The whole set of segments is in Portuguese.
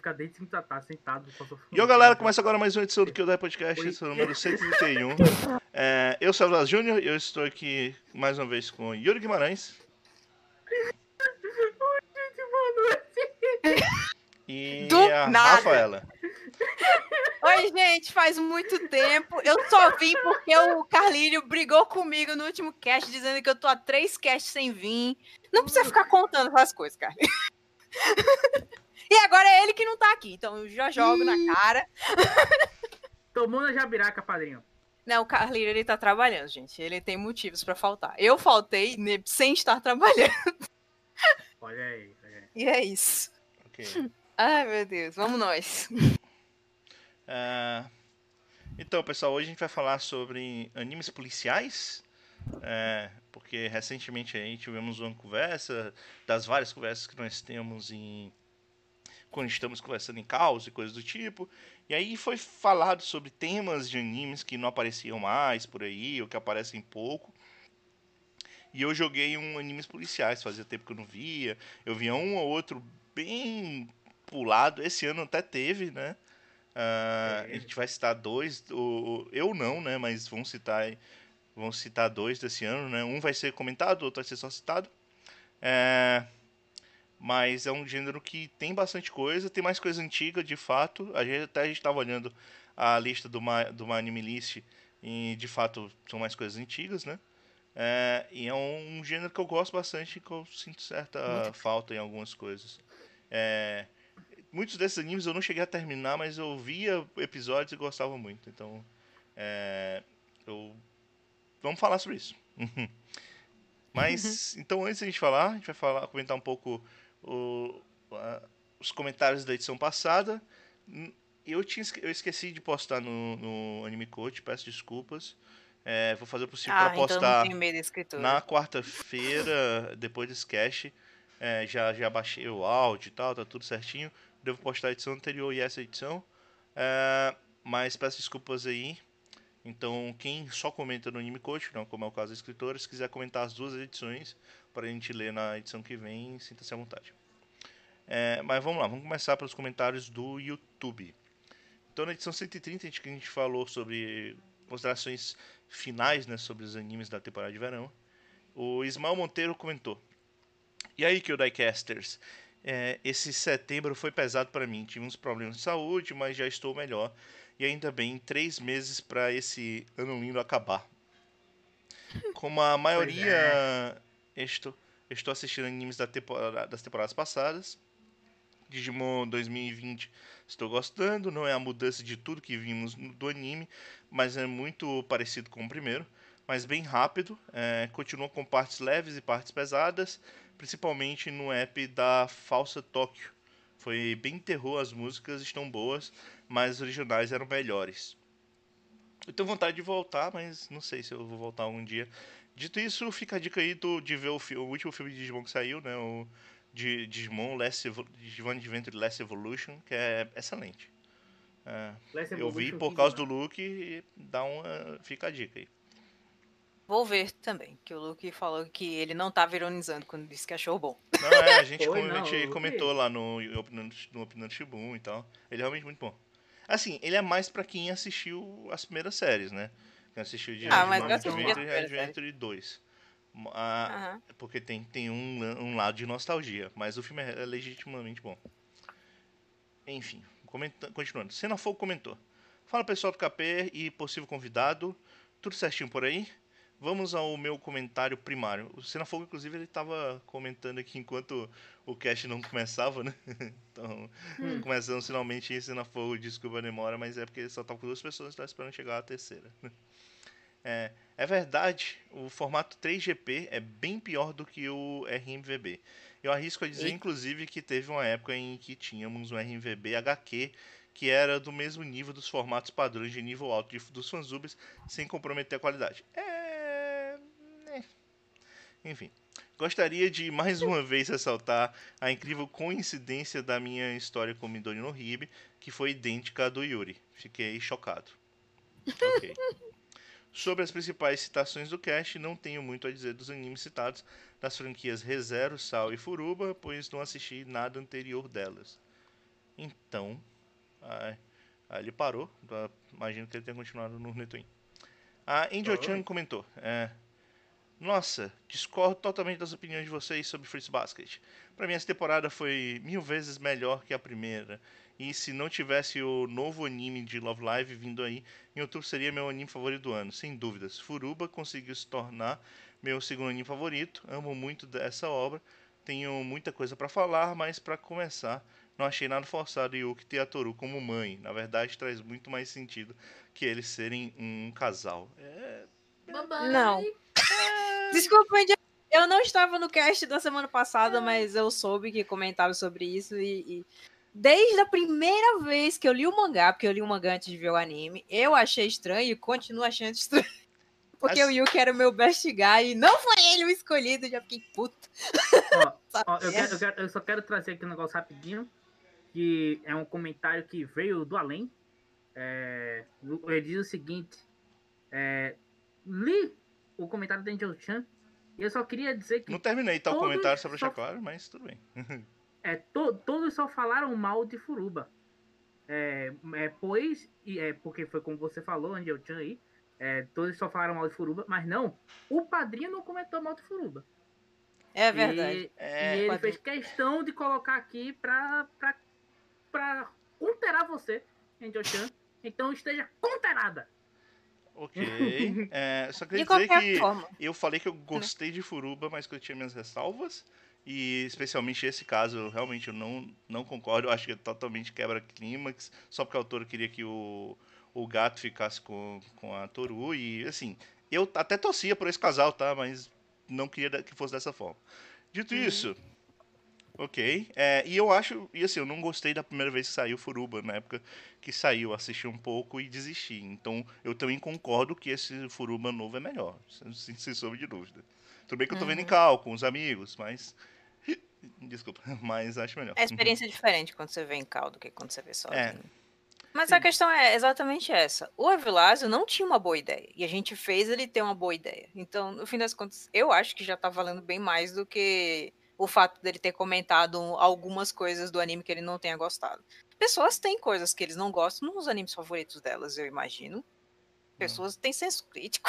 ficar desde 5 da tarde sentado só E ó, galera, começa agora mais uma edição do Kyodai Podcast, esse é o número 131. Eu sou o Vlas Júnior e eu estou aqui mais uma vez com Yuri Guimarães. E Do a nada. Rafaela. Oi, gente, faz muito tempo. Eu só vim porque o Carlinho brigou comigo no último cast, dizendo que eu tô há 3 casts sem vir. Não precisa ficar contando essas coisas, cara. E agora é ele que não tá aqui, então eu já jogo na cara. Tomou na jabiraca, padrinho. Não, o Carlinho, ele tá trabalhando, gente. Ele tem motivos pra faltar. Eu faltei sem estar trabalhando. Olha aí, olha aí. E é isso. Ok. Ai, meu Deus, vamos nós. Então, pessoal, hoje a gente vai falar sobre animes policiais. Porque recentemente aí tivemos uma conversa, das várias conversas que nós temos quando estamos conversando em caos e coisas do tipo. E aí foi falado sobre temas de animes que não apareciam mais por aí, ou que aparecem pouco. E eu joguei animes policiais, fazia tempo que eu não via. Eu via um ou outro bem pulado. Esse ano até teve, né? A gente vai citar dois. Eu não, né? Mas vão citar dois desse ano, né? Um vai ser comentado, o outro vai ser só citado. Mas é um gênero que tem bastante coisa, tem mais coisa antiga, de fato. A gente estava olhando a lista do My Anime List e, de fato, são mais coisas antigas, né? E é um gênero que eu gosto bastante e que eu sinto certa falta em algumas coisas. Muitos desses animes eu não cheguei a terminar, mas eu via episódios e gostava muito. Então, vamos falar sobre isso. Mas, então, antes de a gente falar, a gente vai comentar um pouco os comentários da edição passada. Eu esqueci de postar no Anime Coach, peço desculpas. Vou fazer o possível para Então não postar tenho medo da escritura. na quarta-feira, depois desse cast. Já baixei o áudio e tal, tá tudo certinho. Devo postar a edição anterior e essa edição. Mas peço desculpas aí. Então, quem só comenta no Anime Coach, não como é o caso da escritora, se quiser comentar as duas edições para a gente ler na edição que vem, sinta-se à vontade. Mas vamos lá, vamos começar pelos comentários do YouTube. Então, na edição 130, a gente falou sobre considerações finais, né, sobre os animes da temporada de verão. O Ismael Monteiro comentou: E aí, Kyodai-casters? Esse setembro foi pesado para mim. Tive uns problemas de saúde, mas já estou melhor. E ainda bem, 3 meses para esse ano lindo acabar. Como a maioria, estou assistindo animes das temporadas passadas. Digimon 2020 estou gostando. Não é a mudança de tudo que vimos do anime, mas é muito parecido com o primeiro. Mas bem rápido. Continua com partes leves e partes pesadas, principalmente no app da Falsa Tóquio. Foi bem terror, as músicas estão boas, mas os originais eram melhores. Eu tenho vontade de voltar, mas não sei se eu vou voltar algum dia. Dito isso, fica a dica aí de ver o último filme de Digimon que saiu, né? O Digimon Adventure Last Evolution, que é excelente. Eu vi por causa do Luke e fica a dica aí. Vou ver também, que o Luke falou que ele não tava ironizando quando disse que achou bom. Não, a gente comentou lá no Opinando Shibun e tal. Ele é realmente muito bom. Assim, ele é mais pra quem assistiu as primeiras séries, né? Quem assistiu Digimon Adventure e Adventure 2. Porque tem um lado de nostalgia, mas o filme é legitimamente bom. Enfim, continuando. Xenofogo comentou: Fala pessoal do KP e possível convidado, tudo certinho por aí? Vamos ao meu comentário primário. O Xenofogo, inclusive, ele estava comentando aqui enquanto o cast não começava, né? Então, começando finalmente Xenofogo, desculpa a demora, mas é porque só estava com 2 pessoas e estava esperando chegar a terceira. É verdade, o formato 3GP é bem pior do que o RMVB. Eu arrisco a dizer, inclusive, que teve uma época em que tínhamos um RMVB HQ que era do mesmo nível dos formatos padrões de nível alto dos fansubs, sem comprometer a qualidade. Enfim, gostaria de mais uma vez ressaltar a incrível coincidência da minha história com Midori no Hibe, que foi idêntica à do Yuri. Fiquei chocado. Ok. Sobre as principais citações do cast, não tenho muito a dizer dos animes citados das franquias ReZero, Sal e Furuba, pois não assisti nada anterior delas. Então, aí ele parou. Imagino que ele tenha continuado no Netwin. A Angel-chan comentou. Nossa, discordo totalmente das opiniões de vocês sobre Fruits Basket. Pra mim, essa temporada foi 1000 vezes melhor que a primeira. E se não tivesse o novo anime de Love Live vindo aí, em outubro seria meu anime favorito do ano, sem dúvidas. Furuba conseguiu se tornar meu segundo anime favorito. Amo muito dessa obra. Tenho muita coisa pra falar, mas pra começar, não achei nada forçado Yuki ter a Toru como mãe. Na verdade, traz muito mais sentido que eles serem um casal. Não. Babai. Desculpa, eu não estava no cast da semana passada, mas eu soube que comentaram sobre isso e desde a primeira vez que eu li o mangá, porque eu li o mangá antes de ver o anime, eu achei estranho e continuo achando estranho. Porque o Yuki era o meu best guy e não foi ele o escolhido, já fiquei puto. Eu só quero trazer aqui um negócio rapidinho, que é um comentário que veio do além. Ele diz o seguinte: li o comentário da Angel-chan e eu só queria dizer que Não terminei tal todos comentário sobre o só, Chaclara, mas tudo bem. todos só falaram mal de Furuba. Porque foi como você falou, Angel-chan aí, todos só falaram mal de Furuba, mas não, o padrinho não comentou mal de Furuba. É verdade. E ele fez questão de colocar aqui pra conterar você, Angel-chan. Então esteja conterada. Ok. Só queria De dizer qualquer que forma. eu falei que eu gostei de Furuba, mas que eu tinha minhas ressalvas. E especialmente esse caso, realmente eu não concordo. Eu acho que é totalmente quebra-clímax. Só porque a autora queria que o gato ficasse com a Toru. E assim, eu até torcia por esse casal, tá? Mas não queria que fosse dessa forma. Dito isso, ok. E eu acho, e assim, eu não gostei da primeira vez que saiu Furuba, na época que saiu, assisti um pouco e desisti. Então eu também concordo que esse Furuba novo é melhor, sem sombra de dúvida. Tudo bem que eu tô vendo em cal com os amigos, mas. Desculpa, mas acho melhor. É experiência diferente quando você vê em caldo do que quando você vê É, sozinho. Mas Sim. a questão é exatamente essa. O Evilásio não tinha uma boa ideia. E a gente fez ele ter uma boa ideia. Então, no fim das contas, eu acho que já tá valendo bem mais do que o fato dele ter comentado algumas coisas do anime que ele não tenha gostado. Pessoas têm coisas que eles não gostam nos animes favoritos delas, eu imagino. Pessoas têm senso crítico.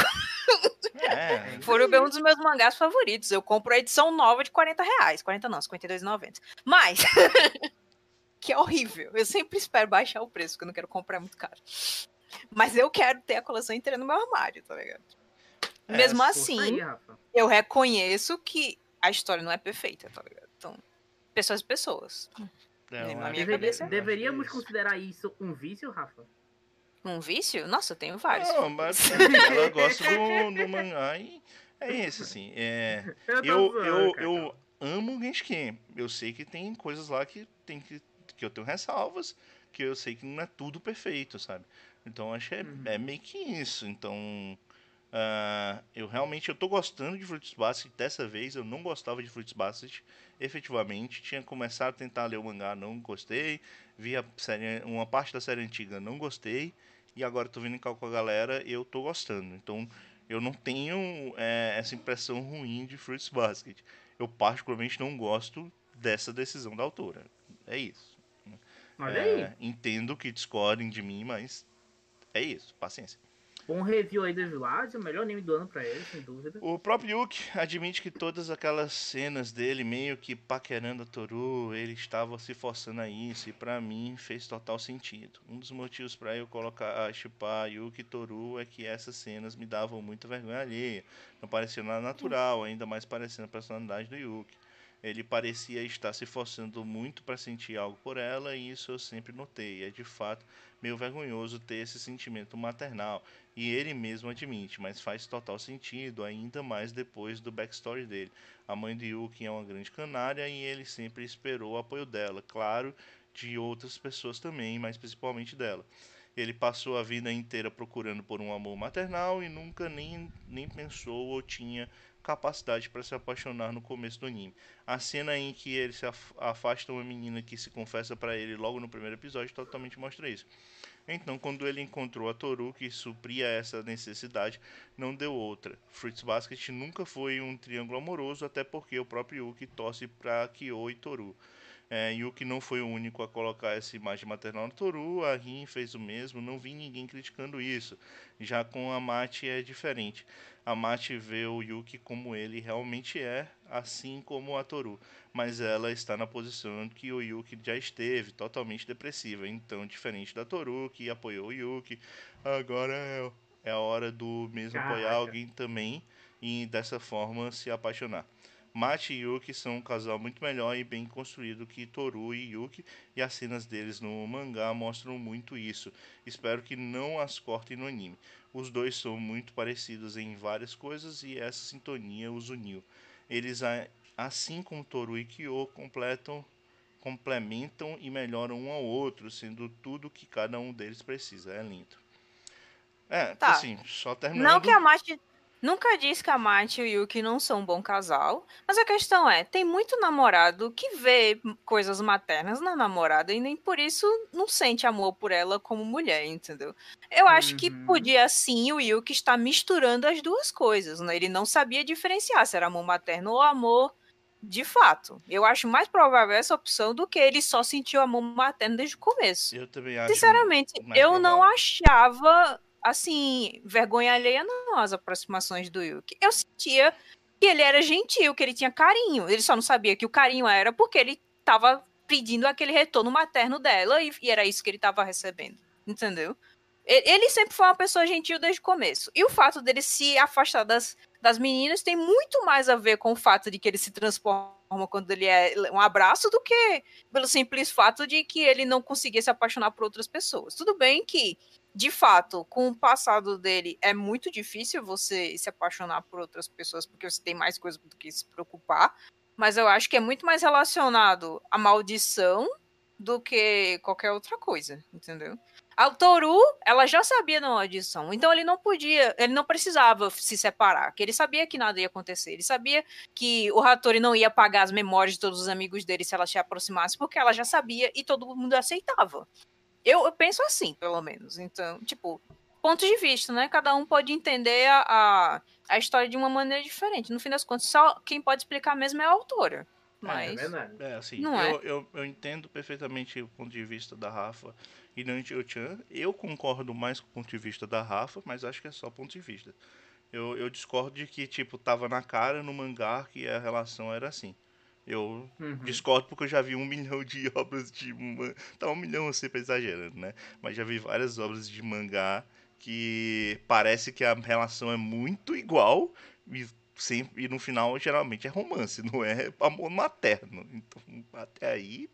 é. Furuba é um dos meus mangás favoritos. Eu compro a edição nova de R$ 40. 40 não, R$52,90. Mas que é horrível. Eu sempre espero baixar o preço, porque eu não quero comprar muito caro. Mas eu quero ter a coleção inteira no meu armário, tá ligado? Mesmo assim, Aí, Rafa. eu reconheço que a história não é perfeita, tá ligado? Então, pessoas e pessoas. Na minha cabeça. Deveríamos considerar isso um vício, Rafa? Um vício? Nossa, eu tenho vários. Não, mas ela gosta do mangá e é isso, assim. Eu tô Eu, zoando, eu, cara. eu amo Genshin. Eu sei que tem coisas lá que eu tenho ressalvas, que eu sei que não é tudo perfeito, sabe? Então acho que é meio que isso. Então eu tô gostando de Fruits Basket dessa vez. Eu não gostava de Fruits Basket, efetivamente. Tinha começado a tentar ler o mangá, não gostei. Vi uma parte da série antiga, não gostei. E agora tô vindo em cal com a galera e eu tô gostando. Então eu não tenho essa impressão ruim de Fruits Basket. Eu particularmente não gosto dessa decisão da autora. É isso. Olha aí. Entendo que discordem de mim, mas é isso. Paciência. Bom review aí do Vilásio, o melhor anime do ano pra ele, sem dúvida. O próprio Yuki admite que todas aquelas cenas dele meio que paquerando a Toru, ele estava se forçando a isso, e pra mim fez total sentido. Um dos motivos pra eu colocar a shippar Yuki e Toru é que essas cenas me davam muita vergonha alheia. Não parecia nada natural, ainda mais parecendo a personalidade do Yuki. Ele parecia estar se forçando muito para sentir algo por ela, e isso eu sempre notei. É de fato meio vergonhoso ter esse sentimento maternal. E ele mesmo admite, mas faz total sentido, ainda mais depois do backstory dele. A mãe de Yuki é uma grande canária e ele sempre esperou o apoio dela, claro, de outras pessoas também, mas principalmente dela. Ele passou a vida inteira procurando por um amor maternal e nunca nem pensou ou tinha capacidade para se apaixonar no começo do anime. A cena em que ele se afasta uma menina que se confessa para ele logo no primeiro episódio totalmente mostra isso. Então, quando ele encontrou a Toru, que supria essa necessidade, não deu outra. Fruits Basket nunca foi um triângulo amoroso, até porque o próprio Yuki torce para Kyo e Toru. Yuki não foi o único a colocar essa imagem maternal no Toru, a Rin fez o mesmo, não vi ninguém criticando isso. Já com a Mati é diferente. A Mati vê o Yuki como ele realmente é, assim como a Toru. Mas ela está na posição que o Yuki já esteve, totalmente depressiva. Então, diferente da Toru, que apoiou o Yuki, agora é a hora do mesmo apoiar alguém também e dessa forma se apaixonar. Mati e Yuki são um casal muito melhor e bem construído que Toru e Yuki, e as cenas deles no mangá mostram muito isso. Espero que não as cortem no anime. Os dois são muito parecidos em várias coisas e essa sintonia os uniu. Eles, assim como Toru e Kyo, complementam e melhoram um ao outro, sendo tudo que cada um deles precisa. É lindo. Tá. Assim, só terminando... Não que a Mati... Nunca disse que a Mati e o Yuki não são um bom casal, mas a questão é, tem muito namorado que vê coisas maternas na namorada e nem por isso não sente amor por ela como mulher, entendeu? Eu acho que podia sim o Yuki estar misturando as duas coisas, né? Ele não sabia diferenciar se era amor materno ou amor de fato. Eu acho mais provável essa opção do que ele só sentiu amor materno desde o começo. Eu também acho. Sinceramente, eu não achava... assim, vergonha alheia não, as aproximações do Yuki. Eu sentia que ele era gentil, que ele tinha carinho. Ele só não sabia que o carinho era porque ele estava pedindo aquele retorno materno dela e era isso que ele estava recebendo. Entendeu? Ele sempre foi uma pessoa gentil desde o começo. E o fato dele se afastar das meninas tem muito mais a ver com o fato de que ele se transforma quando ele é um abraço do que pelo simples fato de que ele não conseguia se apaixonar por outras pessoas. Tudo bem que de fato, com o passado dele, é muito difícil você se apaixonar por outras pessoas, porque você tem mais coisa do que se preocupar. Mas eu acho que é muito mais relacionado à maldição do que qualquer outra coisa, entendeu? A Toru, ela já sabia da maldição, então ele não precisava se separar, que ele sabia que nada ia acontecer, ele sabia que o Hattori não ia apagar as memórias de todos os amigos dele se ela se aproximasse, porque ela já sabia e todo mundo aceitava. Eu penso assim, pelo menos. Então, tipo, pontos de vista, né? Cada um pode entender a história de uma maneira diferente. No fim das contas, só quem pode explicar mesmo é a autora. Mas, é verdade. Assim, não eu entendo perfeitamente o ponto de vista da Rafa e da Antio-chan. Eu concordo mais com o ponto de vista da Rafa, mas acho que é só ponto de vista. Eu discordo de que, tipo, tava na cara no mangá que a relação era assim. Eu discordo porque eu já vi 1 milhão de obras de... Tá, 1 milhão sempre exagerando, né? Mas já vi várias obras de mangá que parece que a relação é muito igual e no final geralmente é romance, não é amor materno. Então, até aí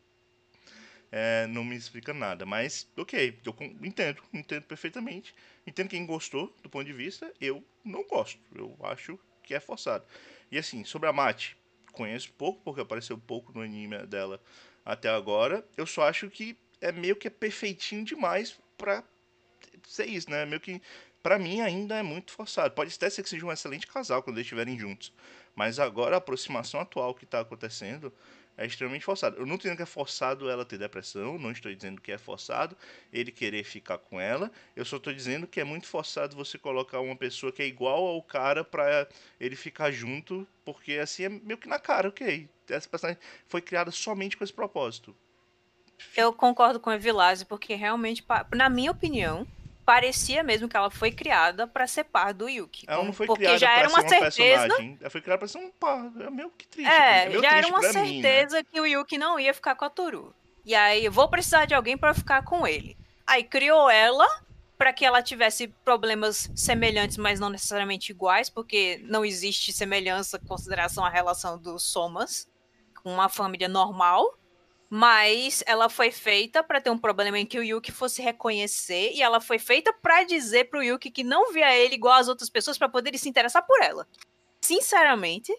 não me explica nada. Mas, ok, eu entendo perfeitamente. Entendo quem gostou do ponto de vista, eu não gosto. Eu acho que é forçado. E assim, sobre a Mati, conheço pouco, porque apareceu pouco no anime dela até agora. Eu só acho que é meio que perfeitinho demais pra ser isso, né? Meio que, pra mim, ainda é muito forçado. Pode até ser que seja um excelente casal quando eles estiverem juntos. Mas agora a aproximação atual que tá acontecendo é extremamente forçado. Eu não estou dizendo que é forçado ela ter depressão, não estou dizendo que é forçado ele querer ficar com ela. Eu só estou dizendo que é muito forçado você colocar uma pessoa que é igual ao cara pra ele ficar junto, porque assim é meio que na cara, ok. Essa personagem foi criada somente com esse propósito. Eu concordo com a Evilase, porque realmente, na minha opinião, parecia mesmo que ela foi criada para ser par do Yuki. Ela não foi porque criada já pra era ser uma uma certeza. personagem. Ela foi criada pra ser um par. É meio que triste. Já era uma certeza mim, né? Que o Yuki não ia ficar com a Toru. E aí, eu vou precisar de alguém para ficar com ele. Aí criou ela para que ela tivesse problemas semelhantes, mas não necessariamente iguais, porque não existe semelhança em consideração à relação dos Somas com uma família normal. Mas ela foi feita para ter um problema em que o Yuki fosse reconhecer, e ela foi feita para dizer pro Yuki que não via ele igual às outras pessoas para poder se interessar por ela. Sinceramente,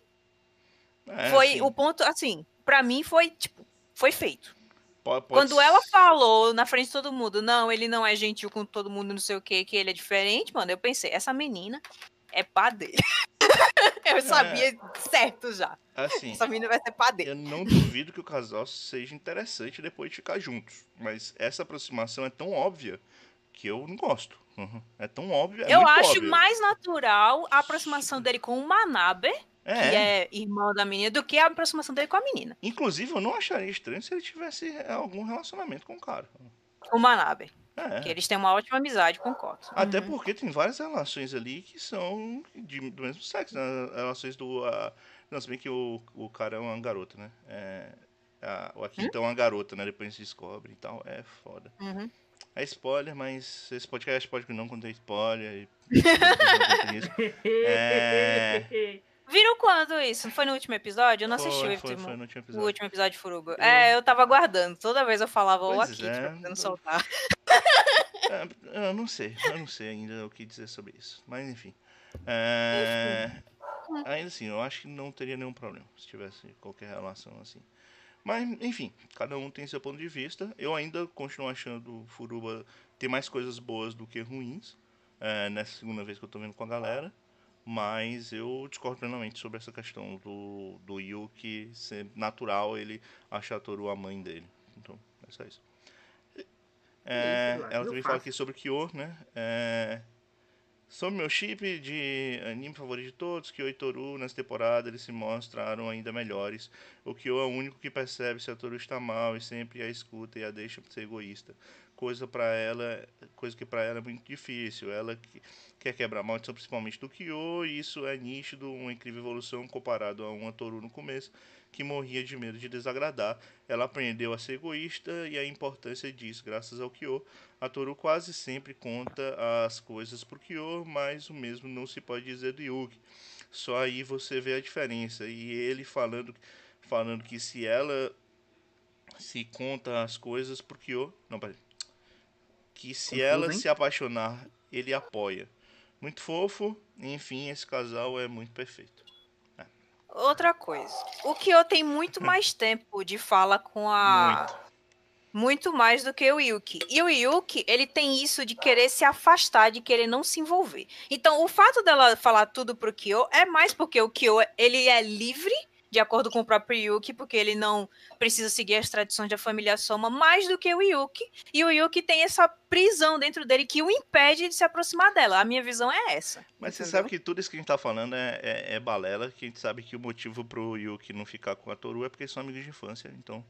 foi o ponto, assim, para mim foi, tipo, foi feito. Quando ela falou na frente de todo mundo, não, ele não é gentil com todo mundo, não sei o que ele é diferente, mano, eu pensei, essa menina é pá dele. Eu sabia certo já. Assim, essa menina vai ser pá dele. Eu não duvido que o casal seja interessante depois de ficar juntos. Mas essa aproximação é tão óbvia que eu não gosto. É tão óbvio. Eu acho mais natural a aproximação dele com o Manabe que é irmão da menina, do que a aproximação dele com a menina. Inclusive, eu não acharia estranho se ele tivesse algum relacionamento com o cara. O Manabe. É. Que eles têm uma ótima amizade com o Koto. Até porque tem várias relações ali que são do mesmo sexo, né? Relações do... Não, se bem que o cara é uma garota, né? O Akita é uma garota, né? Depois a gente descobre e tal. É foda. É spoiler, mas esse podcast pode não conter spoiler. Viram quando isso? Foi no último episódio? Eu não assisti Foi no último episódio. O último episódio de Furuba. Eu tava aguardando. Toda vez eu falava o Akita pra poder não soltar. Eu não sei ainda o que dizer sobre isso. Mas enfim. Ainda assim, eu acho que não teria nenhum problema se tivesse qualquer relação assim. Mas, enfim, cada um tem seu ponto de vista. Eu ainda continuo achando o Furuba ter mais coisas boas do que ruins. Nessa segunda vez que eu tô vendo com a galera. Mas eu discordo plenamente sobre essa questão do Yuki ser natural ele achar a Toru a mãe dele. Então, é só isso. Ela também fala aqui sobre o Kyo, né? Sobre meu chip de anime favorito de todos, Kyo e Toru, nessa temporada eles se mostraram ainda melhores. O Kyo é o único que percebe se a Toru está mal e sempre a escuta e a deixa ser egoísta. Coisa que pra ela é muito difícil. Ela quer quebrar a maldição principalmente do Kyo, e isso é nítido, uma incrível evolução comparado a uma Toru no começo, que morria de medo de desagradar. Ela aprendeu a ser egoísta e a importância disso, graças ao Kyo. A Toru quase sempre conta as coisas pro Kyo, mas o mesmo não se pode dizer do Yuki. Só aí você vê a diferença. E ele falando que se ela se conta as coisas pro Kyo... Não, peraí. Que se ela se apaixonar, ele apoia. Muito fofo. Enfim, esse casal é muito perfeito. Outra coisa. O Kyo tem muito mais tempo de fala com a... Muito mais do que o Yuki. E o Yuki, ele tem isso de querer se afastar, de querer não se envolver. Então, o fato dela falar tudo pro Kyo é mais porque o Kyo, ele é livre, de acordo com o próprio Yuki, porque ele não precisa seguir as tradições da família Soma, mais do que o Yuki. E o Yuki tem essa prisão dentro dele que o impede de se aproximar dela. A minha visão é essa. Mas entendeu? Você sabe que tudo isso que a gente tá falando é balela, que a gente sabe que o motivo pro Yuki não ficar com a Toru é porque são amigos de infância, então...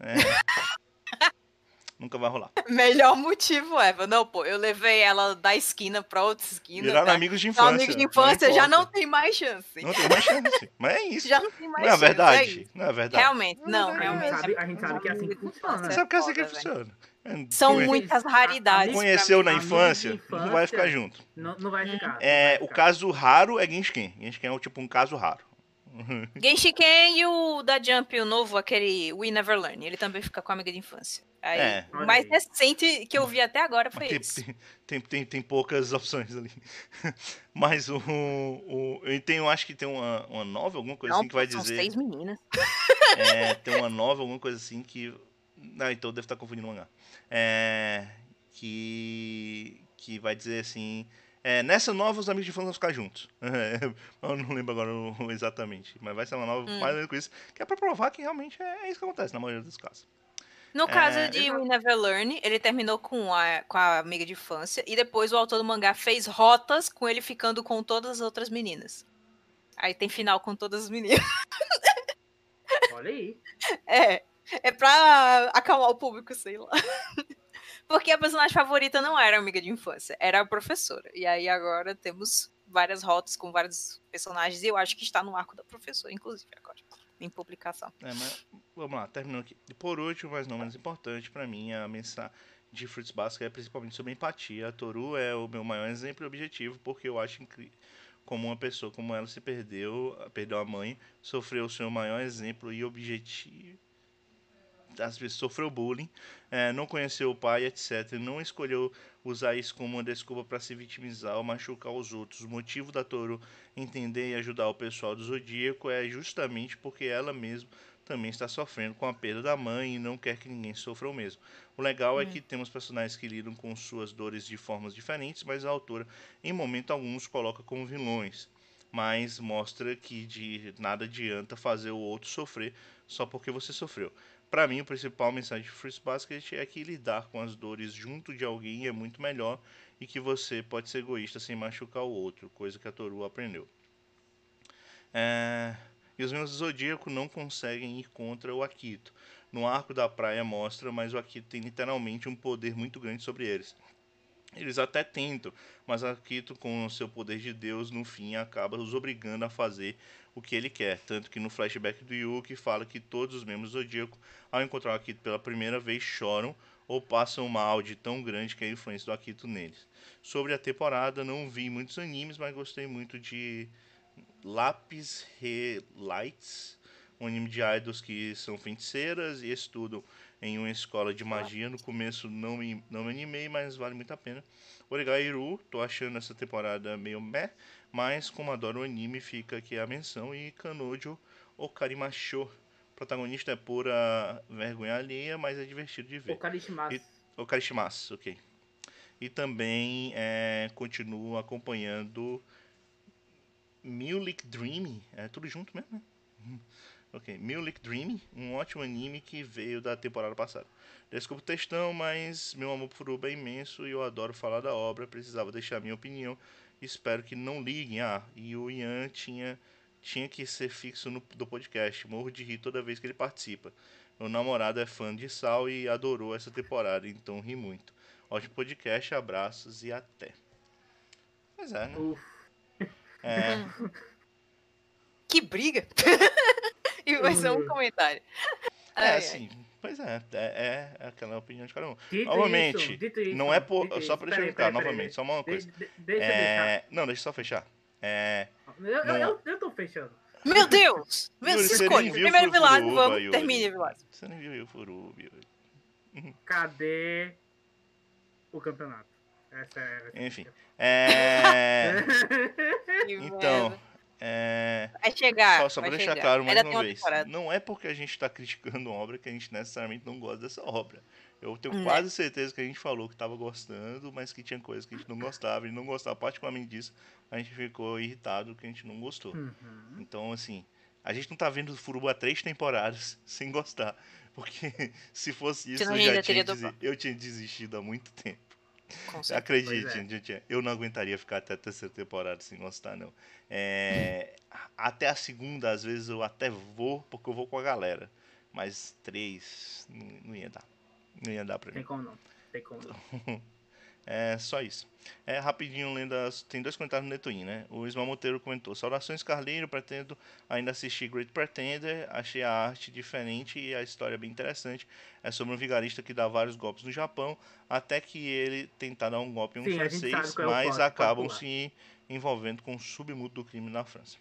Nunca vai rolar. Melhor motivo, Eva. Não, pô, eu levei ela da esquina pra outra esquina. Viraram amigos de infância. Amigos de infância já não tem mais chance. Não tem mais chance. Mas é isso. Já não tem mais chance. Não é verdade. Não é verdade. Realmente, não. Realmente. A gente sabe que é assim que funciona. Você sabe que é assim que funciona. São muitas raridades. Conheceu na infância, não vai ficar junto. Não vai ficar. O caso raro é Genshin. Genshin é tipo um caso raro. Genshiken e o da Jump, o novo, aquele We Never Learn, ele também fica com a amiga de infância. Aí, o mais recente que eu vi até agora foi esse. Tem poucas opções ali. Mas acho que tem uma nova, alguma coisa assim que vai dizer... São 6 meninas. Tem uma nova, alguma coisa assim que... então deve estar confundindo o mangá. Que vai dizer assim... nessa nova, os amigos de infância vão ficar juntos. Eu não lembro agora exatamente. Mas vai ser uma nova, mais ou menos com isso. Que é pra provar que realmente é isso que acontece na maioria dos casos. No caso de We Never Learn, ele terminou com a amiga de infância. E depois o autor do mangá fez rotas com ele ficando com todas as outras meninas. Aí tem final com todas as meninas. Olha aí. É pra acalmar o público, sei lá. Porque a personagem favorita não era a amiga de infância, era a professora. E aí agora temos várias rotas com vários personagens. E eu acho que está no arco da professora, inclusive, agora, em publicação. Mas vamos lá, terminando aqui. E por último, mas não menos importante, pra mim, a mensagem de Fruits Basket é principalmente sobre empatia. A Toru é o meu maior exemplo e objetivo, porque eu acho incrível como uma pessoa como ela se perdeu a mãe, sofreu o seu maior exemplo e objetivo. Às vezes sofreu bullying, não conheceu o pai, etc. Não escolheu usar isso como uma desculpa para se vitimizar ou machucar os outros. O motivo da Toru entender e ajudar o pessoal do Zodíaco é justamente porque ela mesma também está sofrendo com a perda da mãe e não quer que ninguém sofra o mesmo. O legal é que temos personagens que lidam com suas dores de formas diferentes, mas a autora, em momento algum, os coloca como vilões. Mas mostra que de nada adianta fazer o outro sofrer só porque você sofreu. Para mim, a principal mensagem de Fruits Basket é que lidar com as dores junto de alguém é muito melhor e que você pode ser egoísta sem machucar o outro, coisa que a Toru aprendeu. E os membros do Zodíaco não conseguem ir contra o Akito. No arco da praia mostra, mas o Akito tem literalmente um poder muito grande sobre eles. Eles até tentam, mas Akito, com o seu poder de Deus, no fim acaba os obrigando a fazer o que ele quer. Tanto que no flashback do Yuki fala que todos os membros do Zodíaco, ao encontrar o Akito pela primeira vez, choram ou passam mal de tão grande que é a influência do Akito neles. Sobre a temporada, não vi muitos animes, mas gostei muito de Lapis Relights, um anime de idols que são feiticeiras e estudam em uma escola de magia. No começo não me animei, mas vale muito a pena. Oregairu, tô achando essa temporada meio meh, mas como adoro o anime, fica aqui a menção. E Kanojo Okarimacho. O protagonista é pura vergonha alheia, mas é divertido de ver. Okarishimasu, ok. E também continuo acompanhando Mulek Dream, é tudo junto mesmo, né? Ok, Mulek Dream, um ótimo anime que veio da temporada passada. Desculpa o textão, mas meu amor por Furuba é imenso e eu adoro falar da obra, precisava deixar minha opinião. Espero que não liguem. E o Ian tinha que ser fixo do podcast, morro de rir toda vez que ele participa. Meu namorado é fã de Sal e adorou essa temporada, então ri muito. Ótimo podcast, abraços e até. Pois é, né? Que briga! E vai ser um comentário. Assim, pois é aquela opinião de cada um. Dito isso, não é por. Só pra deixar claro, novamente, só uma coisa. Deixa eu deixar. Não, deixa eu só fechar. Eu tô fechando. Meu Deus! Yuri, Se você escolhe. nem viu Primeiro Vilásio, Furuba, vamos, Yuri. termine Vilásio. Você nem viu o Furuba, Yuri. Cadê o campeonato? Essa é. Enfim. Então. Vai chegar. Só pra vai deixar chegar. claro mais Ainda uma vez. Não é porque a gente tá criticando uma obra que a gente necessariamente não gosta dessa obra. Eu tenho quase certeza que a gente falou que tava gostando, mas que tinha coisas que a gente não gostava. E não gostava particularmente disso, a gente ficou irritado que a gente não gostou. Então, assim, a gente não tá vendo o Furuba há 3 temporadas sem gostar. Porque se fosse isso, eu tinha desistido há muito tempo. Acredite, eu não aguentaria ficar até a terceira temporada sem gostar, não. Até a segunda, às vezes, eu até vou, porque eu vou com a galera. Mas 3, não ia dar. Não ia dar pra mim. Tem como não. Só isso. Rapidinho, tem 2 comentários no Netoin, né? O Ismael Monteiro comentou: saudações, Carlinho, pretendo ainda assistir Great Pretender. Achei a arte diferente e a história bem interessante. É sobre um vigarista que dá vários golpes no Japão, até que ele tentar dar um golpe em um francês, mas acabam se envolvendo com o submundo do crime na França.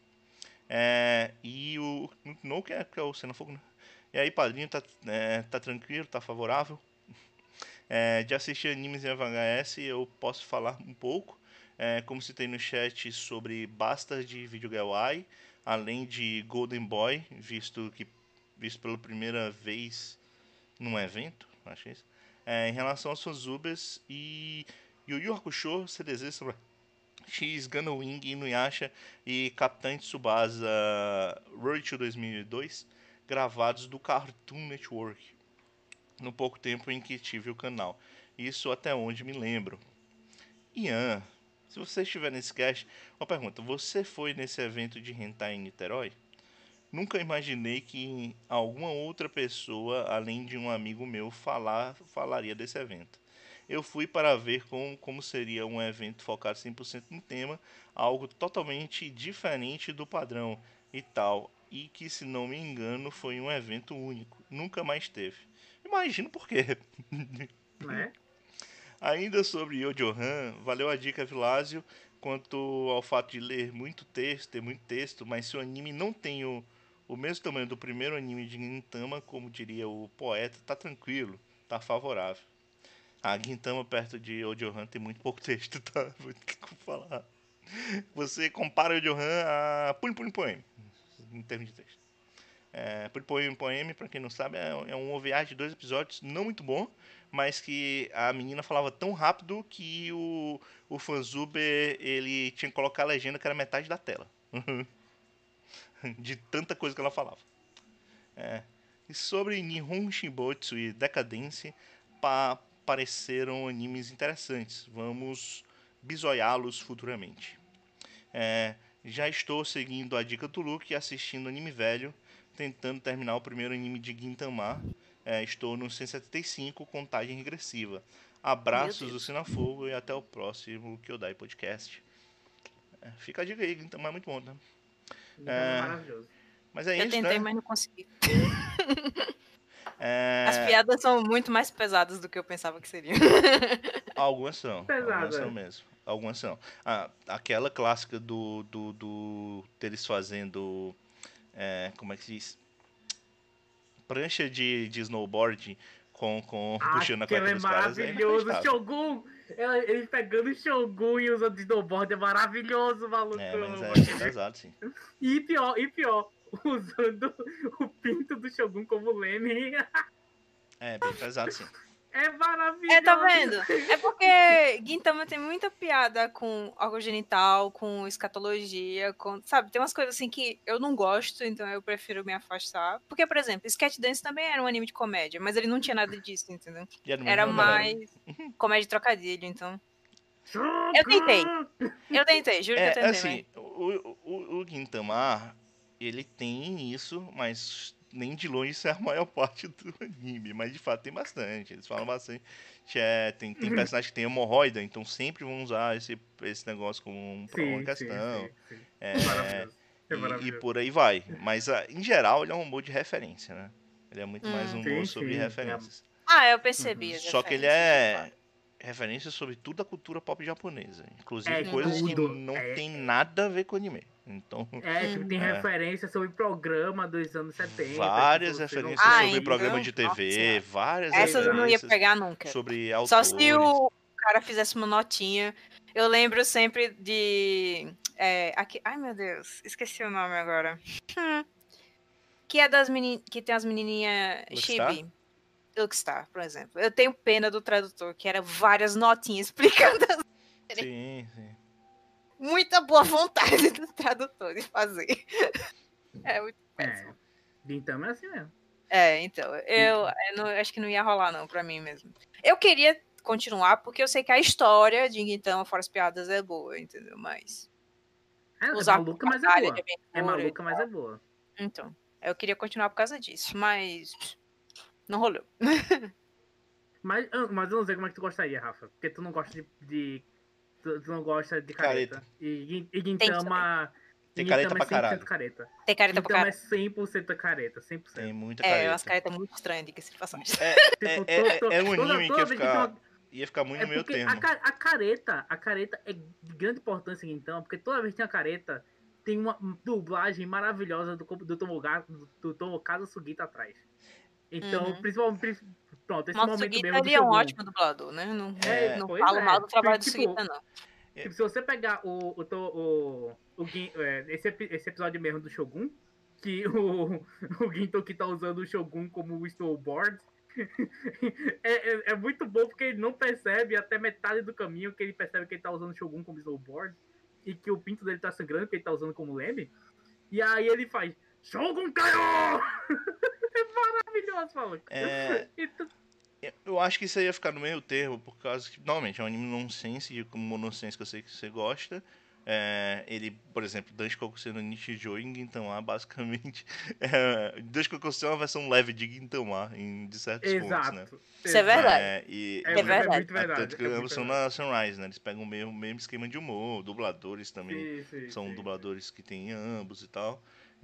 E o No, que é o Xenofogo, né? E aí, padrinho, tá tranquilo, tá favorável? De assistir animes em VHS, eu posso falar um pouco. Como citei no chat sobre Bastard Video Girl Eye, além de Golden Boy, visto pela primeira vez num evento, acho isso. Em relação aos Fazubers e Yu Yu Hakusho, CDZ sobre X, Gundam Wing, Inuyasha e Capitã Tsubasa Road to 2002, gravados do Cartoon Network, no pouco tempo em que tive o canal. Isso até onde me lembro. Ian, se você estiver nesse cast, uma pergunta: você foi nesse evento de hentai em Niterói? Nunca imaginei que alguma outra pessoa, além de um amigo meu, falaria desse evento. Eu fui para ver como seria um evento focado 100% no tema, algo totalmente diferente do padrão e tal. E que, se não me engano, foi um evento único. Nunca mais teve. Imagino por quê. Ainda sobre Yojo-Han, valeu a dica, Vilásio, quanto ao fato de ler muito texto, ter muito texto, mas se o anime não tem o mesmo tamanho do primeiro anime de Gintama, como diria o poeta, tá tranquilo, tá favorável. A Gintama perto de Yojo-Han tem muito pouco texto, tá? Vou ter que falar. Você compara Yojo-Han a Puni Puni Poem, em termos de texto. Puni Poem, pra quem não sabe, é um OVA de 2 episódios, não muito bom, mas que a menina falava tão rápido que o fanzuber, ele tinha que colocar a legenda que era metade da tela. De tanta coisa que ela falava. E sobre Nihon Shimbotsu e Decadence, pareceram animes interessantes. Vamos bisoiá-los futuramente. Já estou seguindo a dica do Luke e assistindo anime velho, tentando terminar o primeiro anime de Gintama. Estou no 175, contagem regressiva. Abraços do Sinafogo e até o próximo Kyodai Podcast. Fica a dica aí, Gintama é muito bom, né? Gintama é maravilhoso. Mas é eu isso, tentei, né? mas não consegui. As piadas são muito mais pesadas do que eu pensava que seriam. Algumas são. Pesada. Algumas são mesmo. Algumas são. Aquela clássica deles fazendo. Como é que se diz? Prancha de snowboard puxando a cueca dos caras. É maravilhoso. Shogun! Ele pegando o Shogun e usando snowboard é maravilhoso, maluco. Mas é bem pesado, sim. E pior, usando o pinto do Shogun como leme. É bem pesado, sim. É maravilhoso. Tá vendo? É porque Gintama tem muita piada com órgão genital, com escatologia, sabe? Tem umas coisas assim que eu não gosto, então eu prefiro me afastar. Porque, por exemplo, Sketch Dance também era um anime de comédia, mas ele não tinha nada disso, entendeu? Era mais comédia de trocadilho, então... Eu tentei, juro que eu tentei. Assim, o Gintama, ele tem isso, mas... nem de longe isso é a maior parte do anime, mas de fato tem bastante. Eles falam bastante. Tem personagem que tem hemorroida, então sempre vão usar esse negócio como uma questão. Sim. É maravilhoso. E por aí vai. Mas em geral ele é um humor de referência, né? Ele é muito mais um humor sobre referências. Eu percebi. Só que ele é referência sobre toda a cultura pop japonesa. Inclusive coisas que não tem nada a ver com anime. Então, tem referência sobre programa dos anos 70. Várias referências sobre programa de TV, várias essas eu não ia pegar nunca. Sobre autores. Só se o cara fizesse uma notinha. Eu lembro sempre de... ai, meu Deus. Esqueci o nome agora. Que é que tem as menininhas chibi. Luckstar, por exemplo. Eu tenho pena do tradutor, que era várias notinhas explicando. Sim. Muita boa vontade do tradutor de fazer. É muito péssimo. Então é assim mesmo. Então. Eu acho que não ia rolar, não, pra mim mesmo. Eu queria continuar, porque eu sei que a história de Gintama, fora as piadas, é boa, entendeu? Mas... é maluca, mas é boa. É maluca, mas é boa. Então, eu queria continuar por causa disso, mas... não rolou. Mas eu não sei como é que tu gostaria, Rafa. Porque tu não gosta tu não gosta de careta. E Gintama... Tem careta pra caralho. Careta. Tem careta pra caralho. Então é 100% careta, 100%. Tem muita careta. Umas caretas muito estranhas, diga-se de passagem. É um anime que ia ficar muito no meio termo. A careta é de grande importância em Gintama, porque toda vez que tem a careta, tem uma dublagem maravilhosa do Tomokazu Sugita atrás. Então, principalmente... Pronto, esse momento mesmo ele é um ótimo dublador, né? Não falo mal do trabalho do Sugita, não. Tipo, se você pegar esse episódio mesmo do Shogun, que o Gintoki tá usando o Shogun como snowboard, é muito bom porque ele não percebe até metade do caminho que ele percebe que ele tá usando o Shogun como snowboard e que o pinto dele tá sangrando porque ele tá usando como leme. E aí ele faz Shogun Kaio! É maravilhoso, maluco. Eu acho que isso aí ia ficar no meio termo, por causa que, normalmente, é um anime nonsense, como monosense que eu sei que você gosta. Ele, por exemplo, Danshi Kokusei no Nichijou em Gintama, basicamente. Danshi Kokusei é uma versão leve de Gintama, de certos pontos, né? Isso é verdade. É muito verdade. Tanto que ambos são na Sunrise, né? Eles pegam o mesmo esquema de humor, dubladores também. São dubladores que tem ambos e tal.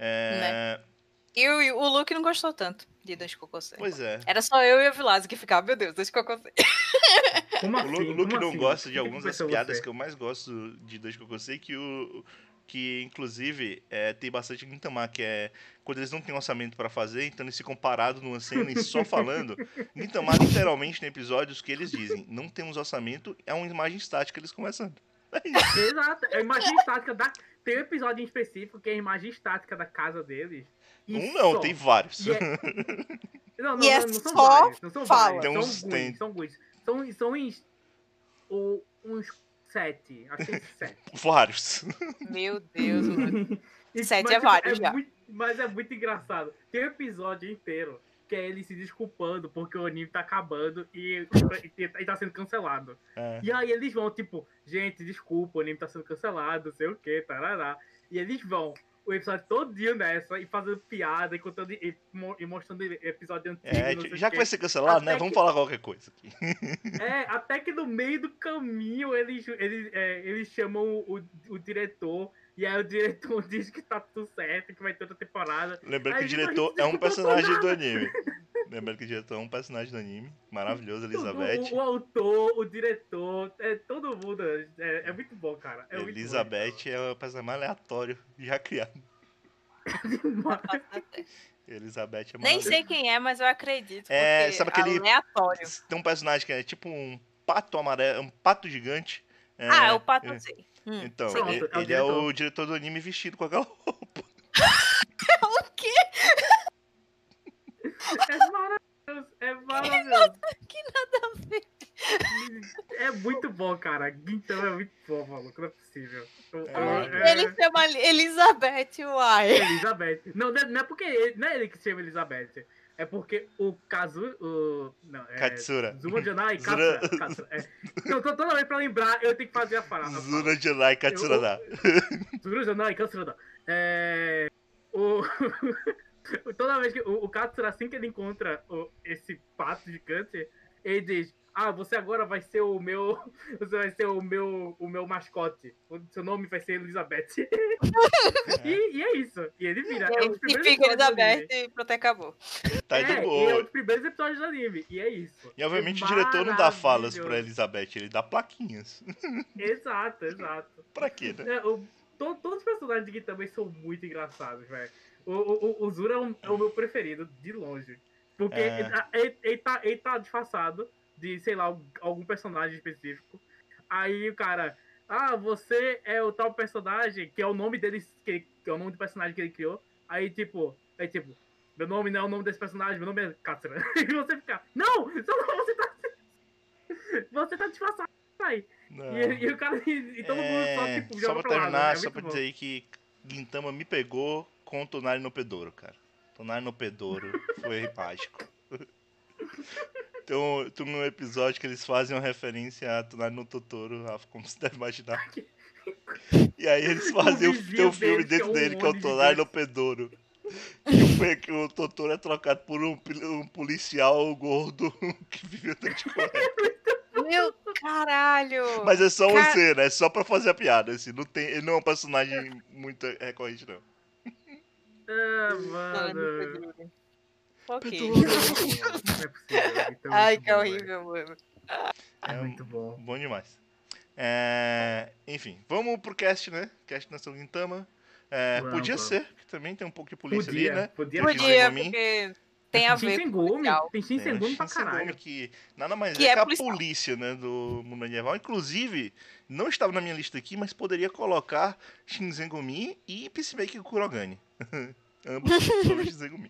E o Luke não gostou tanto de Danshi Kokusei. Pois é. Era só eu e a Vilase que ficava, meu Deus, Danshi Kokusei. O Luke não gosta de algumas das piadas que eu mais gosto de Danshi Kokusei, que inclusive tem bastante Gintama, que é quando eles não têm orçamento pra fazer, então eles ficam parados numa cena e só falando. Gintama literalmente tem episódios que eles dizem, não temos orçamento, é uma imagem estática eles conversando. Exato, é a imagem estática tem um episódio em específico que é a imagem estática da casa deles. Tem vários. Não são vários. Não são vários. São alguns. São uns 7. Acho que tem 7. Vários. Meu Deus, mano. 7 é vários já. Mas é muito engraçado. Tem um episódio inteiro que é ele se desculpando porque o anime tá acabando e tá sendo cancelado. E aí eles vão, tipo, gente, desculpa, o anime tá sendo cancelado, não sei o que, tarará. E eles vão o episódio todinho nessa, e fazendo piada, e contando, e mostrando episódio antigo, não sei Já o que quê. vai ser cancelado, né? Até Vamos que- falar qualquer coisa aqui. Até que no meio do caminho eles chamam o diretor, e aí o diretor diz que tá tudo certo, que vai ter outra temporada. Lembrando que Aí o eles dizem, diretor "A gente é um desculpa personagem nada." do anime. Lembrando que o diretor é um personagem do anime. Maravilhoso, Tudo, Elizabeth. o autor, o diretor, todo mundo. É muito bom, cara. É muito bom. Elizabeth é o personagem mais aleatório já criado. Elizabeth é Nem maravilhosa. sei quem é, mas eu acredito, É, porque sabe aquele- aleatório. Tem um personagem que é tipo um pato amarelo, um pato gigante. É o Pato, eu sei. Então, Pronto, ele, é o ele é o diretor do anime vestido com aquela roupa. O quê? É maravilhoso. É maravilhoso. Que nada a ver. É muito bom, cara. Então é muito bom, maluco. Não é possível. Ele chama Elizabeth Uai. Elizabeth. Não é porque não é ele que se chama Elizabeth. É porque o Kazu. Não, é. Katsura. Zuma Janai Zura- Katsura. Então, toda vez pra lembrar, eu tenho que fazer a parada. Zuna Janai Katsurada. Zura Janai Katsura. Toda vez que o Katsura, assim que ele encontra esse pato gigante, ele diz: "Ah, você agora vai ser o meu. Você vai ser o meu mascote. O seu nome vai ser Elizabeth." E é isso. E ele vira. É um dos E primeiros fica episódios do anime. Elizabeth e pronto, acabou. Tá de E é um boa. dos primeiros episódios do anime. E é isso. E obviamente É o diretor não dá falas pra maravilhoso. Elizabeth, ele dá plaquinhas. Exato. Pra quê, né? Todos os personagens aqui também são muito engraçados, velho. O Zura é o meu preferido, de longe. Porque ele tá disfarçado de, sei lá, algum personagem específico. Aí o cara, você é o tal personagem, que é o nome dele, que é o nome do personagem que ele criou. Aí tipo, meu nome não é o nome desse personagem, meu nome é Katsura. E você fica, não, você tá disfarçado, aí. Não. E o cara, e todo mundo só, tipo, Só joga pra pra lado. terminar, É só muito pra bom. dizer aí que Gintama me pegou com o Tonari no Pedoro, cara. Tonari no Pedoro foi mágico. Tem um episódio que eles fazem uma referência a Tonari no Totoro, como você deve imaginar. E aí eles fazem vizinho um filme deles, que é dentro um dele, que é o Oni Tonari gigante. no Pedoro. Que o Totoro é trocado por um policial gordo que vive andando de cueca. Meu caralho! Mas é só uma cena, é só pra fazer a piada, assim. Ele não é um personagem muito recorrente, não. Mano. Ok. Não é possível. Então, Ai, muito que bom, horrível, mano. É muito bom. Bom demais. Enfim, vamos pro cast, né? Cast na Gintama. Podia Vamos. ser, que também tem um pouco de polícia ali, né? Podia. Tem o Podia, Shinsengumi. porque tem a ver com Shinsengumi. policial. Tem Tem o Shinsengumi pra Shinsengumi, caralho. que nada mais Que é é que a policial. polícia, né, do mundo medieval. Inclusive, não estava na minha lista aqui, mas poderia colocar Shinsengumi e Peacemaker Kurogane. Ambos sobre Shinsengumi.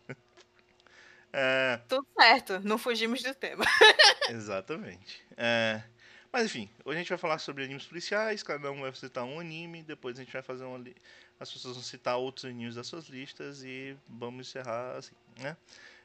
Tudo certo, não fugimos do tema. Exatamente. Mas enfim, hoje a gente vai falar sobre animes policiais, cada um vai citar um anime, depois a gente vai fazer as pessoas vão citar outros animes das suas listas e vamos encerrar assim, né?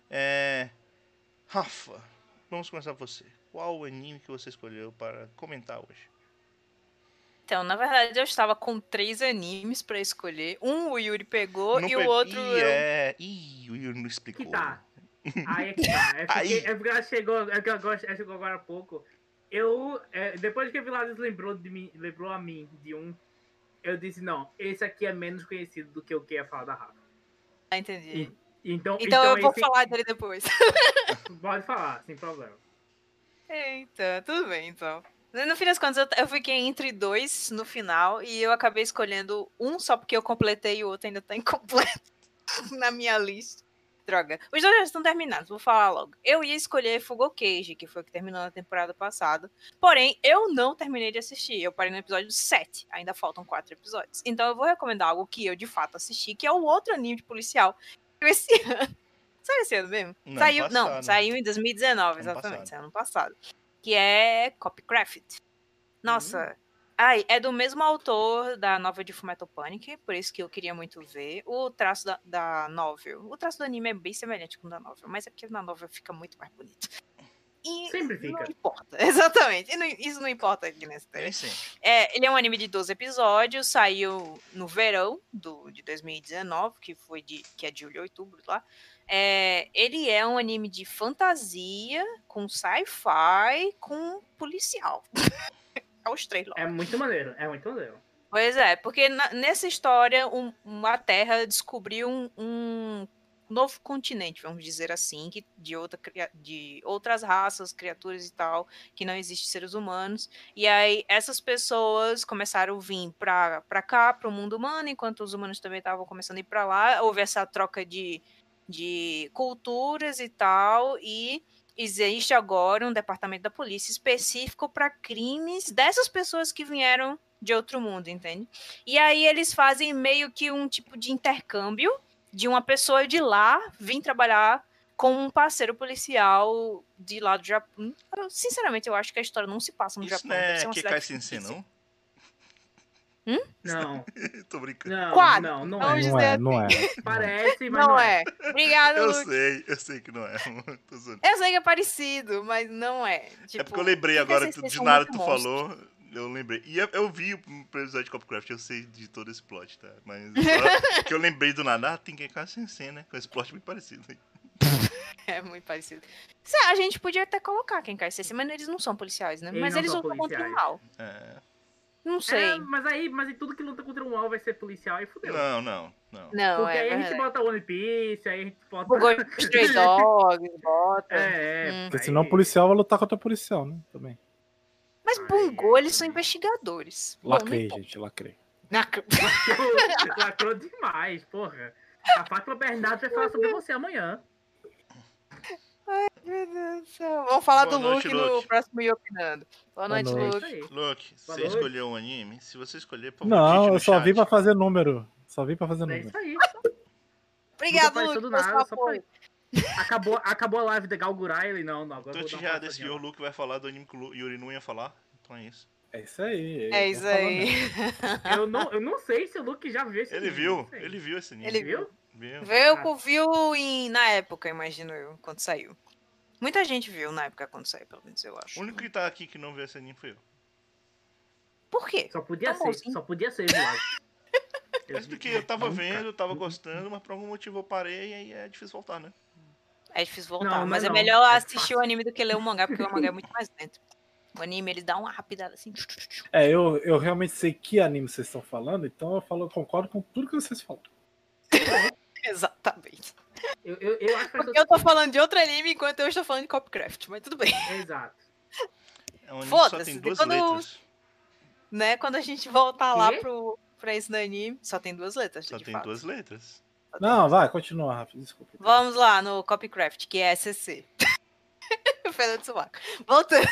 Rafa, vamos começar por você. Qual o anime que você escolheu para comentar hoje? Então, na verdade, eu estava com 3 animes pra escolher. Um o Yuri pegou Não e o pegou- outro Ih, o Yuri não explicou. Que tá. Aí é que tá. Aí. É porque ela chegou. Ela chegou agora há pouco. Depois que a Vilares lembrou a mim de um, eu disse, não, esse aqui é menos conhecido do que o que ia falar da Rafa. Ah, entendi. Então eu vou esse- falar dele depois. Pode falar, sem problema. Eita, tudo bem, então. No fim das contas, eu fiquei entre 2 no final e eu acabei escolhendo um só porque eu completei e o outro ainda tá incompleto na minha lista. Droga. Os dois já estão terminados, vou falar logo. Eu ia escolher Fugokeiji, que foi o que terminou na temporada passada. Porém, eu não terminei de assistir. Eu parei no episódio 7. Ainda faltam 4 episódios. Então eu vou recomendar algo que eu de fato assisti, que é o outro anime de policial. Esse ano. Saiu esse ano mesmo? Saiu em 2019, exatamente. Saiu ano passado. Que é Copycraft. Nossa. Ai, é do mesmo autor da novel de Fullmetal Panic, por isso que eu queria muito ver. O traço da novel. O traço do anime é bem semelhante com o da novel, mas é porque na novel fica muito mais bonito. E Sempre fica. não importa, exatamente. Isso não importa aqui nessa série. Nem sempre. Ele é um anime de 12 episódios, saiu no verão de 2019, que é de julho a outubro lá. Ele é um anime de fantasia, com sci-fi, com policial. É os três logo. É muito maneiro, é muito maneiro. Pois é, porque nessa história, a Terra descobriu um novo continente, vamos dizer assim, de outras raças, criaturas e tal, que não existem seres humanos. E aí essas pessoas começaram a vir pra cá, pro mundo humano, enquanto os humanos também estavam começando a ir pra lá. Houve essa troca de culturas e tal, e existe agora um departamento da polícia específico para crimes dessas pessoas que vieram de outro mundo, entende? E aí eles fazem meio que um tipo de intercâmbio de uma pessoa de lá vir trabalhar com um parceiro policial de lá do Japão. Sinceramente, eu acho que a história não se passa no Isso Japão. não Deve é ser uma Kekai cidade Sensei, fictícia. Não, Tô brincando. não, Quase. não Vamos é. dizer Não é. Parece, mas Não é. Obrigado, Eu Luke. sei que não é. Tô zoando. Eu sei que é parecido, mas não é. É porque eu lembrei Kekai agora, Sensei de são nada muito tu monstros. falou, eu lembrei. E eu vi o episódio de Copcraft, eu sei de todo esse plot, tá? Mas só que eu lembrei do nada, tem Kekai Sensei, né? Com esse plot muito parecido. É muito parecido. A gente podia até colocar quem cai CC, mas eles não são policiais, né? Eles Mas não eles são lutam contra o policiais. mal. É... Não sei. Mas em tudo que luta contra um mal vai ser policial, aí fudeu. Não. Não, Porque aí a gente verdade. bota One Piece, aí a gente bota... Bugou Stray Dogs, bota. Porque aí- senão o policial vai lutar contra o policial, né? Também. Mas Aí, Bungo, eles são investigadores. Bom, Lacrei, não importa. gente, lacrei. Lacrou demais, porra. A Fátima Bernardo vai falar sobre você amanhã. Meu Deus do céu. Vamos falar Boa do noite, Luke no Luke. próximo Yopinando. Boa Boa noite, noite. Isso Luke. aí. Luke, Boa você noite. escolheu um anime? Se você escolher, por favor, Não, digite no eu só chat. vim pra fazer número. Só vim pra fazer É número. isso aí. Obrigado, Nunca Luke, apareceu do pelo seu nada, só apoio. Acabou a live de Galgurai, ele não, agora Então eu a vou gente dar já uma decidiu, o passadinha Luke vai falar do anime que o Yuri não ia falar. Então é isso. É isso aí. É isso aí. lá. Eu não sei se o Luke já viu esse Ele anime, viu, não sei. ele viu esse anime. Ele viu? Viu. Viu na época, imagino eu, quando saiu. Muita gente viu na época quando saiu, pelo menos eu acho. O único que tá aqui que não viu esse anime foi eu. Por quê? Só podia Tá ser, bonzinho. só podia ser, Vlad. Mas porque eu tava vendo, eu tava gostando, mas por algum motivo eu parei e aí é difícil voltar, né? É difícil voltar, Não, mas é não. melhor É assistir fácil. o anime do que ler o mangá, porque o mangá é muito mais lento. O anime, ele dá uma rapidada assim. Eu realmente sei que anime vocês estão falando, então eu concordo com tudo que vocês falam. Exatamente. Eu acho que faz Porque eu tô falando de outro anime enquanto eu estou falando de Copcraft, mas tudo bem. Exato. É um anime que só Foda-se, tem duas quando- letras. Né? Quando a gente voltar lá Quê? pra esse anime, só tem duas letras, Só de tem fato. duas letras. Só tem Não, duas. vai, continua, Rafa. Desculpa. Vamos lá no Copycraft, que é SCC. Fernando Subaco. Voltando.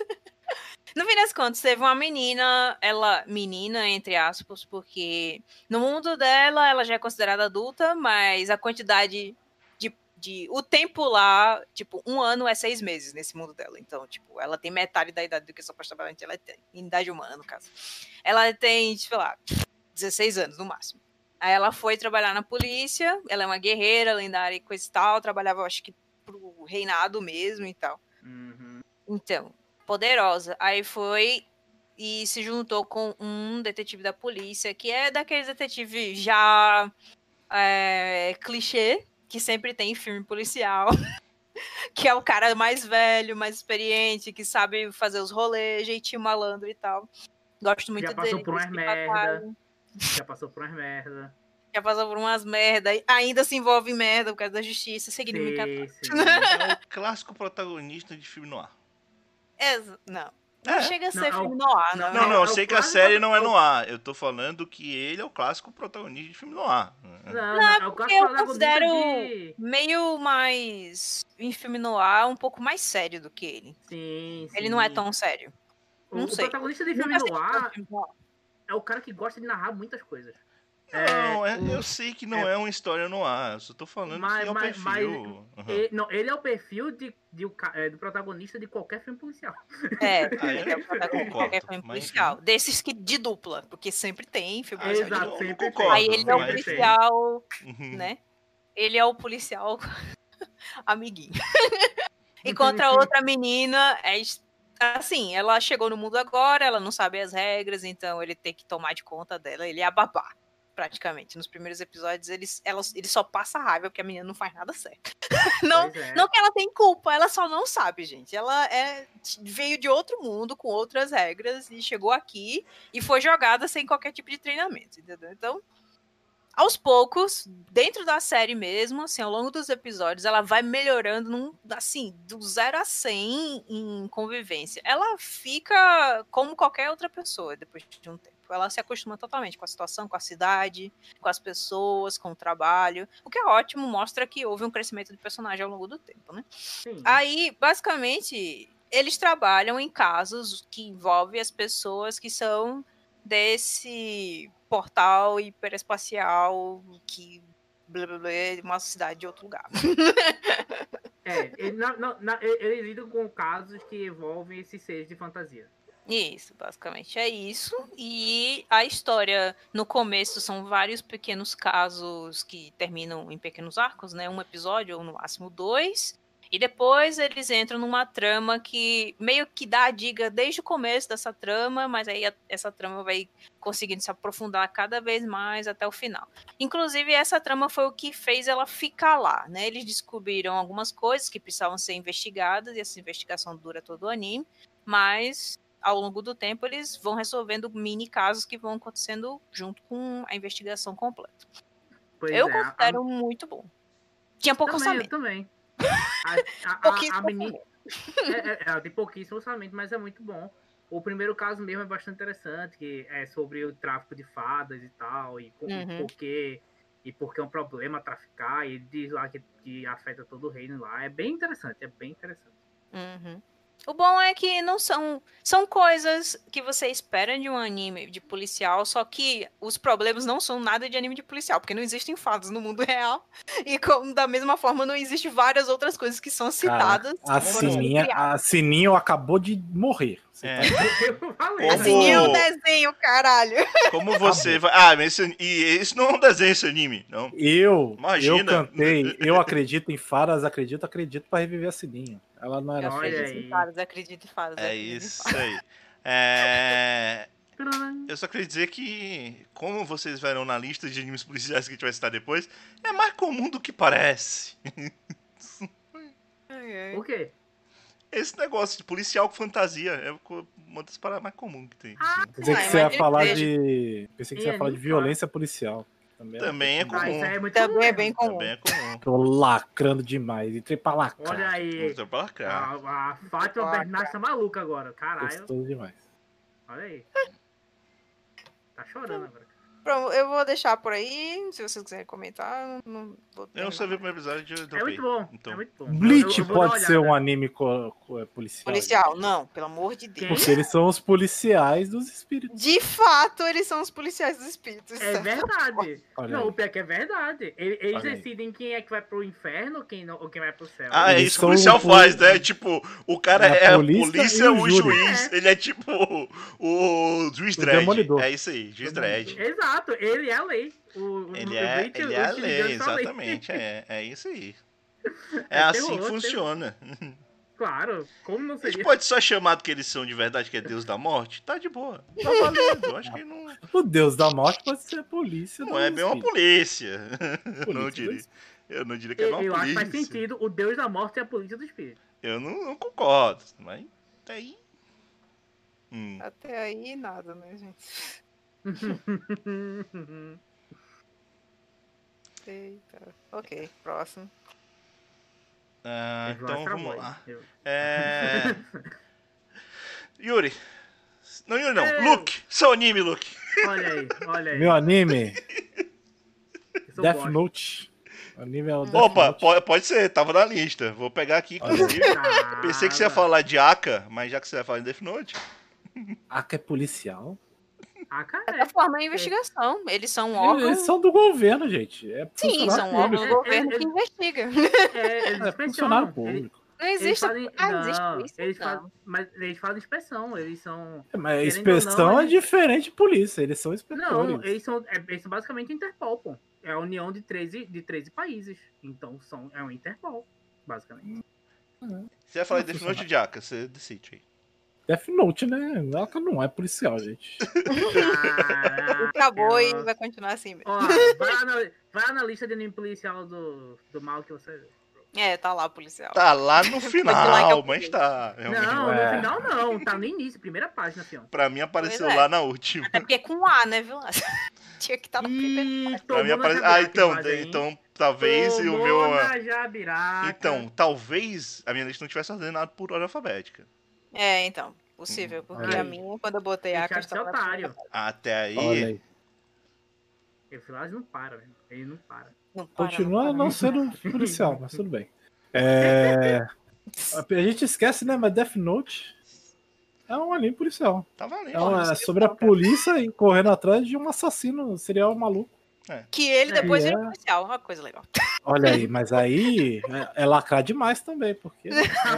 No fim das contas, teve uma menina, menina, entre aspas, porque no mundo dela, ela já é considerada adulta, mas a quantidade o tempo lá, tipo, 1 ano é 6 meses nesse mundo dela. Então, tipo, ela tem metade da idade do que supostamente ela tem. Em idade humana, no caso. Ela tem, sei lá, 16 anos no máximo. Aí ela foi trabalhar na polícia, ela é uma guerreira, lendária e coisa e tal, trabalhava, acho que, pro reinado mesmo e tal. Uhum. Então, poderosa. Aí foi e se juntou com um detetive da polícia, que é daqueles detetives já clichê, que sempre tem em filme policial. Que é o cara mais velho, mais experiente, que sabe fazer os rolês, jeitinho malandro e tal. Gosto muito Já dele. passou por umas esse merda. batalha. Já passou por umas merda. Já passou por umas merda. Ainda se envolve em merda por causa da justiça. Seguindo me encantar. Sim. É o clássico protagonista de filme noir. Não. Não chega a ser Não, filme noir, não, não. Não, eu é o sei que a clássico- série não é noir. Eu tô falando que ele é o clássico protagonista de filme noir. Não, é é o porque clássico eu considero protagonista de... meio mais em filme noir, um pouco mais sério do que ele. Sim. Ele não é tão sério. Não O sei. protagonista de filme Nunca assisti noir um filme noir. é o cara que gosta de narrar muitas coisas. Não, eu sei que não é- é uma história noir. Eu só tô falando que é o perfil. Uhum. Ele é o perfil do protagonista de qualquer filme policial. Ele é o eu protagonista de qualquer concordo, filme mas policial. enfim. Desses que de dupla, porque sempre tem filme Ah, policial de Exato, eu dupla. não sempre concordo. Aí ele é o mas enfim. policial, Uhum. né? Ele é o policial amiguinho. E contra outra menina, assim, ela chegou no mundo agora, ela não sabe as regras, então ele tem que tomar de conta dela, ele é a babá, praticamente. Nos primeiros episódios, ele só passa raiva porque a menina não faz nada certo. Não que ela tem culpa, ela só não sabe, gente. Ela veio de outro mundo, com outras regras, e chegou aqui e foi jogada sem qualquer tipo de treinamento, entendeu? Então, aos poucos, dentro da série mesmo, assim, ao longo dos episódios, ela vai melhorando, assim, do 0 a 100 em convivência. Ela fica como qualquer outra pessoa depois de um tempo. Ela se acostuma totalmente com a situação, com a cidade, com as pessoas, com o trabalho. O que é ótimo, mostra que houve um crescimento de personagem ao longo do tempo, né? Sim. Aí, basicamente, eles trabalham em casos que envolvem as pessoas que são desse portal hiperespacial que blá, blá, blá, é uma cidade de outro lugar. Eles lidam com casos que envolvem esses seres de fantasia. Isso, basicamente é isso. E a história, no começo, são vários pequenos casos que terminam em pequenos arcos, né? Um episódio, ou no máximo 2. E depois eles entram numa trama que meio que dá a dica desde o começo dessa trama, mas aí essa trama vai conseguindo se aprofundar cada vez mais até o final. Inclusive, essa trama foi o que fez ela ficar lá, né? Eles descobriram algumas coisas que precisavam ser investigadas, e essa investigação dura todo o anime, mas ao longo do tempo eles vão resolvendo mini casos que vão acontecendo junto com a investigação completa. Eu considero muito bom. Tinha pouco orçamento. Eu também. A menina tem pouquíssimo orçamento, mas é muito bom. O primeiro caso mesmo é bastante interessante, que é sobre o tráfico de fadas e tal, e por que é um problema traficar, e ele diz lá que afeta todo o reino lá. É bem interessante, Uhum. O bom é que não são coisas que você espera de um anime de policial, só que os problemas não são nada de anime de policial, porque não existem fadas no mundo real, e da mesma forma não existem várias outras coisas que são citadas. A Sininho acabou de morrer. A Sininho é um desenho, caralho. Como você vai... mas esse não é um desenho, esse anime, não. Eu cantei, eu acredito em fadas, acredito pra reviver a Sininho. Ela não era acredito em fadas. É isso aí. Eu só queria dizer que, como vocês verão na lista de animes policiais que a gente vai citar depois, é mais comum do que parece. O quê? Esse negócio de policial com fantasia é uma das paradas mais comuns que tem. Pensei que você ia falar de violência policial. Também é comum. Também é bem comum. Tô lacrando demais. Entrei pra lacrar. Olha aí. A Fátima Bernardes tá maluca agora. Caralho. Gostoso demais. Olha aí. Tá chorando agora. Pronto, eu vou deixar por aí. Se vocês quiserem comentar. Eu não sabia o primeiro episódio. É muito bom. Então. É muito bom. Bleach pode ser um anime policial. Policial? Não, pelo amor de Deus. Porque eles são os policiais dos espíritos. De fato, eles são os policiais dos espíritos. É verdade. Não, o pior que é verdade. Eles decidem quem é que vai pro inferno ou quem vai pro céu. É isso que o policial faz, né? Tipo, o cara é a polícia, o juiz. Ele é tipo o juiz Dredd. É isso aí, juiz Dredd. Exato, ele é a lei. Ele é a lei, exatamente. É isso aí. É assim que funciona. Claro, como não seria? A gente pode só chamar do que eles são de verdade, que é Deus da Morte? Tá de boa. Tá valendo. Eu acho que não. O Deus da Morte pode ser a polícia. Não é bem uma polícia. Eu não diria que é uma polícia. Eu acho que faz sentido. O Deus da Morte é a polícia do espírito. Eu não concordo, mas até aí. Até aí nada, né, gente? Eita. Ok, próximo. Então vamos lá. Yuri. Não, Yuri não. Luke. Seu anime, Luke. Olha aí. Meu anime. Death Note. O anime é o Death Opa, Note. pode ser. Tava na lista. Vou pegar aqui, inclusive. Pensei que você ia falar de Aka, mas já que você vai falar de Death Note. Aka é policial? Essa forma é investigação. Eles são órgãos. Eles são do governo, gente. Sim, são órgãos do governo que investiga. Eles funcionário público. Não existe. Mas eles fazem inspeção. Eles são. Mas inspeção é diferente de polícia. Eles são inspetores. Não, eles são basicamente Interpol, pô. É a união de 13 países. Então é um Interpol, basicamente. Você vai falar de Não Death Note, Jaka, você decide aí. Death Note, né? Ela não é policial, gente. Caraca, Acabou e ó. vai continuar assim mesmo. Ó, vai na lista de anime policial do mal que você vê. É, tá lá, policial. Tá lá no de lá que final, eu mas peguei. tá. Realmente. Não, no É. final não. Tá no início, primeira página, fião. Pra mim apareceu Pois é. lá na última. Até porque é com A, né, viu? Tinha que estar na primeira. Ih, Pra mim tomou na apareceu. jabiraca, Vaz, hein? Então talvez o meu. Tomou na jabiraca. Então, talvez a minha lista não tivesse ordenado por ordem alfabética. É, então. Possível, porque Olha a aí. minha, quando eu botei a Deixar de ser questão. otário. Até aí. Olha aí. O Filás não para, velho. Ele não para. Não para, Continua não para. não sendo policial, mas tudo bem. A gente esquece, né? Mas Death Note é um anime policial. Tá valendo. É sobre a polícia e correndo atrás de um assassino serial maluco. Que ele depois É. vira policial, uma coisa legal. Olha aí, mas aí é lacrar demais também, porque.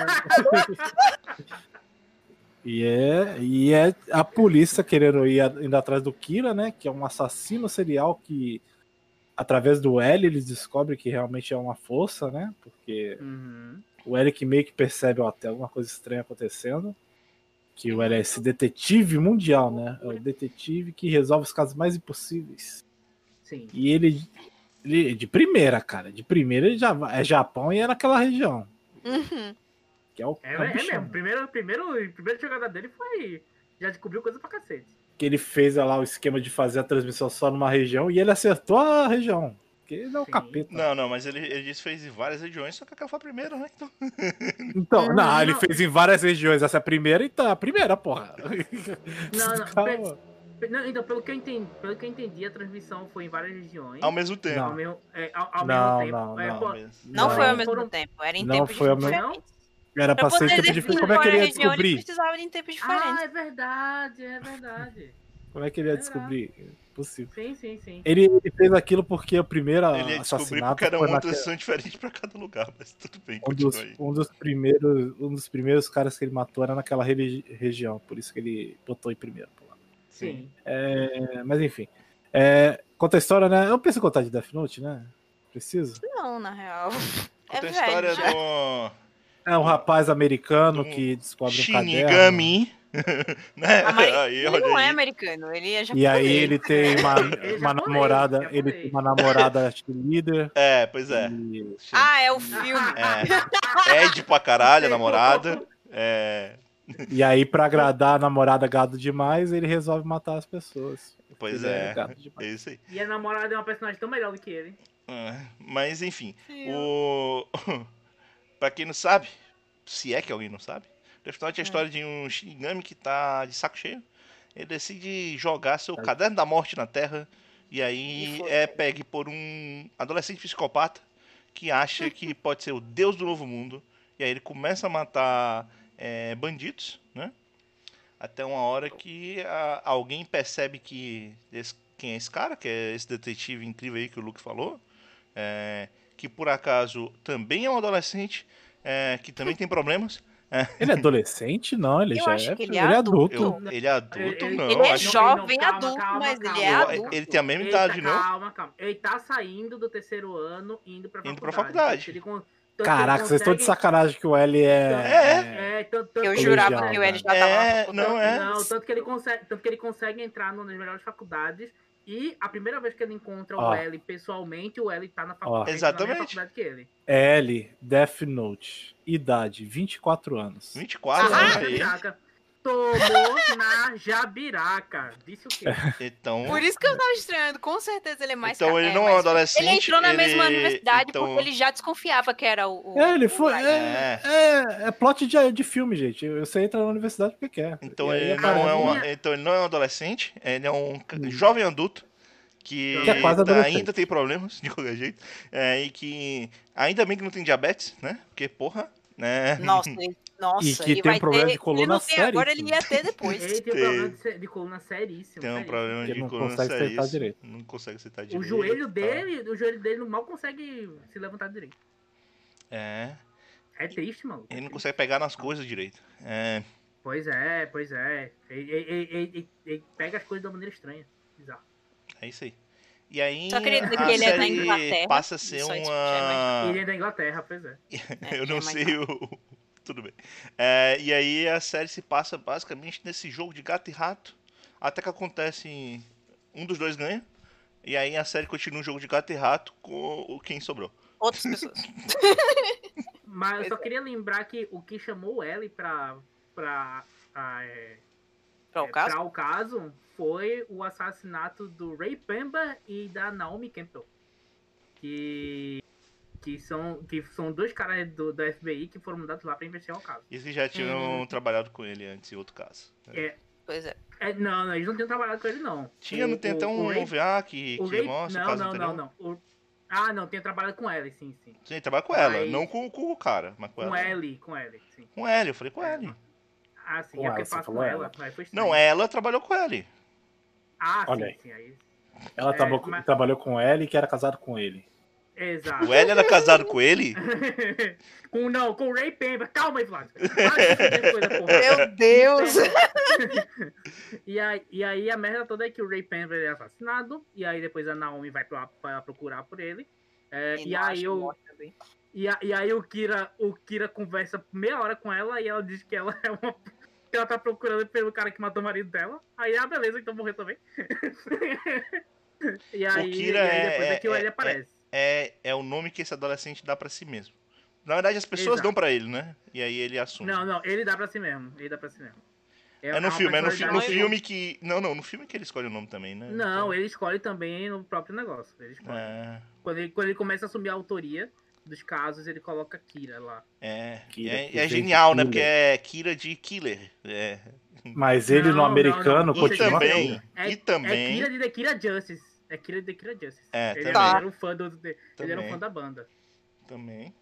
E é a polícia querendo ir indo atrás do Kira, né? Que é um assassino serial que, através do L, eles descobrem que realmente é uma força, né? Porque Uhum. o L que meio que percebe, ó, tem alguma coisa estranha acontecendo. Que o L é esse detetive mundial, né? É o detetive que resolve os casos mais impossíveis. Sim. E ele de primeira, cara. De primeira ele já é Japão e é naquela região. Uhum. Que é o É bichão. mesmo. Primeira jogada dele foi. Já descobriu coisa pra cacete. Que ele fez lá o esquema de fazer a transmissão só numa região e ele acertou a região. Porque ele é o Sim. capeta. Não, mas ele disse que fez em várias regiões, só que aquela foi a primeira, né? Então, Então, não, ele não. fez em várias regiões. Essa é a primeira, então, a primeira, porra. Não. Calma. Não, então, pelo que eu entendi, a transmissão foi em várias regiões. ao mesmo tempo. Não. Ao mesmo Não, tempo. não, É, não. pô, Não foi ao mesmo foram- tempo, era em Não tempos foi ao mesmo- diferentes. Era pra ser em tempo diferente. Como é que ele ia Ele descobrir? precisava de tempos Ah, diferentes. é verdade. Como é que ele ia É descobrir? Impossível. Sim. Ele fez aquilo porque o primeiro Ele ia descobrir assassinato porque era foi uma naquela- transição diferente pra cada lugar, mas tudo bem, um continua aí. dos primeiros caras que ele matou era naquela região, por isso que ele botou em primeiro. Sim. Mas enfim. Conta a história, né? Eu penso em contar de Death Note, né? Preciso? Não, na real. É Conta a velho história já. do É um rapaz americano Do que descobre um caderno. Shinigami. Né? Ah, mas Aí, ele olha não é aí. americano, ele é E japonês. aí ele tem uma japonês, namorada. japonês. Ele tem uma namorada líder. É, pois é. E Ah, é o filme. É Ed pra caralho, a namorada. E aí, pra agradar a namorada gado demais, ele resolve matar as pessoas. Pois Ele é. gado demais. É isso aí. E a namorada é uma personagem tão melhor do que ele. Mas enfim, pra quem não sabe, se é que alguém não sabe, Death Note é a história de um Shinigami que tá de saco cheio. Ele decide jogar seu caderno da morte na Terra e aí é pegue por um adolescente psicopata que acha que pode ser o deus do novo mundo. E aí ele começa a matar bandidos, né? Até uma hora que alguém percebe que quem é esse cara, que é esse detetive incrível aí que o Luke falou, que por acaso também é um adolescente, que também tem problemas. Ele é adolescente? Não, ele Eu já acho é. que ele Ele é é adulto. adulto. Ele é adulto? Ele- Não, Ele é acho que jovem calma, adulto, calma, mas calma. ele é adulto. ele tem a mesma idade, não? Calma. Ele tá saindo do terceiro ano indo pra faculdade. Indo pra faculdade. Tanto Caraca, que vocês estão de sacanagem que o L tanto Eu que jurava colegial, que o L já né? tava na É, faculdade. não é. Não, tanto que ele consegue entrar nas melhores faculdades. E a primeira vez que ele encontra Ó. o L pessoalmente, o L tá na faculdade, na Exatamente. mesma faculdade que ele. L, Death Note, idade 24 anos. 24 Ah, anos aí. Jabiraca. Tomou na jabiraca. Disse o quê? Então, Por isso que eu tava estranhando, com certeza ele é mais Então ele não é um mais- adolescente, Ele entrou na mesma ele- universidade então- porque ele já desconfiava que era o. Ele o foi. Ryan. É plot de filme, gente. Você entra na universidade porque quer. então E aí ele não aparece- então ele não é um adolescente, ele é um jovem adulto que Que é quase adolescente. ainda tem problemas, de qualquer jeito, e que ainda bem que não tem diabetes, né? Porque, porra, né? Nossa, E que ele tem vai problema ter, de coluna ele não tem agora, ele seríssimo. ia ter depois. Ele tem um problema de coluna seríssimo. Tem um problema Porque de não coluna consegue sentar seríssimo, direito. não consegue sentar O direito. joelho, tá? o joelho dele mal consegue se levantar direito. É, É triste, mano. ele não consegue pegar nas coisas direito. Pois é. Ele pega as coisas de uma maneira estranha. Bizarro. É isso aí. E aí Só queria dizer a que ele é da série Inglaterra, passa a ser só isso, uma... Ele é da Inglaterra, pois é. Eu já não é mais sei o... Tudo bem. E aí a série se passa basicamente nesse jogo de gato e rato, até que acontece... Um dos dois ganha, e aí a série continua um jogo de gato e rato com quem sobrou. outras pessoas. Mas eu Pois só é. queria lembrar que o que chamou o Ellie pra Para o caso? pra o caso foi o assassinato do Ray Pemba e da Naomi Campbell. Que são dois caras do FBI que foram mandados lá pra investigar o caso. E eles já tinham trabalhado com ele antes em outro caso. Pois é. Não, eles não tinham trabalhado com ele, não. Não tem até um OVA que mostra o caso anterior? Não, tinha trabalhado com Ellie, sim. Sim, trabalha com ela, Mas- não com o cara, mas com Com ela. Ellie, sim. Com ele, eu falei com ele. Ah, sim, Com é porque ela, você faz com falou ela. ela. Mas foi estranho. Não, ela trabalhou com ele. Ah, Olha sim, aí. sim. Aí... Ela mas- trabalhou com ele que era casado com ele. Exato. O L era casado com ele? com o Ray Pemba. Calma aí, Vlad. Para de fazer coisa, porra. Meu Deus! E aí a merda toda é que o Ray Pemba é assassinado. E aí depois a Naomi vai pra procurar por ele. E aí o Kira conversa meia hora com ela e ela diz que ela que ela tá procurando pelo cara que matou o marido dela. Aí, beleza, então morreu também. e aí depois é que o L aparece. É o nome que esse adolescente dá pra si mesmo. Na verdade, as pessoas Exato. dão pra ele, né? E aí ele assume. Não, ele dá pra si mesmo. É no uma filme, no personalidade- filme que... Não, no filme que ele escolhe o nome também, né? Não, ele escolhe também no próprio negócio. Ele escolhe. Quando ele começa a assumir a autoria dos casos, ele coloca Kira lá. Kira, que é fez genial, né? Killer. Porque é Kira de Killer. Mas ele no Não, americano não. E continua também, Kira. É Kira de The Kira Justice. É Kira de The Kira Justice. Ele também. era um fã ele era um fã da banda. Também.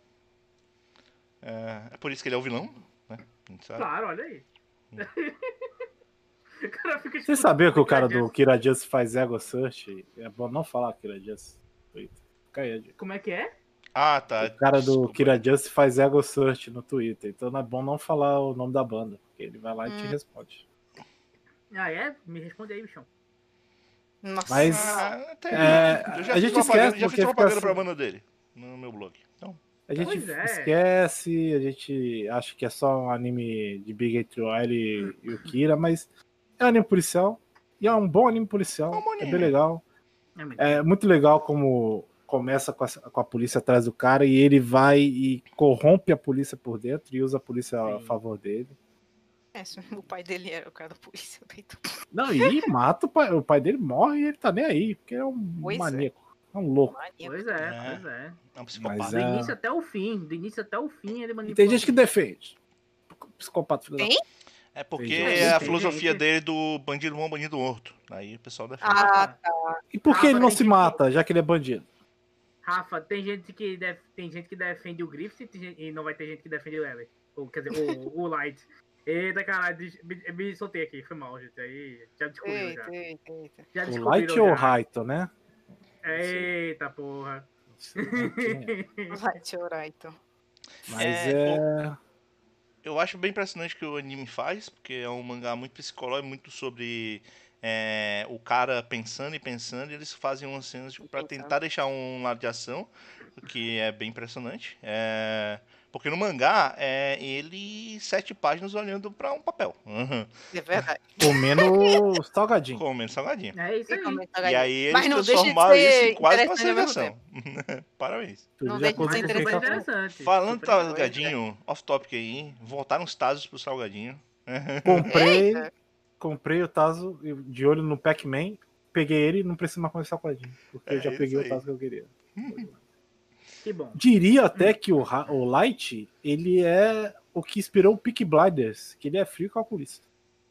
É por isso que ele é o vilão, né? A gente sabe. Claro, olha aí. O cara fica Você sabia que o cara do Kira Justice faz ego search? É bom não falar Kira Justice. Fica aí, Diego. Como é que é? Ah, tá. O cara do Desculpa. Kira Justice faz ego search no Twitter. Então não é bom não falar o nome da banda. Porque ele vai lá e te responde. Me responde aí, bichão. Nossa. Mas Eu já a fiz gente propaganda- esquece já porque fiz propaganda fica pra assim. banda dele no meu blog. Então, A gente Pois é. esquece, a gente acha que é só um anime de Big entre o L e o Kira, mas é um anime policial. E é um bom anime policial. É um bom É anime. bem legal. muito É muito legal como começa com a polícia atrás do cara e ele vai e corrompe a polícia por dentro e usa a polícia a Sim. favor dele. O pai dele era o cara da polícia. Não, e mata o pai dele, morre e ele tá nem aí, porque é um Pois é. maníaco. É um louco. Pois é. é um psicopata. Mas Do é- início até o fim. ele E manipula. tem gente que defende. Psicopata filho da Tem? É porque Tem é gente. a filosofia dele do bandido bom, bandido morto. Aí o pessoal defende. Ah, E por que Ah, ele não mas se tem mata, já que ele é bandido? Rafa, tem gente que defende o Griffith e não vai ter gente que defende o Ellie. Quer dizer, o Light. Eita, caralho, me soltei aqui, foi mal, gente. Aí já descobriu já. eita. Já O descobriram Light ou o já. Raito, né? Eita, porra. Não sei quem é. Vai chorar, então. Mas é. Eu acho bem impressionante o que o anime faz, porque é um mangá muito psicológico, muito sobre o cara pensando e eles fazem umas cenas pra tentar deixar um lado de ação, o que é bem impressionante. Porque no mangá é ele 7 páginas olhando pra um papel. É verdade. Comendo salgadinho. Comendo salgadinho. É isso aí. E aí eles Mas não deixa de transformaram ser isso em quase uma interessante ao mesmo celebração. Parabéns. Tudo Não de deixa de acordo ser Mas com é quem super tá falando. interessante. Falando em super salgadinho, off-topic aí, voltaram os Tazos pro salgadinho. Comprei o Tazo de olho no Pac-Man, peguei ele e não preciso mais comer salgadinho. Porque eu já isso peguei aí. o Tazo que eu queria. Que bom. Diria até que o Light, ele é o que inspirou o Peaky Blinders, que ele é frio e calculista.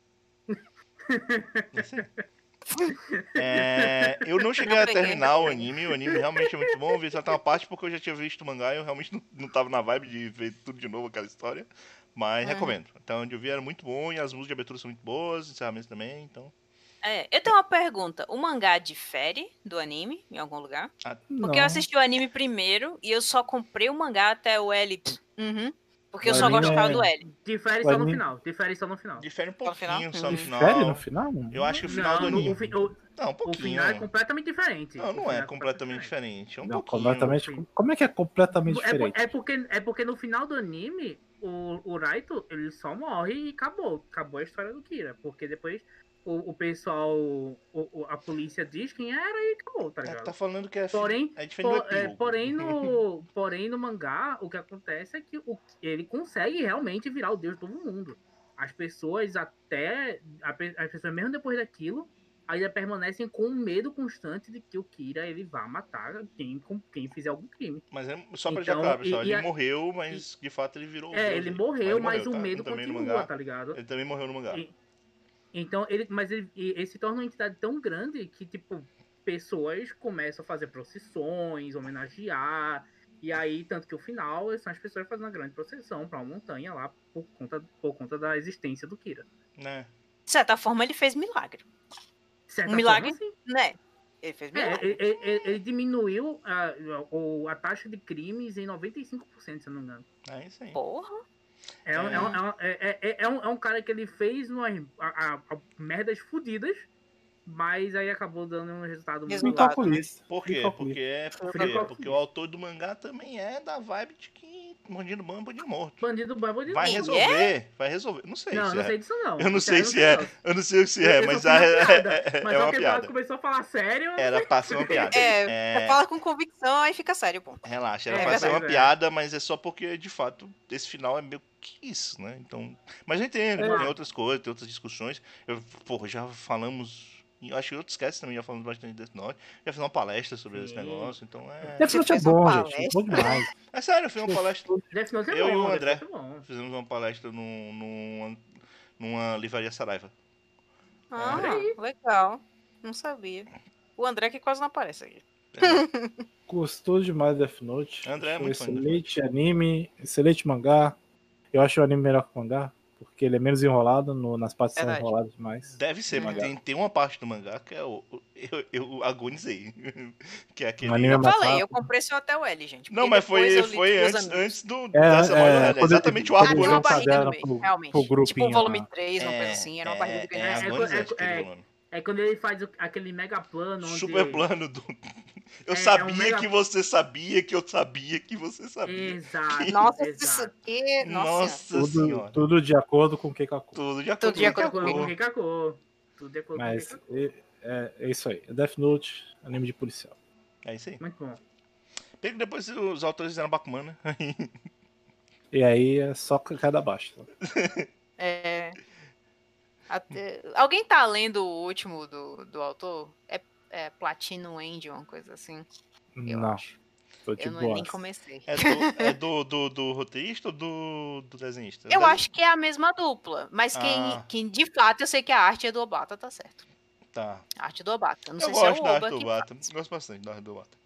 Eu não cheguei Não a peguei, terminar mas o anime realmente é muito bom. Eu vi só uma parte porque eu já tinha visto o mangá e eu realmente não tava na vibe de ver tudo de novo aquela história. Mas recomendo. Então, onde eu vi era muito bom e as músicas de abertura são muito boas, encerramentos também, então... Eu tenho uma pergunta. O mangá difere do anime em algum lugar? Porque eu assisti o anime primeiro e eu só comprei o mangá até o L. Porque eu O só anime gostava é- do L. Difere O só no anime- final. Difere só no final. Difere um Só no final? pouquinho, só no final. Difere no final? Eu acho que o final do Não, anime... Não, um o pouquinho. final é completamente diferente. Não, O não final é completamente diferente. É um Não, pouquinho. completamente. Como é que é completamente diferente? É porque no final do anime, o Raito, ele só morre e acabou. Acabou a história do Kira. Porque depois o pessoal, a polícia diz quem era e acabou, tá É, ligado? tá falando que é, Porém, é diferente do epílogo. porém, no mangá, o que acontece é que ele consegue realmente virar o deus de todo mundo. As pessoas as pessoas mesmo depois daquilo, ainda permanecem com um medo constante de que o Kira ele vá matar quem fizer algum crime. Mas é só pra Então, deixar claro, pessoal, e ele morreu, mas de fato ele virou o É, deus ele aí. morreu, mas o tá? medo Também no continua, mangá. tá ligado? Ele também morreu no mangá. Então, ele se torna uma entidade tão grande que, tipo, pessoas começam a fazer procissões, homenagear. E aí, tanto que o final são as pessoas fazendo uma grande procissão pra uma montanha lá por conta da existência do Kira. Né? De certa forma, ele fez milagre. De certa Um milagre, forma, sim. né? Ele fez milagre. Ele diminuiu a taxa de crimes em 95%, se eu não me engano. É isso aí. Porra. É um cara que ele fez merdas fodidas, mas aí acabou dando um resultado muito Fui Resultado, calculista. Por Fui quê? calculista. Porque o autor do mangá também é da vibe de que bandido bom é bandido morto. bandido bom, bandido Vai bom. resolver, vai resolver. Não sei Não, se não é. sei disso não. Eu não Isso aí sei se é. não. Eu não sei se é, Eu mas só fiz uma piada, é mas uma só que piada. começou a falar sério. Era pra ser uma piada. Você fala com convicção, aí fica sério, pô. Relaxa, era É pra ser uma verdade, piada, mas é só porque, de fato, esse final é meio que isso, né? Então. Mas eu entendo, É. tem outras coisas, tem outras discussões. Já falamos. Eu acho que outros casts também já falamos bastante desse Note. Já fiz uma palestra sobre esse Sim. negócio, então é. Death Note é fez uma bom, palestra? gente. É bom demais. É sério, eu fiz uma palestra. Death Note é Eu bom, e o Death André. Note é bom. Fizemos uma palestra numa livraria Saraiva. Ah, Olha aí. legal. Não sabia. O André que quase não aparece aqui. Gostou demais do Death Note. André é Achou muito fã do Death excelente anime, excelente mangá. Eu acho o anime melhor que o mangá, porque ele é menos enrolado, nas partes que são Verdade. enroladas demais. Deve ser, porque Mangá. tem uma parte do mangá que é eu agonizei. Que é aquele. Um anime Eu mais falei, rápido. eu comprei seu Hotel L, gente. Não, porque mas depois eu li foi com meus antes, amigos. antes do, É, dessa maior. quando Exatamente o ele- Ah, arco, tem quando né? uma ele barriga cadeira no meio, pro- realmente. pro Tipo grupinho o volume lá. 3, uma coisa assim, era uma barriga É grande. agonizante aquele volume. É quando ele faz aquele mega plano onde... Super plano do. Eu É sabia um mega- que você sabia que eu sabia que você sabia. Exato. Nossa, isso exato. aqui... Nossa. Nossa senhora. Tudo de acordo com o Keikaku. Tudo de Tudo de acordo acordo com Com o quem cacou. Tudo de acordo com Mas quem cacou. é isso aí. Death Note, anime de policial. É isso aí. Muito bom. Pega depois os autores fizeram Bakuman, né? E aí é só cada baixo. É... Alguém tá lendo o último do autor? É Platinum End, uma coisa assim? Eu Não, acho. tô de Eu não, boa. nem comecei. É do roteirista ou do desenhista? Eu acho que é a mesma dupla, mas Ah. quem de fato eu sei que a arte é do Obata, tá certo. Tá. A arte do Obata. Não Eu sei se é gosto o da arte Oba do que Obata. faz. Gosto bastante da arte do Obata.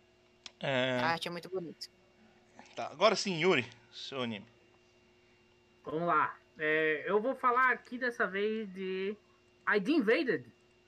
A arte é muito bonita. Tá. Agora sim, Yuri, seu anime. Vamos lá. Eu vou falar aqui dessa vez de ID Invaded.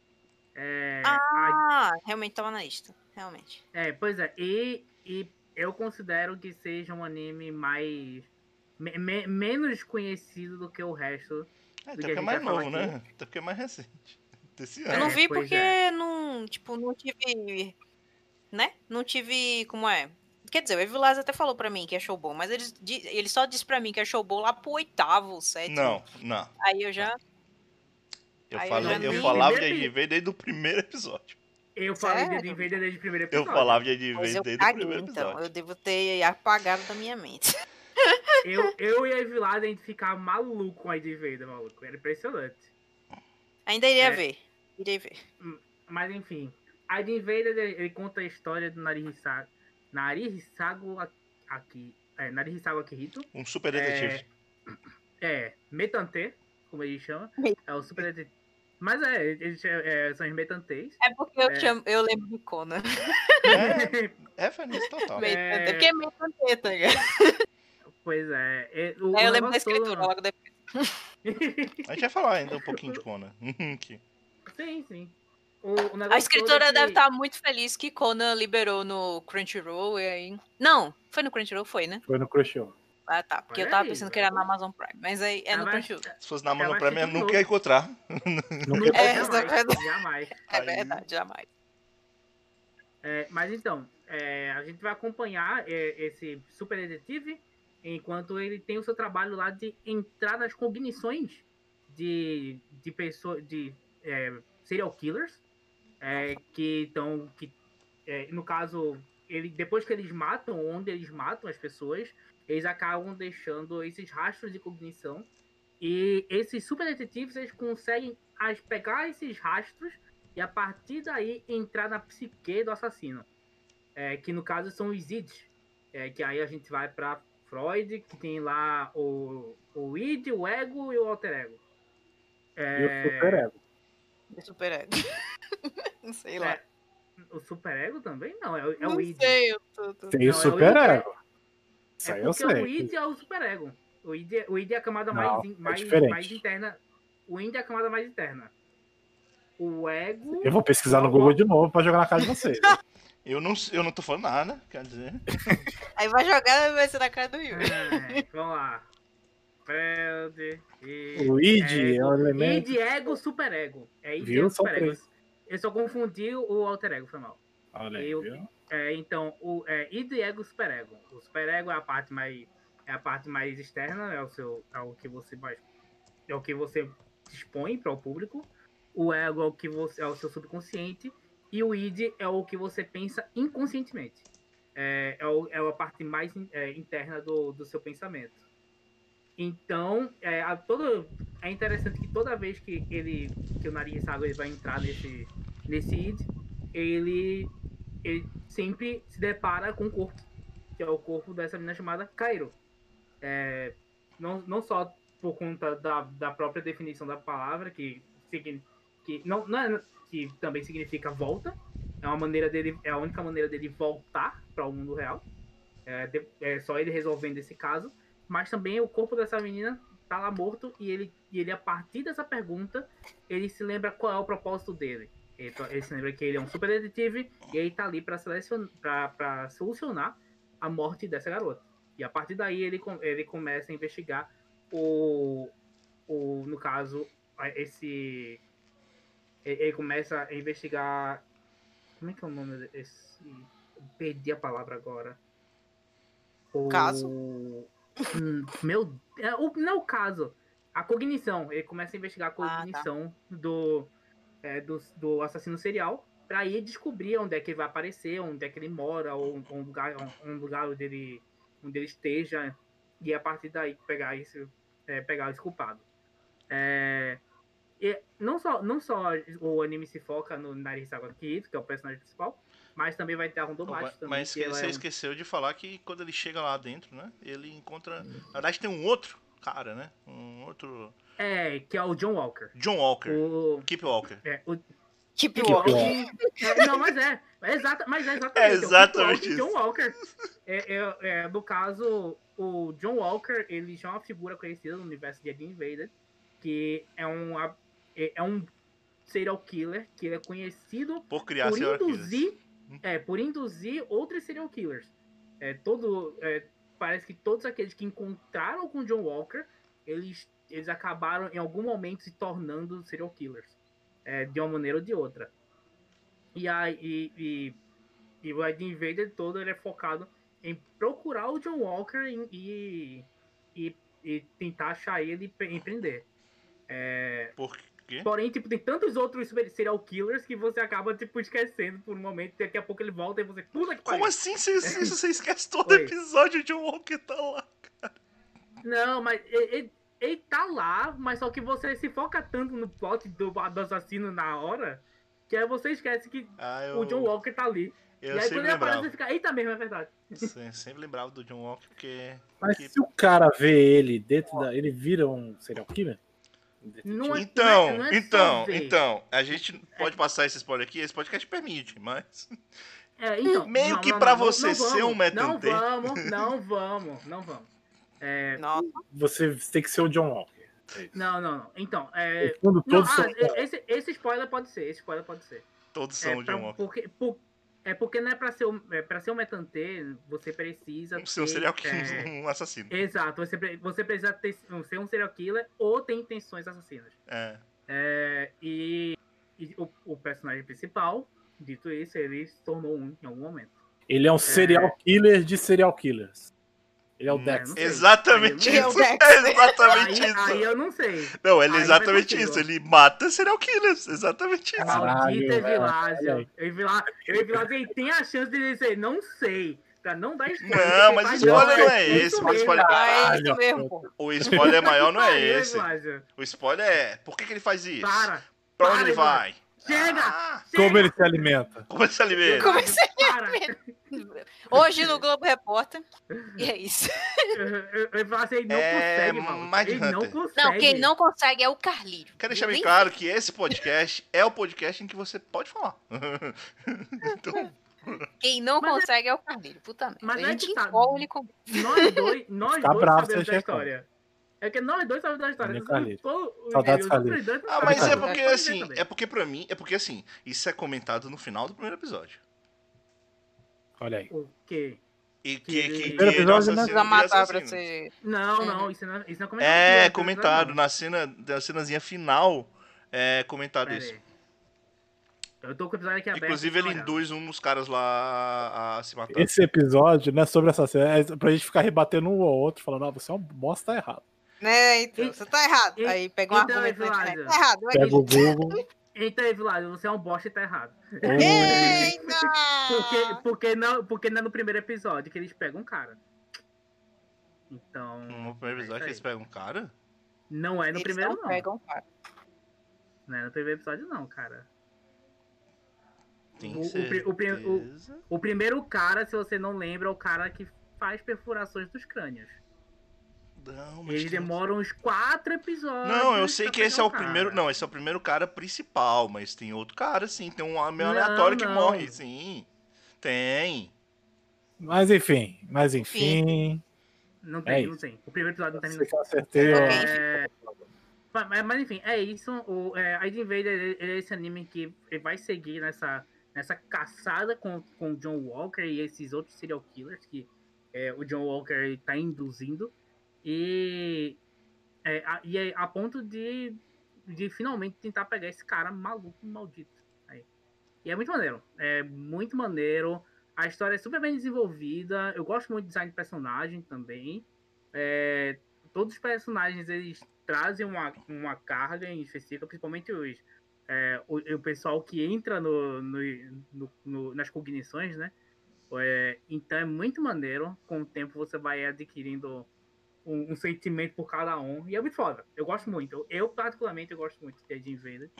Realmente tava na lista. Realmente. Pois é. E eu considero que seja um anime mais... menos conhecido do que o resto. Até que a porque é gente mais vai falar novo, aqui. né? Até porque é mais recente. Desse Eu ano. não vi pois porque é. não tive... Né? Não tive... Como é? Quer dizer, o Evilás até falou pra mim que achou bom, mas ele só disse pra mim que achou bom lá pro 8º, 7º. Não. Aí eu já... Eu Aí falei, eu já eu nem- falava de Primeiro Advent desde o primeiro episódio. Eu falei de Sério? ID Invaded desde o primeiro Eu episódio. falava de Pois Advent eu desde o caguei, primeiro então. episódio. Eu devo ter apagado da minha mente. Eu e a Evilada, a gente ficava maluco com a ID Invaded, maluco. Era impressionante. Ainda iria É. ver. Irei ver. Mas enfim, a ID Invaded, ele conta a história do Narihisago Akihito. Um super detetive. Metante, como ele chama. É o super detetive. Mas eles são os metantês. É porque eu lembro de Conan. Referência total. É porque é meio canteta, cara. Pois é. Aí eu lembro da escritura logo depois. A gente vai falar ainda um pouquinho de Conan. Aqui. Sim. O negócio A escritora todo é deve que- estar muito feliz que Conan liberou no Crunchyroll e aí... Não, foi no Crunchyroll, foi, né? Foi no Crunchyroll. Ah, tá. Porque eu Olha tava aí, pensando que era velho. na Amazon Prime. Mas aí é no Ela vai- Crunchyroll. Se fosse na Ela Amazon vai Prime, eu assistir de nunca ia encontrar. Nunca- É, isso é Jamais, verdade. jamais. É Aí- verdade, jamais. Mas então, a gente vai acompanhar esse super detetive enquanto ele tem o seu trabalho lá de entrar nas cognições de pessoas, de serial killers, que estão, no caso, depois que eles matam, onde eles matam as pessoas, eles acabam deixando esses rastros de cognição. E esses super detetives, eles conseguem pegar esses rastros e a partir daí entrar na psique do assassino. Que no caso são os ids. Que aí a gente vai para Freud, que tem lá o id, o ego e o alter ego. E o super ego. Do Super Ego. Não sei lá. O super ego também? Não, é Não o id. sei, Tem Não, o super id, ego. Isso aí eu porque o sei. id é o super ego. O id é a camada Não, mais diferente. interna. O id é a camada mais interna. O ego. Eu vou pesquisar no Google de novo pra jogar na cara de vocês. Eu não tô falando nada, quer dizer. Aí vai jogar e vai ser na cara do Yuri. Vamos lá. Freud O id é o elemento. id, ego, super ego. Id, Viu? ego, São super ego. três. Eu só confundi o alter ego, foi mal. Olha aí, Eu- viu? Então, id, ego, super ego. O super ego é a parte mais externa, é o que você expõe para o público. O ego é o seu subconsciente e o id é o que você pensa inconscientemente. É a parte mais interna do seu pensamento. Então, é interessante que toda vez que o Nariz-Sago ele vai entrar nesse id, ele sempre se depara com o corpo, que é o corpo dessa menina chamada Cairo. Não só por conta da própria definição da palavra, que também significa volta, é a única maneira dele voltar para o mundo real. É só ele resolvendo esse caso, mas também o corpo dessa menina tá lá morto e ele a partir dessa pergunta, ele se lembra qual é o propósito dele. Ele se lembra que ele é um super detetive e ele tá ali para solucionar a morte dessa garota. E a partir daí ele começa a investigar no caso, ele começa a investigar. Como é que é o nome desse? Perdi a palavra agora. Caso? Não é o caso. A cognição. Ele começa a investigar a cognição do assassino serial para ir descobrir onde é que ele vai aparecer, onde é que ele mora, ou um lugar onde ele esteja, e a partir daí pegar esse culpado. E não só o anime se foca no Narisawa Kid, que é o personagem principal, mas também vai ter a Rondomachi também. Mas você esqueceu de falar que quando ele chega lá dentro, né? Ele encontra. Na verdade, tem um outro cara, né? Um outro. Que é o John Walker. John Walker. Keep Walker. Keep Walking. Walking. Não, mas é exatamente. É exatamente isso. John Walker. No caso, o John Walker, ele já é uma figura conhecida no universo de Alien Invader, que é um serial killer que ele é conhecido por criar serial killers. Por induzir outros serial killers. Parece que todos aqueles que encontraram com o John Walker, eles acabaram em algum momento se tornando serial killers. De uma maneira ou de outra. E o Alien Invader todo ele é focado em procurar o John Walker e tentar achar ele e prender. Por quê? Porém, tem tantos outros serial killers que você acaba, esquecendo por um momento. Daqui a pouco ele volta e você... Puta que pariu! Como assim você esquece todo episódio de John Walker tá lá, cara? Não, mas ele tá lá, mas só que você se foca tanto no plot do assassino na hora, que aí você esquece que o John Walker tá ali. Eu e aí quando ele lembrava. aparece, você fica, eita mesmo, é verdade. Sempre lembrava do John Walker, porque... Mas se o cara vê ele dentro ele vira um serial killer? Então, a gente pode passar esse spoiler aqui, esse podcast permite, mas... Meio que pra você ser um metante... Não vamos. Você tem que ser o John Walker. Não. Então, todos são... esse spoiler pode ser. Todos são o John Walker. É porque não é pra ser um Metantê, você precisa Ser um ter, serial killer, um assassino. Exato, você precisa ser um serial killer ou ter intenções assassinas. E o personagem principal, dito isso, ele se tornou um em algum momento. Ele é um serial killer de serial killers. Ele é o Não Dexter. sei. Exatamente Aí eu não isso. sei. É exatamente Aí isso. eu não sei. Não, ele é Aí exatamente vai isso. contigo. Ele mata serial killers. Exatamente isso. Caralho, Maldita velho, Evilásio. olha Evilásio, ele tem a chance de dizer não sei. Pra não dar spoiler. Não, porque mas vai spoiler dar- não é isso esse. O mesmo. spoiler, Ah, é isso mesmo, pô. o spoiler maior não é Pariu, esse. Evilásio. O spoiler é, por que ele faz isso? Para. Pra onde Para, ele Evilásio. vai? Chega! Ah, Como ele se alimenta. como ele se alimenta? Como é que você Para. Hoje no Globo Repórter. E é isso. Evilásio, ele não É consegue, mano. Mind Ele não Hunter. consegue. Não, quem não consegue é o Carlírio. Quero deixar Eu bem nem claro que esse podcast é o podcast em que você pode falar. Então, Quem não Mas é- consegue é o Carlírio. Puta merda. Mas A é gente que tá. encola ele com. Nós Tá dois bravo, sabemos você da já história. É que nós dois sabemos da história. Nem Carlinhos. Os Saudades, outros Carlinhos. dois não ah, mas sabem. é Caralho. porque Pode ver assim, também. é porque pra mim, é porque assim, isso é comentado no final do primeiro episódio. Olha aí. O quê? E Que- que Primeiro ele é o episódio, né? assassino Precisa de matar pra assassinos. ser. Não, isso não é comentado. É no comentado episódio, na cena, da cenazinha final, é comentado Pera isso. aí. Eu tô com o episódio aqui aberto. Inclusive deixa ele eu olhar. induz um dos caras lá a se matar. Esse episódio não é sobre essa cena, é pra gente ficar rebatendo um ao outro, falando, ah, você é um bosta, tá errado. Né, então, E- você tá errado. e- Aí pega um então, argumento na internet. Eduardo, Tá errado, olha Pega o isso. Google. Então, Evilásio, você é um bosta e tá errado. Eita! Porque não é no primeiro episódio que eles pegam um cara. Então. No primeiro episódio é eles isso aí. pegam um cara? Não é no Eles primeiro, não não. pegam, cara. Não é no primeiro episódio, não, cara. Tem O- o certeza? pri- o primeiro cara, se você não lembra, é o cara que faz perfurações dos crânios. Não, mas Ele tem- demora uns 4 episódios. Não, eu sei pra que esse pegar é o cara. primeiro. Não, esse é o primeiro cara principal, mas tem outro cara, sim. Tem um meio Não, aleatório que não. morre, sim. Tem. Mas enfim. Não É tem, isso. não tem. O primeiro episódio não Sei tem. que eu acertei, ó. Mas enfim, é isso. A Id Invader ele é esse anime que ele vai seguir nessa caçada com o John Walker e esses outros serial killers que o John Walker está induzindo. E é a ponto de finalmente tentar pegar esse cara maluco, maldito. Aí. E é muito maneiro. É muito maneiro. A história é super bem desenvolvida. Eu gosto muito do design de personagem também. Todos os personagens eles trazem uma carga em específico, principalmente o pessoal que entra nas cognições, né? Então é muito maneiro. Com o tempo você vai adquirindo um sentimento por cada um. E é muito foda. Eu gosto muito. Eu particularmente, eu gosto muito de Ed Invader.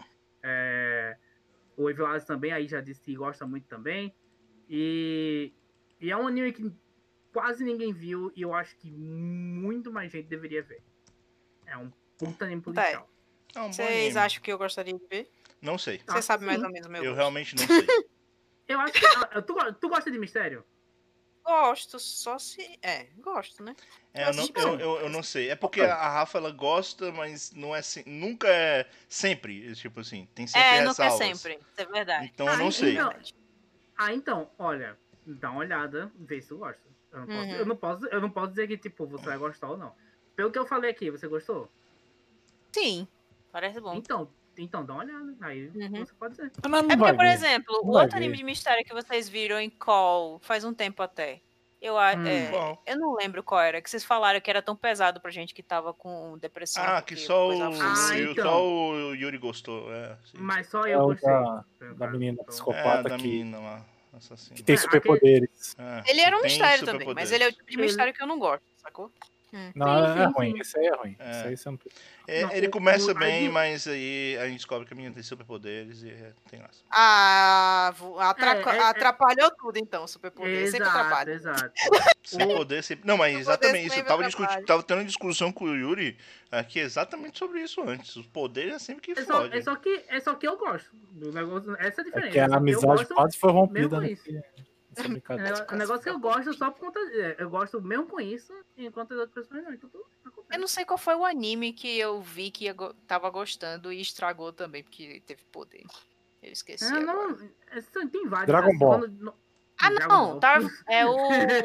O Evilásio também, aí já disse que gosta muito também. E é um anime que quase ninguém viu e eu acho que muito mais gente deveria ver. É um puta anime policial. É um bom Vocês anime. acham que eu gostaria de ver? Não sei. Você sabe mais sim. ou menos o meu Eu gosto. realmente não sei. Eu acho que... tu gosta de mistério? Gosto, só se... gosto, né? Eu não sei. É porque a Rafa ela gosta, mas não é nunca é sempre. Tipo assim, tem sempre Nunca é ressalvas. sempre. Isso é verdade. Então eu não sei. Então, olha, dá uma olhada, vê se tu gosta. Eu não posso dizer que, tipo, você vai gostar ou não. Pelo que eu falei aqui, você gostou? Sim, parece bom. Então dá uma olhada. Aí você pode dizer. Não É porque, vai por ver. exemplo, o Não vai outro ver. anime de mistério que vocês viram em Call faz um tempo até. Qual? Eu não lembro qual era, que vocês falaram que era tão pesado pra gente que tava com depressão. Ah, porque que só coisa fácil. então. só o Yuri gostou. Sim. Mas só É eu o gostei. da menina Então, psicopata da que menina lá, assassina. tem É, superpoderes. Ele era um Tem mistério também, mas ele é o tipo de Ele- mistério que eu não gosto, sacou? Não, Sim, é sim, ruim. sim. Esse aí é ruim. É. Esse aí você não... Não, Ele começa a bem, Id- mas aí a gente descobre que a menina tem superpoderes e tem graça. Atrapalhou tudo, então, o superpoder. Sempre atrapalha. Exato. Sem poder, sempre. Não, mas Sem exatamente poder, isso. sempre atrapalha. Tava tendo uma discussão com o Yuri aqui exatamente sobre isso antes. Os poderes é sempre que fode. É só que eu gosto do negócio. Essa é a diferença. É que a Eu amizade gosto quase foi mesmo rompida com nessa É brincadeira. um negócio que eu gosto só por conta. Eu gosto mesmo com isso, enquanto as outras pessoas não. Então, acontece. Eu não sei qual foi o anime que eu vi que tava gostando e estragou também, porque teve poder. Eu esqueci Ah, agora. não. Tem vários. Dragon assim, Ball. Ah, Dragon não. Ball. É o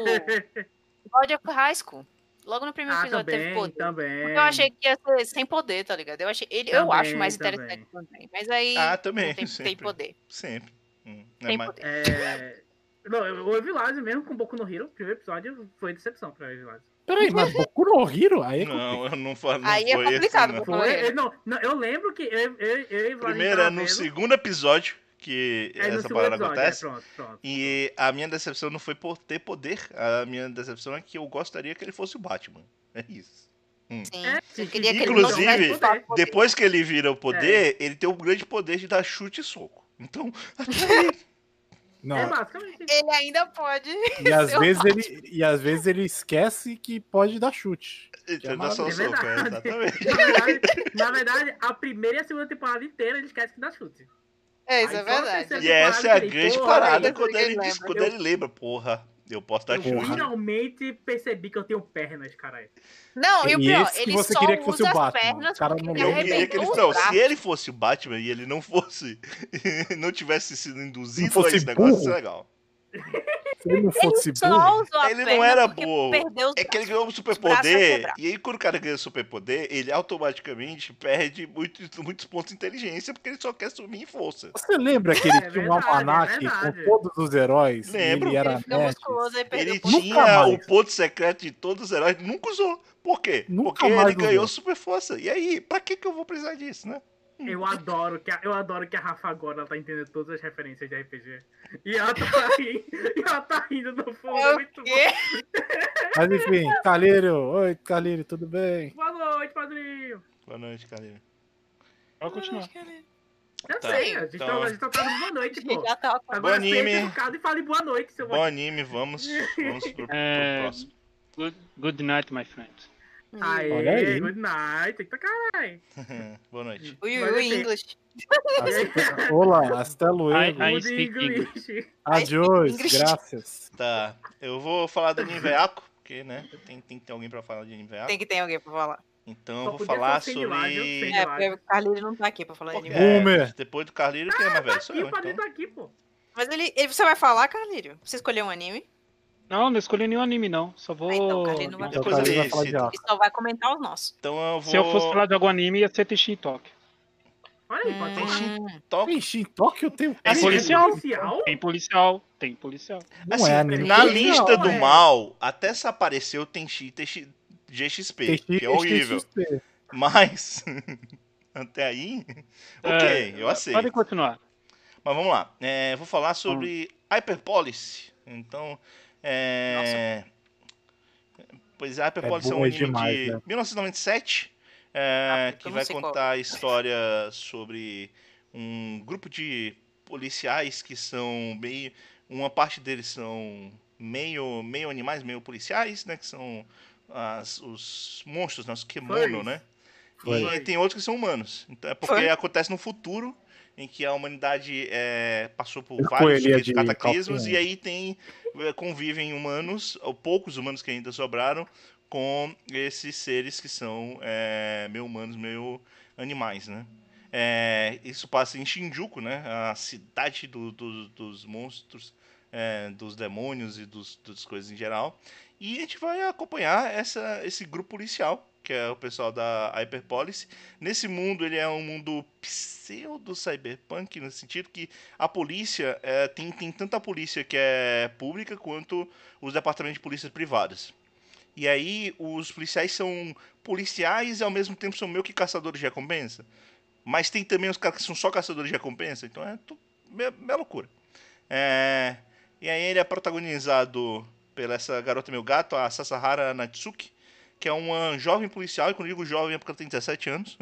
God of High School. Logo no primeiro episódio teve poder. também. Porque eu achei que ia ser sem poder, tá ligado? Eu acho mais interessante também. Mas aí Ah, não também, tem sempre. poder. Sempre. Né, Tem mas- poder. Não, o Evilásio mesmo com Boku no Hero, o primeiro episódio foi decepção pra Evilásio. Peraí, mas Boku no Hero? Aí é Não, eu não falo. Não Aí é foi complicado, assim, não. Boku no Hero. Não, eu lembro que eu e Evilásio Primeiro é no segundo episódio que É no essa segundo parada episódio, acontece. pronto. E a minha decepção não foi por ter poder. A minha decepção é que eu gostaria que ele fosse o Batman. É isso. Sim. É, Você queria que ele não Inclusive, tivesse poder. depois que ele vira o poder, ele tem o grande poder de dar chute e soco. Então, Não, É basicamente isso. Ele ainda pode. e às, ser o vezes Batman. ele esquece que pode dar chute. ele Que é dá só o É soco, verdade. exatamente. Na verdade, a primeira e a segunda temporada inteira ele esquece que dá chute. É, isso Aí é só a verdade. terceira E essa é a temporada que ele, grande porra, parada velho, quando ele, lembra. quando ele lembra, porra, eu posso dar Eu chute. finalmente percebi que eu tenho pernas, caralho. Não, e o E pior, esse que ele você só queria que fosse usa o as Batman. pernas O cara porque não ele Eu lembra. queria que ele. arrebentou os Não, braços. se ele fosse o Batman e ele não fosse. não tivesse sido induzido Não fosse a esse negócio, burro. isso é legal. Se ele não fosse Só burro, usou a Ele perna não era porque burro. perdeu os É que ele braços. ganhou um braços superpoder. iam quebrar. E aí, quando o cara ganha superpoder, ele automaticamente perde muitos pontos de inteligência porque ele só quer sumir em força. você lembra que ele É tinha um verdade, almanaque é com verdade. todos os heróis? Lembro. E ele era Ele fica nerd? musculoso e perdeu Ele ponto. Nunca tinha mais. o ponto secreto de todos os heróis, nunca usou. Por quê? Nunca Porque mais ele ganhou usou. super força. E aí, pra que eu vou precisar disso, né? Eu adoro que a Rafa agora ela tá entendendo todas as referências de RPG. E ela tá rindo no fundo. É muito bom. quê? Mas enfim, Calírio. Oi, Calírio, tudo bem? Boa noite, padrinho. Boa noite, Kalina. Pode continuar. Eu Tá, sei, a gente então- tá dando boa noite, pô. Já tava com Agora Bom anime. seja educado e fale boa noite, seu Bom anime, vamos pro próximo. Good night, my friend. Aê, Olha aí. good night. Eita caralho. Boa noite. Ui, Mas ui, assim, English. Olá, hasta luego. I Good speak English. Adiós, English. graças. Tá, eu vou falar do anime veaco, porque, né, tem que ter alguém pra falar de anime veaco. Tem que ter alguém pra falar. Então Só eu vou podia falar ser o Sandy lá, viu? sobre... Sandy. É, porque o Carlinhos não tá aqui pra falar de Porque, anime. Boomer. depois do Carlinho, quem é mais velho? Sou E eu, o padrinho então. tá aqui, pô. Mas você vai falar, Carlinhos? Você escolheu um anime? Não, não escolhi nenhum anime, não. Só vou. Então, Carlinhos não vai Então o Depois Calírio eu vai falar de decido. Arco. E só vai comentar os nossos. Então eu vou... Se eu fosse falar de algum anime, ia ser Tenshin Talk. Olha aí, pode Tem falar. Top. Tem Shintok, eu tenho. É policial. policial? Tem policial, tem policial. Não Assim, é anime. na policial, lista do é. mal, até se apareceu tem GXP, que é horrível. XP. Mas, até aí, ok, eu aceito. Pode continuar. Mas vamos lá. Vou falar sobre Hyperpolice. Então, pois é, Hyperpolice é um bom anime demais, de né? 1997, porque que eu não vai sei qual contar a história sobre um grupo de policiais que são meio... Uma parte deles são meio animais, meio policiais, né? Que são os monstros, né? Os Kemono, Furries. né? Furries. E tem outros que são humanos. Então, é porque Furry. acontece no futuro, em que a humanidade passou por Ele vários coelhinha de cataclismos, calcinha. e aí convivem humanos, ou poucos humanos que ainda sobraram, com esses seres que são meio humanos, meio animais, né? Isso passa em Shinjuku, né? A cidade dos monstros, dos demônios e das coisas em geral. E a gente vai acompanhar esse grupo policial, que é o pessoal da Hyperpolice. Nesse mundo, ele é um mundo pseudo-cyberpunk, no sentido que a polícia, tem tanta polícia que é pública, quanto os departamentos de polícia privados. E aí, os policiais são policiais e ao mesmo tempo são meio que caçadores de recompensa. Mas tem também os caras que são só caçadores de recompensa, então é meio loucura. E aí ele é protagonizado pela essa garota meu gato, a Sasahara Natsuki, que é uma jovem policial, e quando eu digo jovem é porque ela tem 17 anos.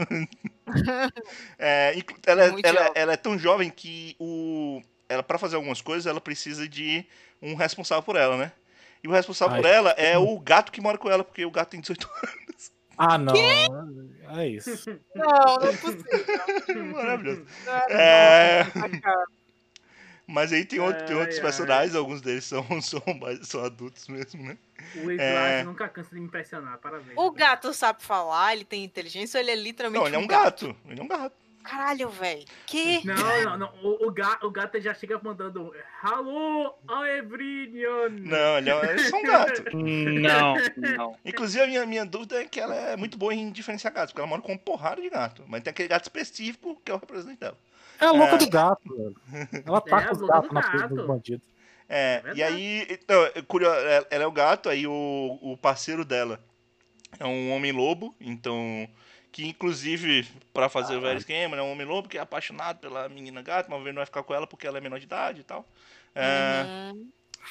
Ela é tão jovem que ela, para fazer algumas coisas, ela precisa de um responsável por ela, né? E o responsável por ela é o gato que mora com ela, porque o gato tem 18 anos. Ah, não. É isso. Não é possível. Maravilhoso. Nossa, Mas aí tem outros Ai, personagens, alguns deles são adultos mesmo, né? O Slash nunca cansa de me impressionar, parabéns. O gato sabe falar, ele tem inteligência ou ele é literalmente Não, ele é um gato. Ele é um gato. Caralho, velho. Que? Não. O gato já chega mandando Hello, everyone. Não, ele é só um gato. Não. Inclusive, a minha dúvida é que ela é muito boa em diferenciar gatos, porque ela mora com uma porrada de gato. Mas tem aquele gato específico que é o representante dela. É a louca do gato, velho. Ela ataca É, os a louca gatos do na frente gato. dos bandidos. É, verdade. e aí, então, ela é o gato, aí o parceiro dela é um homem-lobo, então, que inclusive, pra fazer o velho esquema, é um homem-lobo que é apaixonado pela menina gata, mas não vai ficar com ela porque ela é menor de idade e tal. Uhum.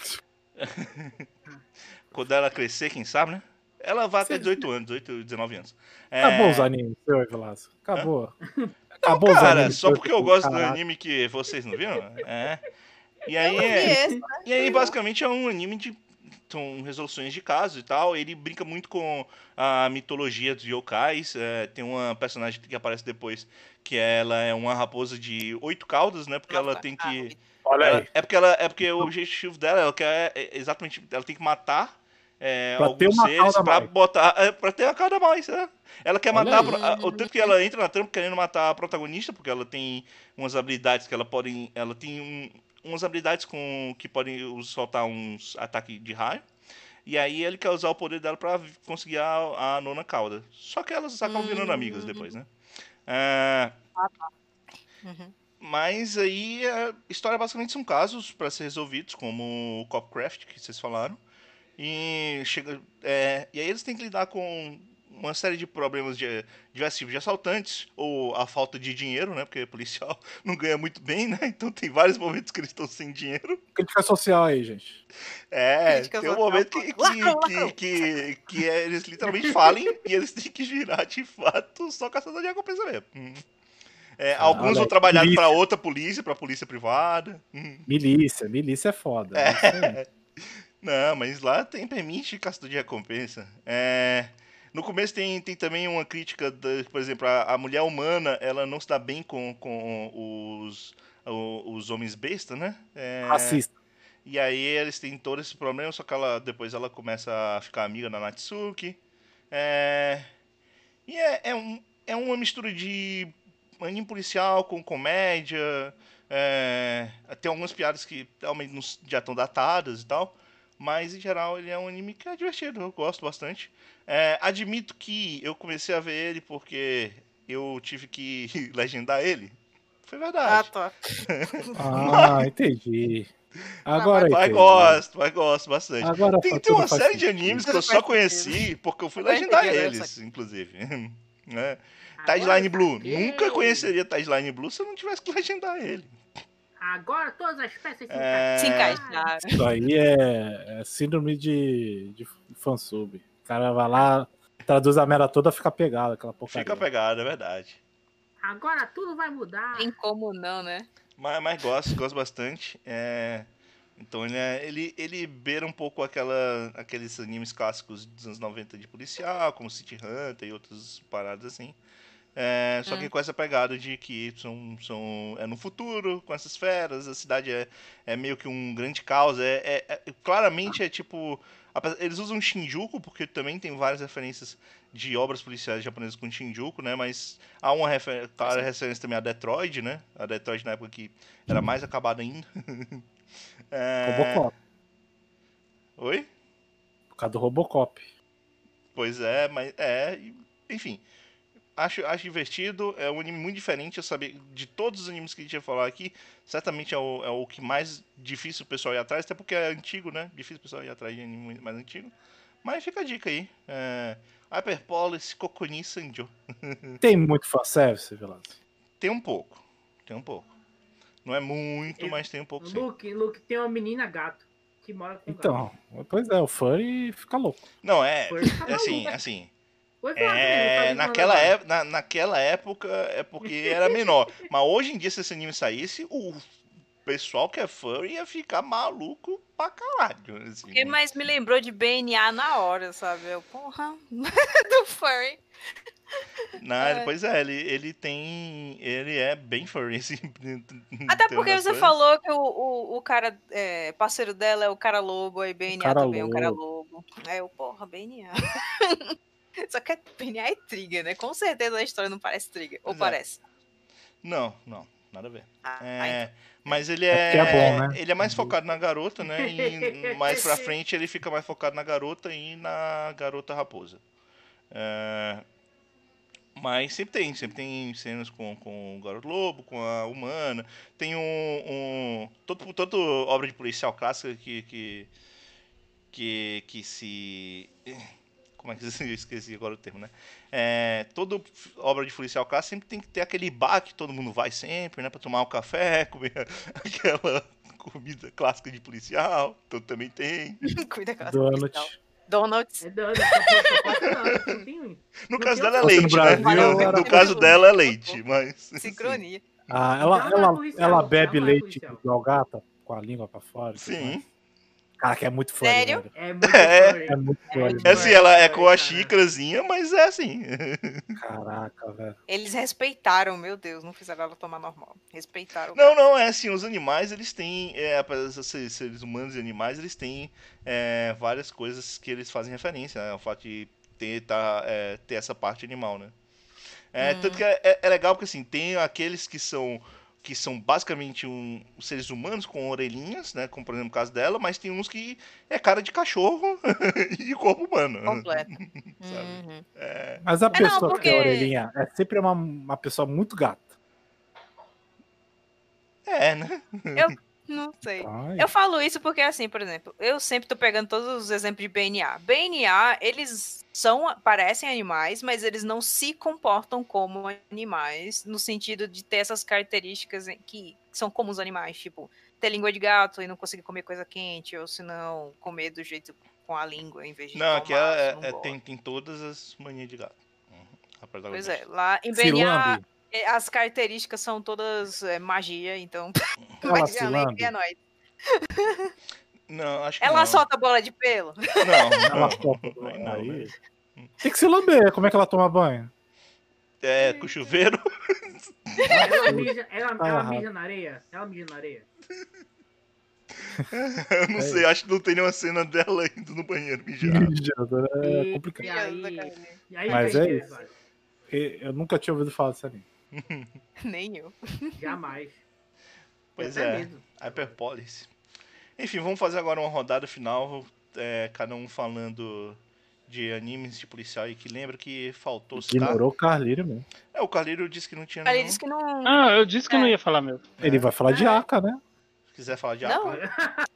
Quando ela crescer, quem sabe, né? Ela vai até 18 anos, 18, 19 anos. Acabou os animes, seu Velasco. Acabou. Não, Acabou os cara, animes. só porque eu gosto do Caralho. anime que vocês não viram? É. E Eu não vi aí, esse, né? E aí, basicamente, é um anime de são resoluções de casos e tal. Ele brinca muito com a mitologia dos yokais. Tem uma personagem que aparece depois que ela é uma raposa de 8 caudas, né? Porque ela tem que... Olha aí. É porque o objetivo dela, ela quer exatamente... Ela tem que matar Pra ter alguns uma seres cauda pra mais. botar... pra ter a cauda a mais, né? Ela quer Olha matar... aí. O tanto que ela entra na trampa querendo matar a protagonista, porque ela tem umas habilidades que ela pode... Ela tem umas habilidades que podem soltar uns ataques de raio. E aí ele quer usar o poder dela pra conseguir a nona cauda. Só que elas acabam virando amigas depois, né? Uhum. Mas aí a história basicamente são casos pra ser resolvidos, como o Copcraft, que vocês falaram. E aí eles têm que lidar com uma série de problemas de diversos tipos de assaltantes, ou a falta de dinheiro, né? Porque policial não ganha muito bem, né? Então tem vários momentos que eles estão sem dinheiro. Crítica social aí, gente. Crítica Tem um social, momento lacrou. que eles literalmente falem e eles têm que virar de fato só caçador de recompensa mesmo. Alguns vão olha, trabalhar polícia. pra outra polícia, pra polícia privada. Milícia é foda. É isso aí. Não, mas lá tem permite de caçador de recompensa. No começo tem também uma crítica, por exemplo, a mulher humana, ela não se dá bem com os homens besta, né? Racista. E aí eles têm todo esse problema, só que depois ela começa a ficar amiga da Natsuki. E é uma mistura de anime policial com comédia. Tem algumas piadas que realmente já estão datadas e tal. Mas, em geral, ele é um anime que é divertido, eu gosto bastante. Admito que eu comecei a ver ele porque eu tive que legendar ele. Foi Ah, verdade. tá. Entendi. Agora Mas entendi. gosto bastante. Agora Tem tudo uma faz série de sentido. animes que Tudo eu só faz conheci porque eu fui Agora legendar entendi, agora eles, inclusive. Agora Tideline Blue. saquei. Nunca conheceria Tideline Blue se eu não tivesse que legendar ele. Agora todas as peças Se encaixaram. Isso aí é síndrome de fansub. O cara vai lá, traduz a merda toda, fica pegado aquela porcaria. Fica pegado, é verdade. Agora tudo vai mudar. Tem como não, né? Mas gosto bastante. Então ele beira um pouco aqueles animes clássicos dos anos 90 de policial, como City Hunter e outras paradas assim. Só que com essa pegada de que é no futuro, com essas feras, a cidade é meio que um grande caos. Claramente é tipo. Eles usam Shinjuku, porque também tem várias referências de obras policiais japonesas com Shinjuku, né? Mas há uma clara referência também a Detroit, né? A Detroit na época que era mais acabada ainda. Robocop. Oi? Por causa do Robocop. Pois é, mas enfim. Acho divertido, é um anime muito diferente, eu sabia, de todos os animes que a gente ia falar aqui, certamente é o que mais difícil o pessoal ir atrás, até porque é antigo, né? Difícil o pessoal ir atrás de anime mais antigo. Mas fica a dica aí. Hyperpolice Kokoni Sanjo. Tem muito fanservice, Velasco? Tem um pouco. Não é muito, mas tem um pouco sim. Luke tem uma menina gato que mora com Então, pois é, o furry fica louco. Não, assim. Naquela época é porque era menor. Mas hoje em dia, se esse anime saísse, o pessoal que é furry ia ficar maluco pra caralho. Assim. Porque mais me lembrou de BNA na hora, sabe? Porra, do furry. Pois é, ele é bem furry, assim. Até porque você falou que o cara, parceiro dela é o cara lobo, aí BNA também é o cara lobo. Porra, BNA. Só que BNA é trigger, né? Com certeza a história não parece trigger. Ou parece? Não, nada a ver. Ah, Mas ele É porque é bom, né? ele é mais focado na garota, né? E mais pra frente ele fica mais focado na garota e na garota raposa. Mas sempre tem cenas com o Garoto Lobo, com a humana. Tem toda obra de policial clássica que se... Como é que eu esqueci agora o termo, né? Toda obra de policial clássica sempre tem que ter aquele bar que todo mundo vai sempre, né? Pra tomar um café, comer aquela comida clássica de policial. Então também tem. Cuida com a Donut. Donuts. É doido, não tem. No Não caso tem dela é outra leite, coisa. né? No Brasil, era No caso dela é leite, mas... Sincronia. Ah, Então ela, não é ela, policial, ela então bebe não é leite policial. igual gata, com a língua pra fora. e tudo Sim. mais. Cara, que é muito fã, Sério? velho. É muito É. furry. É muito furry, É assim, velho. ela é com a cara. xícarazinha, mas é assim. Caraca, velho. Eles respeitaram, meu Deus, não fizeram ela tomar normal. Respeitaram. o Não, gato. não, é assim, os animais, eles têm, apesar de ser seres humanos e animais, eles têm várias coisas que eles fazem referência, né? O fato de ter essa parte animal, né? Tanto que é legal porque, assim, tem aqueles que são basicamente seres humanos com orelhinhas, né? Como, por exemplo, o caso dela, mas tem uns que é cara de cachorro e corpo humano. Completo. Sabe? Uhum. Mas a não, pessoa porque- que tem orelhinha é sempre uma pessoa muito gata. Né? Não sei. Ai. Eu falo isso porque, assim, por exemplo, eu sempre tô pegando todos os exemplos de BNA. BNA, eles parecem animais, mas eles não se comportam como animais, no sentido de ter essas características que são comuns aos animais, tipo, ter língua de gato e não conseguir comer coisa quente, ou se não, comer do jeito com a língua em vez de Não, tomar, aqui isso não gosta. tem todas as manias de gato. Apesar Pois da é, lá em Se BNA, lambe. as características são todas magia, então Ela vai se ser alegria, lambe. é nóis. Não, acho que Ela não. solta bola de pelo? Não, Ela não. solta. Aí não, Aí. né? Tem que se lamber. Como é que ela toma banho? Com chuveiro. Ela errado. mija na areia? Ela mija na areia? Eu não sei, acho que não tem nenhuma cena dela indo no banheiro mijar. Mijando, né? É E complicado. aí Mas vem, é né, isso. cara? Eu nunca tinha ouvido falar desse anime. Nem eu. Jamais. Pois Até é, medo. Hyperpolis. Enfim, vamos fazer agora uma rodada final, cada um falando de animes de policial e que lembra que faltou citar. Ignorou o Carlírio mesmo. O Carlírio disse que não tinha Ele nenhum. disse que não. Ah, eu disse que eu não ia falar mesmo. Ele vai falar de Aka, né? Se quiser falar de Não. Aka,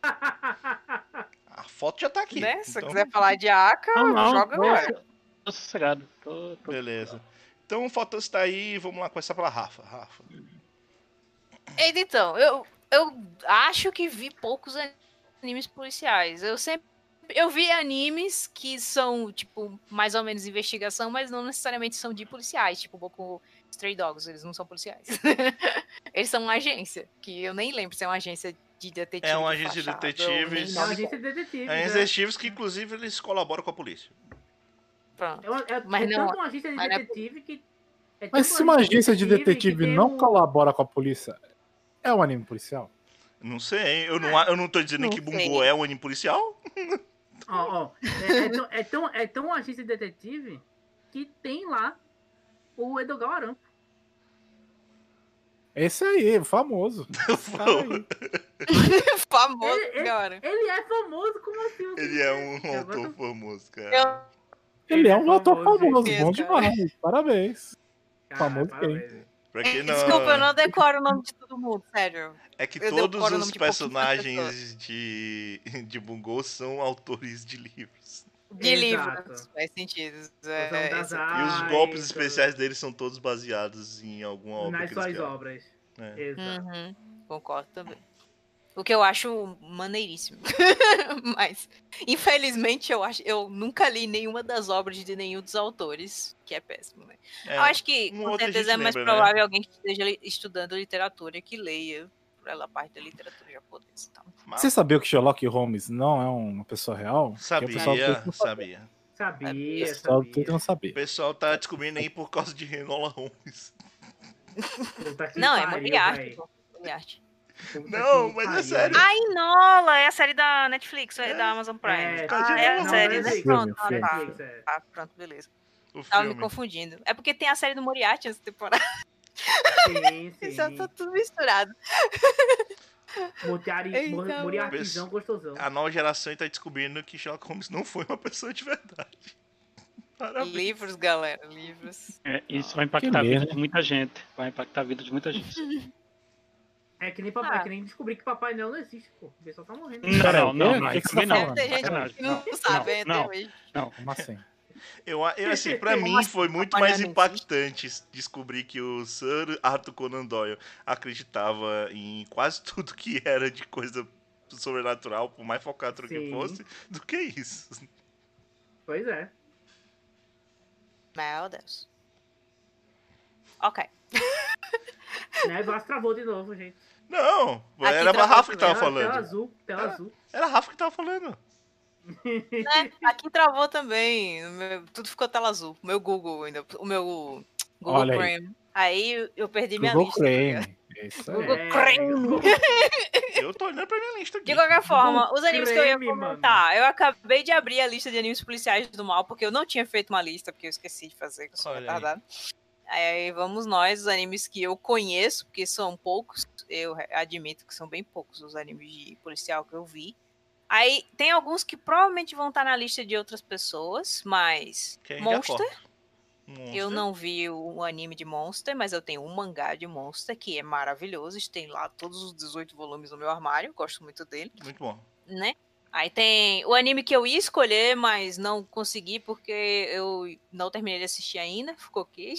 a foto já tá aqui. Né? Se Então, quiser falar de Aka, Não, joga agora. tô sossegado. Tô... beleza. Então, faltou citar aí, vamos lá começar pela Rafa. Rafa. Eita, então, eu acho que vi poucos animes policiais. Eu vi animes que são, tipo, mais ou menos investigação, mas não necessariamente são de policiais, tipo Boku Stray Dogs, eles não são policiais. Eles são uma agência, que eu nem lembro se é uma agência de detetive. É uma agência de fachada, detetives. ou nem É uma nome agência de detetive. É executivos que, inclusive, eles colaboram com a polícia. pronto. Mas não- tanto uma agência de mas não é- detetive que. Mas se uma agência de detetive que tem não colabora com a polícia, é um anime policial? Não sei, eu não tô dizendo Não que Bungo sei. é um anime policial. Ó, é tão uma agência de detetive que tem lá o Edogawa Aramco. Esse aí, famoso. Esse cara aí. Famoso, Ele- cara. Ele é famoso como assim? Ele é um Eu autor gosto- famoso, cara. Ele é um ator famoso, gente. bom Cara. demais. Parabéns. Cara, Famoso parabéns. Pra quem não... Desculpa, eu não decoro o nome de todo mundo, sério. É que eu todos decoro o os nome de pouquíssimas personagens de Bungo são autores de livros. De Exato. livros, faz sentido. Usam das E os artes, golpes especiais deles são todos baseados em alguma obra nas que eles suas criaram. obras. É. Exato. Uhum, concordo também. O que eu acho maneiríssimo. Mas, infelizmente, eu nunca li nenhuma das obras de nenhum dos autores, que é péssimo, né? É, Eu acho que, um com outro a certeza, é gente mais lembra, né? provável alguém que esteja estudando literatura que leia pela parte da literatura japonesa. Então. mas Você sabia que Sherlock Holmes não é uma pessoa real? Porque o pessoal do sabia, Twitter não sabe. sabia. O Sabia, pessoal do Twitter sabia. não O sabia. pessoal tá descobrindo aí por causa de Enola Holmes. Puta que Não, é pariu, Moriarty, véi. pô. Moriarty. Puta Não, que mas é pariu. sério. Ah, Enola! É a série da Netflix, é da Amazon Prime. É, Ah, é a não, série, não, né? Netflix, Pronto, filme, tá. Netflix, é. Tá, pronto, beleza. O Tava me filme. confundindo. É porque tem a série do Moriarty nessa temporada. Sim, Já sim. tá tudo misturado. Eita, Moriartizão gostosão. A nova geração está descobrindo que Sherlock Holmes não foi uma pessoa de verdade. Parabéns. Livros, galera, livros. Isso vai impactar a ler, vida né? de muita gente. Vai impactar a vida de muita gente. É que nem papai, Ah. que nem descobrir que Papai Noel não existe, pô. O pessoal tá morrendo. Não, o que isso que você também tá não. Deve ter gente Sacanagem. que não sabe até não. hoje. Como assim? Eu assim, pra Como mim assim? foi muito Papai mais Noel não existe? impactante descobrir que o Sir Arthur Conan Doyle acreditava em quase tudo que era de coisa sobrenatural, por mais focado que Sim. fosse, do que isso. Pois é. Meu Deus. Ok. Né? Vaz travou de novo, gente. Não, Aqui era a travou Rafa que tava Tela falando. azul, tela azul. Era a Rafa que tava falando. Né? Aqui travou também. Tudo ficou tela azul. O meu Google ainda. O meu Google Olha aí. Chrome. Aí eu perdi minha Google lista. tá ligado? Crane. Isso aí. Google Chrome. Eu tô olhando pra minha lista aqui. De qualquer forma, Google os animes que eu ia Creme, comentar, eu acabei de abrir a lista de animes policiais do mal, porque eu não tinha feito uma lista, porque eu esqueci de fazer, que eu sou Olha aí. retardada. Aí vamos nós, os animes que eu conheço, porque são poucos, eu admito que são bem poucos os animes de policial que eu vi. Aí tem alguns que provavelmente vão estar na lista de outras pessoas, mas Que aí já Monster, corta. eu não vi o anime de Monster, mas eu tenho um mangá de Monster, que é maravilhoso, tem lá todos os 18 volumes no meu armário, gosto muito dele, Muito bom. né? Aí tem o anime que eu ia escolher, mas não consegui porque eu não terminei de assistir ainda, ficou queijo.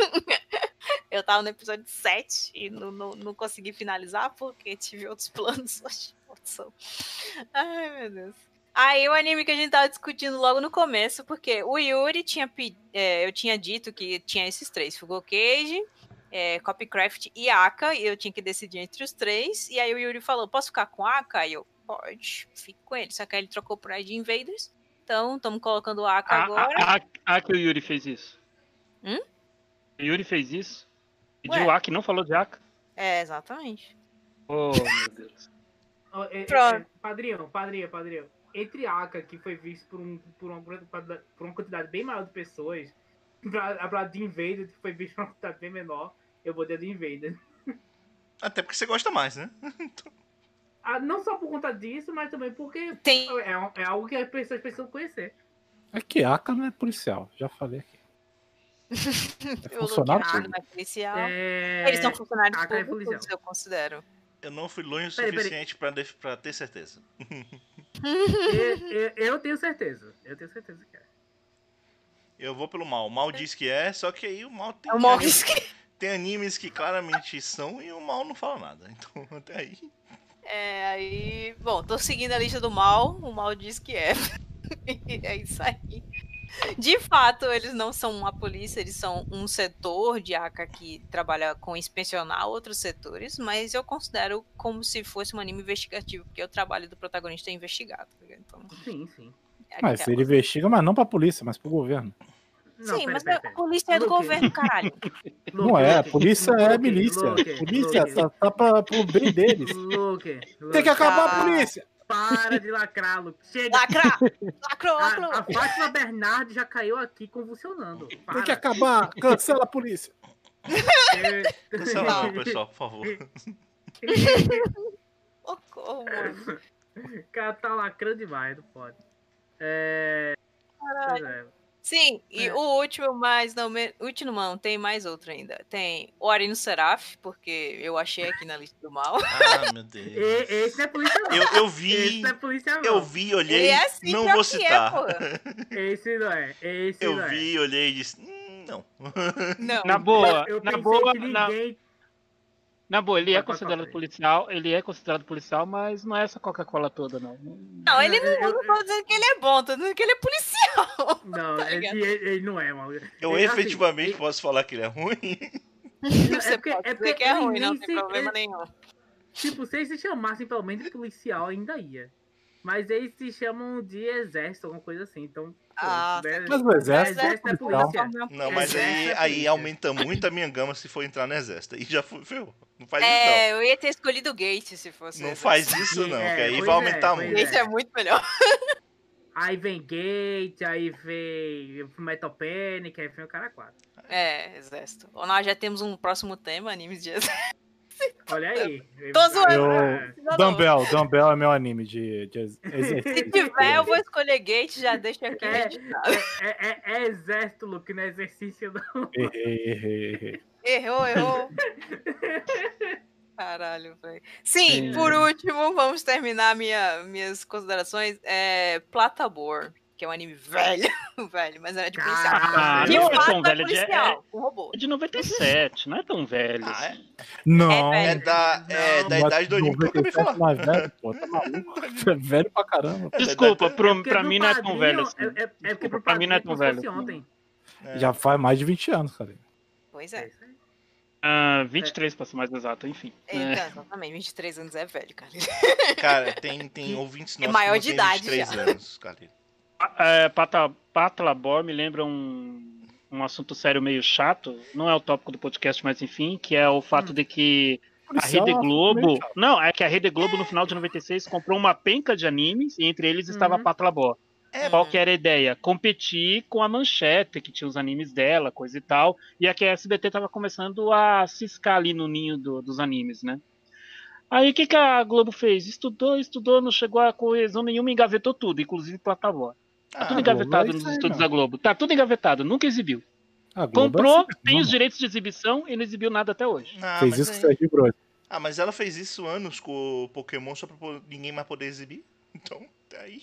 Eu tava no episódio 7 e não consegui finalizar porque tive outros planos. Oxi, maldição. Ai, meu Deus. Aí o anime que a gente tava discutindo logo no começo, porque o Yuri tinha eu tinha dito que tinha esses três, Fugo Cage, Copycraft e Aka, e eu tinha que decidir entre os três, e aí o Yuri falou, posso ficar com Aka? E eu, pode, fico com ele, só que aí ele trocou por Ed Invaders, então estamos colocando o Aka agora. Que o Yuri fez isso. Hum? O Yuri fez isso? Ué. Pediu Aka e não falou de Aka? É, exatamente. Oh, meu Deus. Pronto. Padrinho. Entre Aka, que foi visto por uma quantidade bem maior de pessoas, pra The Invader, que foi visto por uma quantidade bem menor, eu vou ter The Invader. Até porque você gosta mais, né? Não só por conta disso, mas também porque Tem. é algo que as pessoas precisam conhecer. É que Aka não é policial, já falei aqui. É funcionário Aka público. não é policial. É... Eles são funcionários Aka é públicos, policial. eu considero. Eu não fui longe o Peraí. suficiente pra ter certeza. Eu tenho certeza. Eu tenho certeza que é. Eu vou pelo mal. O mal diz que é, só que aí o mal tem, É o Morris que. tem animes que claramente são e o mal não fala nada. Então, até aí. Aí. Bom, tô seguindo a lista do mal. O mal diz que é. É isso aí. De fato, eles não são uma polícia, eles são um setor de Aka que trabalha com inspecionar outros setores, mas eu considero como se fosse um anime investigativo, porque o trabalho do protagonista é investigar, tá ligado? Então, Sim. é Mas aquela- ele investiga, mas não pra polícia, mas pro governo. Não, Sim, pera, mas pera, a pera. polícia é do Luke. governo, caralho. Não é, a Luke, polícia é Luke, milícia. Luke, Polícia Luke, tá pro bem deles. Luke, Tem que acabar a Ah. polícia. Para de lacrar, Luke. Chega. Lacrou. A Fátima Bernardi já caiu aqui convulsionando. Tem que Para. acabar. Cancela a polícia. Cancela não, pessoal, por favor. Socorro, mano. O cara tá lacrando demais, não pode. Pois é. Sim, e o último, mas não, último não, tem mais outro ainda. Tem o Ori no Seraph, porque eu achei aqui na lista do mal. Ah, meu Deus. Esse não é polícia, não. Eu Esse vi, não é polícia, não. eu vi, olhei, Ele é assim, não pior vou que é, citar. porra. Esse não é. Esse Eu não vi, olhei e disse, não. Não. Na boa, Eu na pensei boa, que ninguém... na boa, ele é Pode considerado falar. policial, mas não é essa Coca-Cola toda, não. Não, ele não tô dizendo que ele é bom, tô dizendo que ele é policial. Não, Tá ligado? ele não é, mano. Eu Ele, efetivamente assim, posso falar que ele é ruim. Você porque- pode é dizer porque que é ele ruim, não nem tem se- problema ele- nenhum. Tipo, se eles se chamassem pelo menos de policial, ainda ia. Mas eles se chamam de exército, alguma coisa assim. Então, Ah, pô, né? Mas o exército é Exército é policial. polícia. Não, mas aí polícia. aumenta muito a minha gama se for entrar no exército. E já ferrou. Não faz É, eu ia ter escolhido o Gate se fosse. isso não. Não esse. faz isso não, que aí Pois vai aumentar pois muito. Gate é muito melhor. Aí vem Gate, aí vem Metal Panic, aí vem o cara 4. Exército. Ou nós já temos um próximo tema, animes de exército. Olha aí. Tô zoando. Dumbbell é meu anime de Se exercício. tiver, eu vou escolher Gate, já deixa aqui. É exército, Luke, não é exercício, não. Errei. Errou. Caralho, velho. Sim, por último, vamos terminar minhas considerações. Platabor, que é um anime velho, mas era de policial. De não é fato, tão velho, policial, um robô. É de 97, não é tão velho. Ah, assim. Não. É da idade do anime que eu acabei de falar. Mais velho, pô, tá maluco? É velho pra caramba. Desculpa, pra Porque mim não é tão velho assim. É porque pro Pra mim não é padrinho tão como se velho. fosse ontem. Já faz mais de 20 anos, cara. Pois é. 23 pra ser mais exato, enfim. Então, exatamente, 23 anos é velho, cara. Cara, tem ouvintes nossos maior que não de tem idade 23 já. anos, cara. Patlabor me lembra um assunto sério meio chato, não é o tópico do podcast, mas enfim, que é o fato de que a Rede Globo... Não, é que a Rede Globo no final de 96 comprou uma penca de animes e entre eles estava Patlabor. Qual que era a ideia? Competir com a Manchete, que tinha os animes dela, coisa e tal, e aqui a SBT tava começando a ciscar ali no ninho dos animes, né? Aí o que a Globo fez? Estudou, não chegou a coesão nenhuma, engavetou tudo, inclusive Patlabor. Tá tudo engavetado nos estúdios da Globo. Tá tudo engavetado, nunca exibiu. Comprou, tem os direitos de exibição e não exibiu nada até hoje. Fez isso com o Sérgio Bros. Mas ela fez isso anos com o Pokémon só pra ninguém mais poder exibir. Então, aí...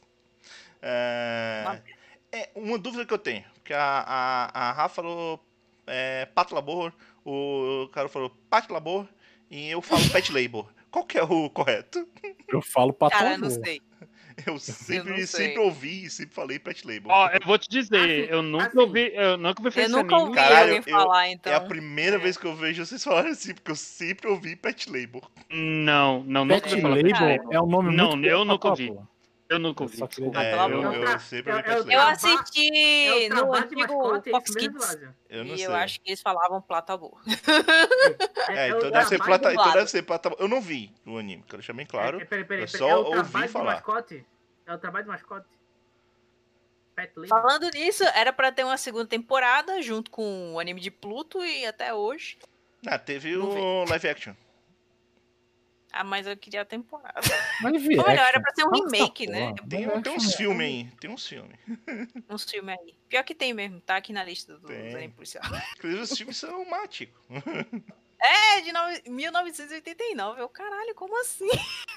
uma dúvida que eu tenho, porque a Rafa falou Patlabor, o cara falou Patlabor e eu falo Pet Labor. Qual que é o correto? Eu falo Patlabor. Cara, eu não sei. Eu sempre ouvi e sempre falei Pet Labor. Ó, eu vou te dizer, eu nunca ouvi fazer Eu nunca ouvi Caralho, alguém falar, então. É a primeira vez que eu vejo vocês falarem assim, porque eu sempre ouvi Pet Labor. Não, nunca Pet ouvi falar. Labor é um nome muito eu nunca ouvi. Patlabor. Eu nunca ouvi. Só queria- Eu sempre ouvi Pet Eu Labor. assisti no trabalho de antigo mascote, é Fox isso mesmo, Kids. Lázaro? Eu não E sei. eu acho que eles falavam Platabor. Então o deve ser trabalho então deve ser Patlabor. Eu não vi o anime, quero deixar bem claro. Peraí, Eu só é o ouvi trabalho de falar. mascote? É o trabalho de mascote? Pet Labor? Falando nisso, era pra ter uma segunda temporada junto com o anime de Pluto e até hoje. Teve Não o live action. Mas eu queria a temporada. Mas Ou melhor, era pra ser um remake, né? Tem uns filmes aí, tem uns filmes. Uns filmes aí. Pior que tem mesmo, tá aqui na lista dos Tem. anime policial. Inclusive os filmes são máticos. De 1989. Eu, caralho, como assim?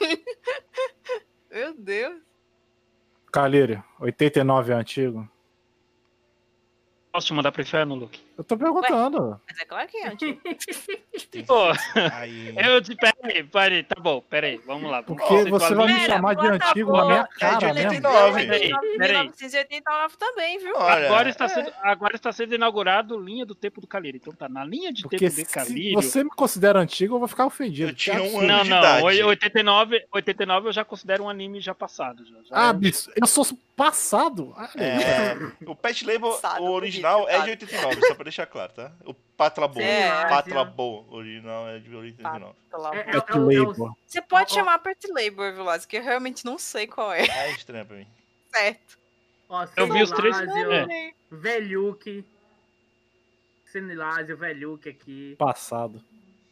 Meu Deus. Calírio, 89 é antigo? Posso te mandar pro inferno, Luke? Eu tô perguntando. Mas é claro que é antigo. Pô, Aí... peraí, tá bom, peraí, vamos lá. Porque você vai me Pera, chamar de Platabor antigo na minha de cara mesmo? 89. Peraí. 1989 também, viu? Olha, Agora está sendo inaugurado linha do tempo do Calírio. Então tá na linha de Porque tempo de se Calírio. você me considera antigo, eu vou ficar ofendido. Eu tinha um Não, ano de idade. 89 eu já considero um anime já passado. Já Eu sou passado? O Pet Labor, Sabe, o original bonito, é de 89, só pra deixar claro, tá? O Patlabor, É, Patlabor original é de 89. Pet Labor. Você pode chamar Pet Labor, viu, Lázaro? Que eu realmente não sei qual é. É estranho pra mim. Certo. Eu vi os três. Velhuque. Senilásio, Velhuque aqui. Passado.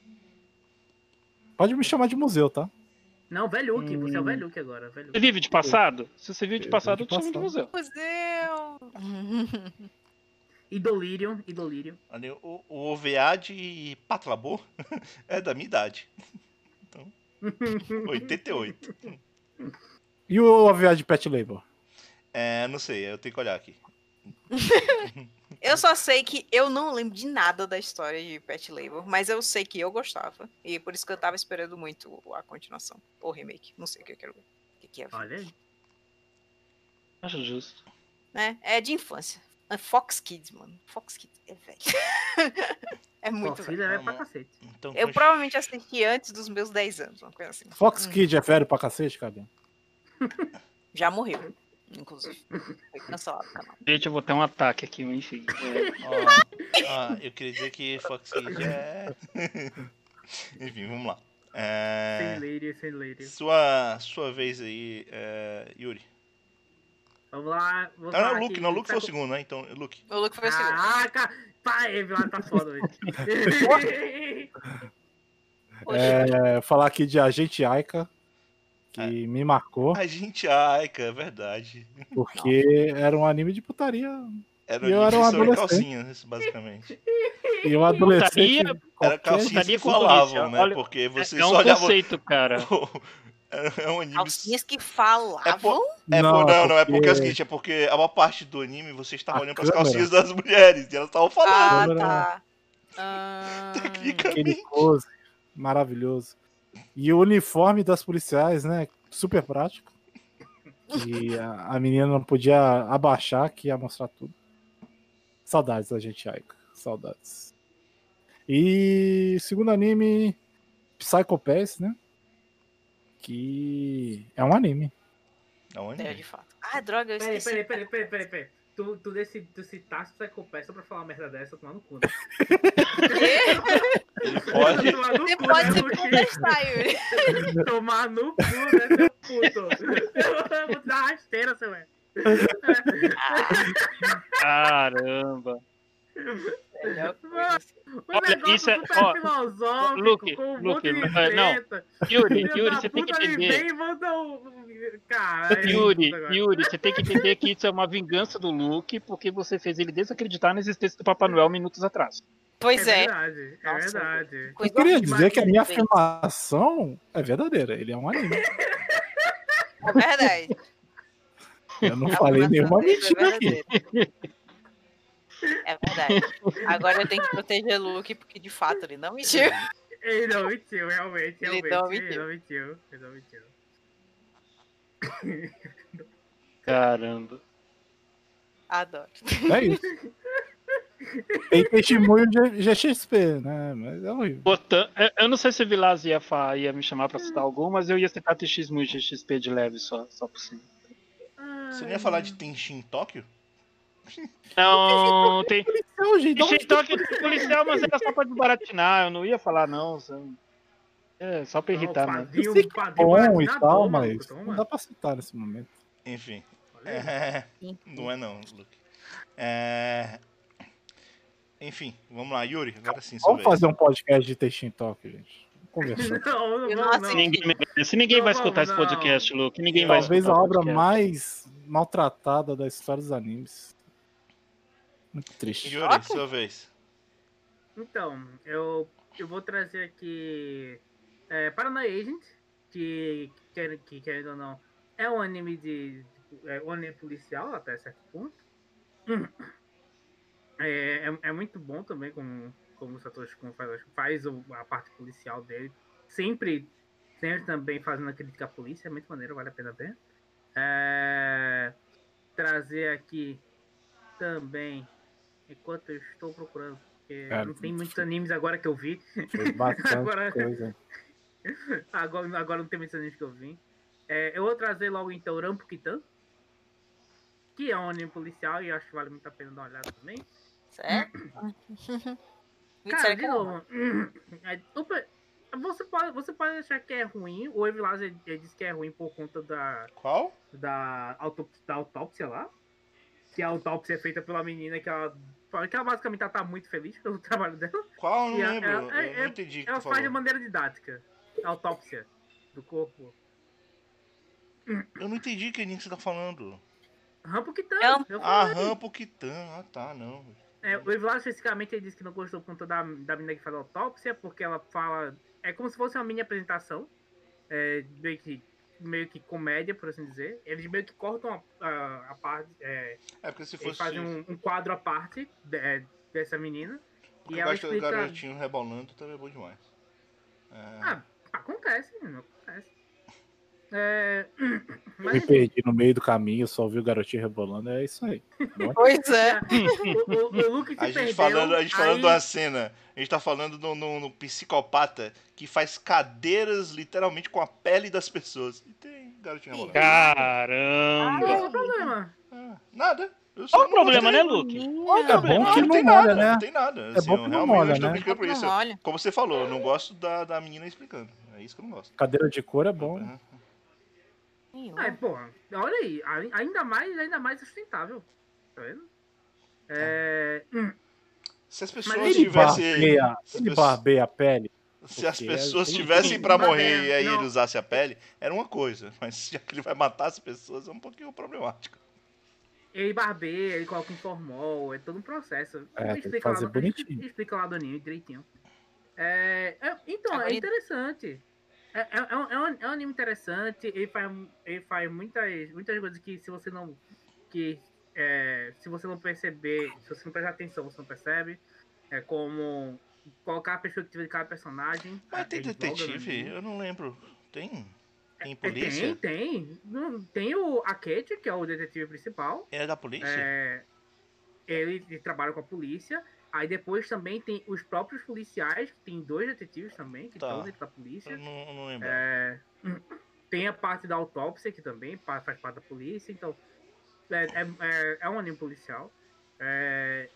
Pode me chamar de museu, tá? Não, Velhuque, você é o Velhuque agora. Velhuque. Você vive de passado? Se você vive de passado, eu te chamo de passado. museu. Museu. Idolirium. Ali, o OVA de Patlabor é da minha idade. Então, 88. E o avião de Pet Labor? Não sei, eu tenho que olhar aqui. Eu só sei que eu não lembro de nada da história de Pet Labor, mas eu sei que eu gostava. E por isso que eu tava esperando muito a continuação. Ou remake. Não sei o que eu quero ver. O que é? Olha aí. Acho justo. É de infância. É Fox Kids, mano. Fox Kids é velho. É muito Fox velho. Kids é pra cacete. Então, Eu provavelmente assisti antes dos meus 10 anos, uma coisa assim. Fox Kid é velho pra cacete, cadê? Já morreu, inclusive. Foi cancelado o canal. Gente, eu vou ter um ataque aqui, enfim. eu queria dizer que Fox Kids é... Enfim, vamos lá. Sem lady. Sua vez aí, Yuri. Vamos lá. Não, não, o Luke. Não, o Luke foi o segundo, né? Então, Luke. O Luke foi o segundo. Caraca! Pai, Evelyn tá foda hoje. Falar aqui de Agente Aika, que me marcou, A gente, ai, cara, é verdade. porque era um anime de putaria. Era E eu era um sobre adolescente. calcinhas, basicamente. E um adolescente. Putaria- Era calcinhas Putaria que com falavam, polícia. né? Olha, Porque você é um só olhava... conceito, cara. É um anime... Calcinhas que falavam. Não, é porque é o seguinte, é porque a maior parte do anime você estava A olhando para as câmera. calcinhas das mulheres e elas estavam falando. Ah, Câmera. tá. Aquele Tecnicamente. pose maravilhoso. E o uniforme das policiais, né? Super prático. E a menina não podia abaixar, que ia mostrar tudo. Saudades da gente, Aika. Saudades. E segundo anime, Psycho Pass, né? Que é um anime. É um É, anime. de fato. Ah, droga, eu esqueci. Peraí. Tu citasse Psychopath pra falar uma merda dessa, tomar no cu, né? Ele pode... Tomar no Você cu, pode né, se Luke? contestar, Yuri. Tomar no cu, né, seu puto? Eu vou te dar rasteira, seu velho. Caramba. Melhor Mano, coisa. um Olha, negócio isso é- super ó, filosófico, Luke, com um Luke, monte de não. treta. Yuri, Filho da você tem que puta, ele entender. vem e manda Caralho. Yuri, você tem que entender que isso é uma vingança do Luke, porque você fez ele desacreditar na existência do Papai Noel minutos atrás. Pois É é. verdade, é Nossa, verdade. Coisa Eu queria horrível. dizer que a minha Perfeito. afirmação é verdadeira. Ele é um anime. É verdade. Eu não A falei afirmação nenhuma dele é mentira aqui. verdadeira. É verdade. Agora eu tenho que proteger o Luke, porque de fato ele não mentiu. Ele não mentiu, realmente. Ele Ele não não mentiu. mentiu. Caramba. Adoro. É isso. Tem testemunho de GXP, né? Mas é horrível. Eu não sei se o Vilas ia me chamar pra citar algum, mas eu ia citar TX muito XP de leve só por cima. Você não ia falar de Tenshin Tóquio? Não, tem. Policial, gente, dá um TX Toque é policial, mas era só pra desbaratinar, eu não ia falar não. É, só pra irritar mesmo. Eu sei que é bom e tal, mas maluco, não toma. dá pra citar nesse momento. Enfim. Olha Não é não, Luke. Enfim, vamos lá, Yuri, agora sim, sua Vamos vez. fazer um podcast de Textin Talk, gente. Vamos conversar. Não, Eu não, não não. Ninguém Não, vai escutar esse vamos, podcast, Luke. Ninguém vai Talvez escutar a o obra podcast. mais maltratada da história dos animes. Muito triste. Yuri, sua vez. Então, eu vou trazer aqui Paranoia Agent, que querendo ou não, é um anime um anime policial até certo ponto. É muito bom também, como o Satoshi Kon faz a parte policial dele. Sempre também fazendo a crítica à polícia, é muito maneiro, vale a pena ver. Trazer aqui também, enquanto eu estou procurando, porque não tem muitos animes agora que eu vi. Foi bastante Agora- coisa. Agora não tem muitos animes que eu vi. Eu vou trazer logo então Rampo-Kitan, que é um anime policial e acho que vale muito a pena dar uma olhada também. Certo? Cara, de novo, você pode achar que é ruim. O Evilás ele disse que é ruim por conta Qual? da autópsia lá. Que a autópsia é feita pela menina que ela basicamente tá muito feliz pelo trabalho dela. Qual? Eu E não lembro. Eu não ela entendi o que ela tu faz de falou. maneira didática. A autópsia do corpo. Eu não entendi que anime que você tá falando. Rampo-Kitan. Eu Ah, falei. Rampo-Kitan. Ah, tá, não. O Evilás especificamente ele disse que não gostou por conta da menina que faz a autópsia, porque ela fala. É como se fosse uma mini apresentação. Meio que comédia, por assim dizer. Eles meio que cortam a parte. Porque se Eles fosse... fazem um quadro à parte dessa menina. Porque E eu ela gosto do explica. garotinho rebolando, também é bom demais. Acontece, menino, acontece. Eu Mas me enfim, perdi no meio do caminho, só ouvi o garotinho rebolando, é isso aí. Pois é. o Luke se A gente perdeu. falando aí- de uma cena, a gente tá falando no psicopata que faz cadeiras literalmente com a pele das pessoas. E tem garotinho rebolando. Qual Caramba. é o problema? Nada. Qual o problema, né, Luke? É bom Não, que não não tem molha, nada, né? não tem nada. É bom que não realmente molha, eu estou né? brincando por Não isso. molha. Como você falou, eu não gosto da menina explicando. É isso que eu não gosto. Cadeira de cor é bom. É, porra, olha aí, ainda mais sustentável. Tá vendo? Se as Mas pessoas Ele tivessem. ele barbeia a pele. Se as Porque pessoas tem- tivessem Sim, pra morrer barbeia, e aí não. ele usasse a pele, era uma coisa. Mas já que ele vai matar as pessoas, é um pouquinho problemático. Ele barbeia, ele coloca em formol, é todo um processo. É, tem que Explica lá, fazer a gente bonitinho. explica lá do anime direitinho. Então, É é bonito. interessante. É um anime interessante. Ele faz muitas coisas que se você não. Que, se você não perceber, se você não prestar atenção, você não percebe. É como colocar a perspectiva de cada personagem. Mas tem Em voga no detetive? anime. Eu não lembro. Tem? Tem polícia? Tem. Tem a Kate, que é o detetive principal. Ele é da polícia? Ele trabalha com a polícia. Aí depois também tem os próprios policiais, que tem 2 detetives também, que estão Tá. dentro da Eu polícia. não lembrava. Tem a parte da autópsia, que também faz parte da polícia. Então, é um anime policial. É,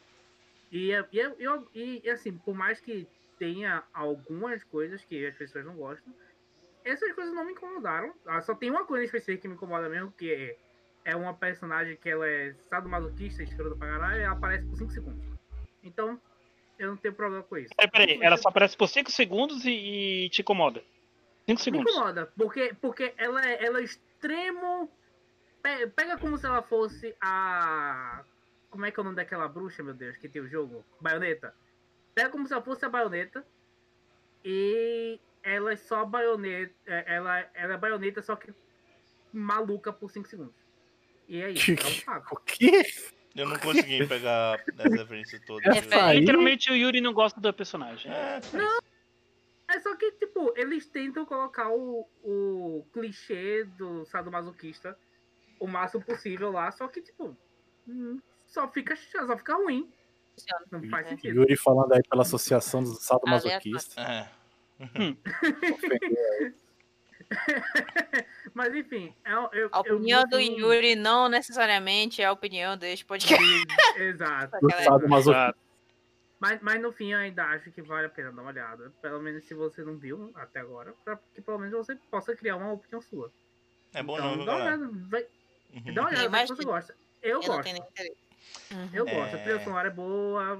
assim, por mais que tenha algumas coisas que as pessoas não gostam, essas coisas não me incomodaram. Só tem uma coisa específica que me incomoda mesmo, que é uma personagem que ela é sadomasoquista, escrota pra caralho, e ela aparece por 5 segundos. Então, eu não tenho problema com isso. Peraí, ela só aparece por 5 segundos e te incomoda. 5 Me segundos. incomoda, porque ela é extremo. Pega como se ela fosse a. Como é que é o nome daquela bruxa, meu Deus, que tem o jogo? Baioneta. Pega como se ela fosse a baioneta. E ela é só baioneta. Ela é baioneta, só que maluca por 5 segundos. E é isso, é um saco. O quê? Eu não consegui pegar as referências todas. Essa aí- Literalmente o Yuri não gosta do personagem. É só que, tipo, eles tentam colocar o clichê do sadomasoquista o máximo possível lá, só que, tipo, só fica ruim. Não faz sentido. Yuri falando aí pela Associação dos Sadomasoquistas. É. Mas, enfim, A opinião do no fim- Yuri não necessariamente é a opinião deste podcast. Exato. Dos Aquela- sadomasoquistas. Mas no fim eu ainda acho que vale a pena dar uma olhada. Pelo menos se você não viu até agora, pra que pelo menos você possa criar uma opinião sua. É bom Então, não, viu, dá uma galera? olhada. Dá uma Eu olhada, vê se imagino. você gosta. Eu Eu não gosto. tenho nem interesse. Eu Uhum. gosto. A trilha sonora é boa,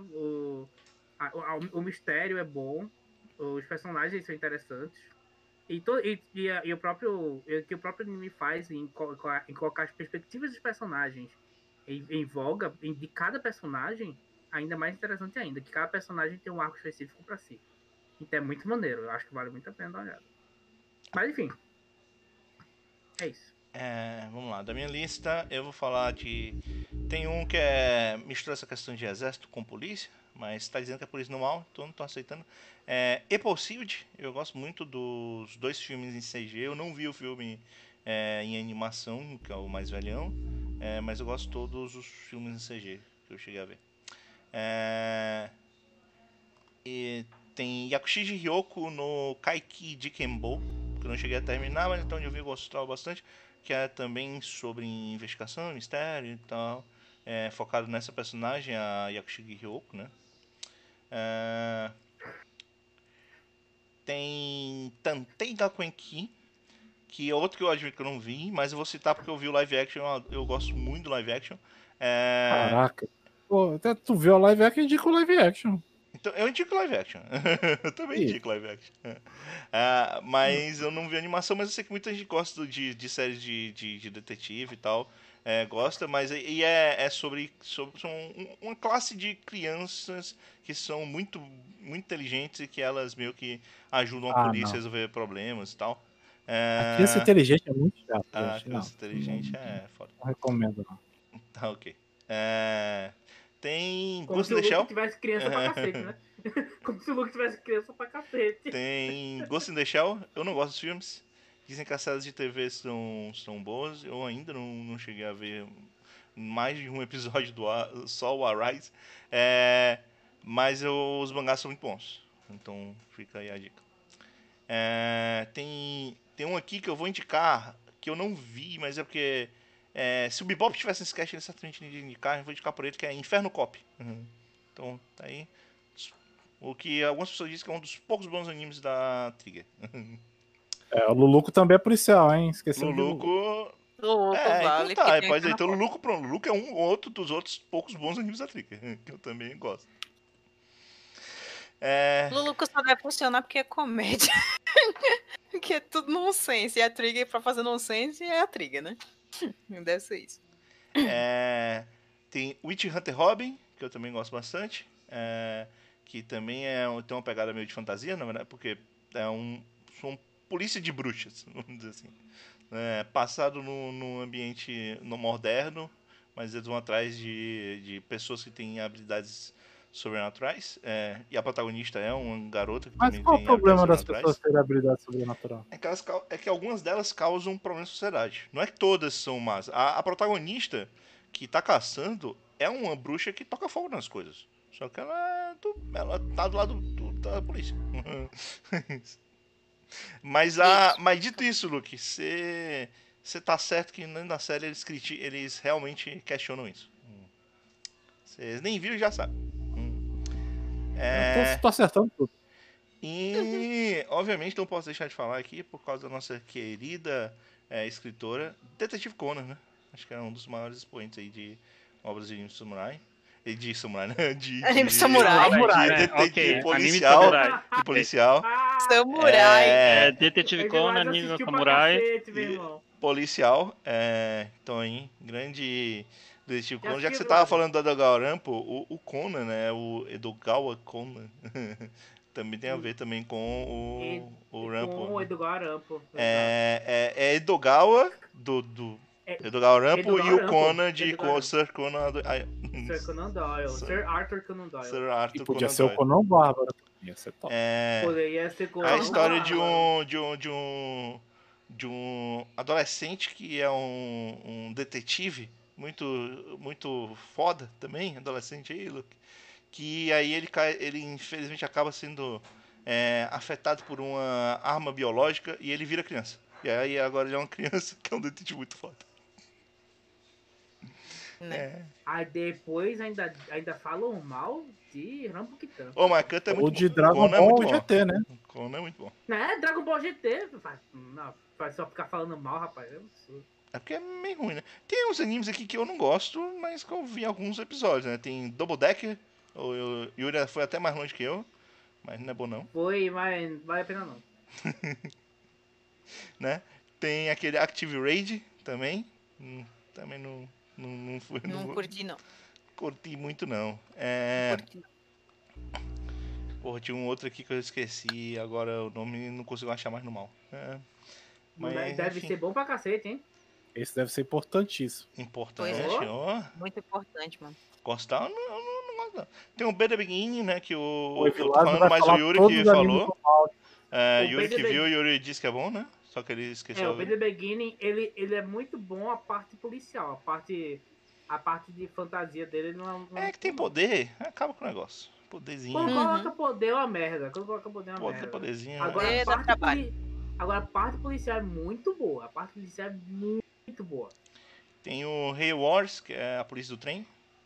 o mistério é bom, os personagens são interessantes. E o próprio anime faz em colocar as perspectivas dos personagens em voga, de cada personagem, ainda mais interessante ainda, que cada personagem tem um arco específico pra si. Então é muito maneiro, eu acho que vale muito a pena dar uma olhada. Mas enfim, é isso. Vamos lá, da minha lista eu vou falar de. Tem um que mistura essa questão de exército com polícia, mas tá dizendo que é polícia normal, então não tô aceitando. Apple Seed, eu gosto muito dos 2 filmes em CG. Eu não vi o filme em animação, que é o mais velhão, mas eu gosto de todos os filmes em CG que eu cheguei a ver. E tem Yakushiji Ryoko no Kaiki Jikenbo, que eu não cheguei a terminar, mas então eu vi gostava bastante, que é também sobre investigação, mistério e tal, focado nessa personagem, a Yakushiji Ryoko, né? Tem Tantei Gakuenki, que é outro que eu admito que eu não vi, mas eu vou citar porque eu vi o live action, eu gosto muito do live action. Caraca. Pô, até tu viu a live action, indica o live action. Então, eu indico live action. Eu também indico live action. Mas eu não vi animação, mas eu sei que muita gente gosta de séries de detetive e tal. Gosta, mas é sobre uma classe de crianças que são muito, muito inteligentes e que elas meio que ajudam a polícia a não. resolver problemas e tal. A criança inteligente é muito chato, A gente. criança inteligente é foda. Não recomendo, não. Tá, ok. Tem Como Ghost se in o the Shell. Luke tivesse criança pra cacete, né? Como se o Luke tivesse criança pra cacete. Tem Ghost in the Shell. Eu não gosto dos filmes. Dizem que as séries de TV são boas. Eu ainda não cheguei a ver mais de um episódio só o Arise. Mas os mangás são muito bons. Então fica aí a dica. Tem um aqui que eu vou indicar, que eu não vi, mas é porque... se o Bebop tivesse nesse cast, ele certamente iria indicar. Eu vou indicar por ele, que é Inferno Cop. Então, tá aí. O que algumas pessoas dizem que é um dos poucos bons animes da Trigger. O Luluco também é policial, hein? Esqueci Luluco O Vale, então tá. que tem Pode, aqui então na o Luluco é um outro dos outros poucos bons animes da Trigger, que eu também gosto. Luluco só deve funcionar porque é comédia. Porque é tudo nonsense. E a Trigger, pra fazer nonsense, é a Trigger, né? Deve ser isso. Tem Witch Hunter Robin, que eu também gosto bastante. Que também tem uma pegada meio de fantasia, na verdade, porque são polícia de bruxas, vamos dizer assim. Passado no ambiente no moderno, mas eles vão atrás de pessoas que têm habilidades sobrenaturais. E a protagonista é uma garota que Mas também qual o tem problema habilidades das pessoas sobrenaturais. terem habilidade sobrenatural? É que algumas delas causam problemas na sociedade. Não é que todas são más. A protagonista que tá caçando é uma bruxa que toca fogo nas coisas. Só que ela tá do lado da polícia. Mas dito isso, Luke, você tá certo que na série eles realmente questionam isso. Vocês nem viram e já sabem. Eu tô acertando tudo. E, obviamente, não posso deixar de falar aqui, por causa da nossa querida escritora, Detetive Conan, né? Acho que é um dos maiores expoentes aí de obras de anime samurai. De samurai, né? Anime samurai. De Anime policial. samurai. De policial. Samurai. Detetive Ele Conan, mais Ninja assistiu pra Samurai. cacete, meu irmão. Policial. Então aí, grande Detetive Conan. Já que você assisti, tava brother. falando do Edogawa o Conan, né? O Edogawa Conan. Também tem a ver também com o Rampo. Com o Edgar Rampo. É Edogawa do Edogawa Rampo e o Rampo, Conan de Edogawa Sir Conan Sir Conan Doyle. Sir Arthur Conan Doyle. Sir E Arthur podia Conan ser o Doyle. Conan Bárbaro. Ia ser top. Poderia ser Conan A história Bárbaro. de um adolescente que é um detetive muito muito foda também, adolescente aí, Luke. Que aí ele infelizmente acaba sendo afetado por uma arma biológica e ele vira criança. E aí agora ele é uma criança que é um detetive muito foda. Né? Aí depois ainda falam mal de Rampo Kitan. Ô, mas Kanta é muito Ou de bom. Dragon Conan é muito Ball bom. GT, né? Conan é muito bom. Né? Dragon Ball GT. Não, vai só ficar falando mal, rapaz. Eu sou... É porque é meio ruim, né? Tem uns animes aqui que eu não gosto, mas que eu vi alguns episódios, né? Tem Double Decker, o Yuri foi até mais longe que eu, mas não é bom não, Foi, mas não vale a pena não. né? Tem aquele Active Raid também, também não fui... Não curti, não. Curti muito não. Não curti, não. Porra, tinha um outro aqui que eu esqueci, agora o nome não consigo achar mais no mal. Mas, Deve enfim, ser bom pra cacete, hein? Esse deve ser importantíssimo. importante, Pois é. ó. Muito importante, mano. Gostar, eu não gosto não. Tem o Beda Beginning, né, que O eu tô Evilado falando vai mais o falar Yuri todos que os animes falou. do mal. Yuri que BDB viu, o Yuri disse que é bom, né? Só que ele esqueceu. O The Beginning, ele é muito bom a parte policial. A parte de fantasia dele não É que tem poder, acaba com o negócio. Poderzinho. Quando coloca poder é uma merda. Quando coloca poder é uma merda. Poderzinho. Agora, Dá trabalho. Agora, a parte policial é muito boa. A parte policial é muito boa. Tem o Hail Wars, que é a polícia do trem.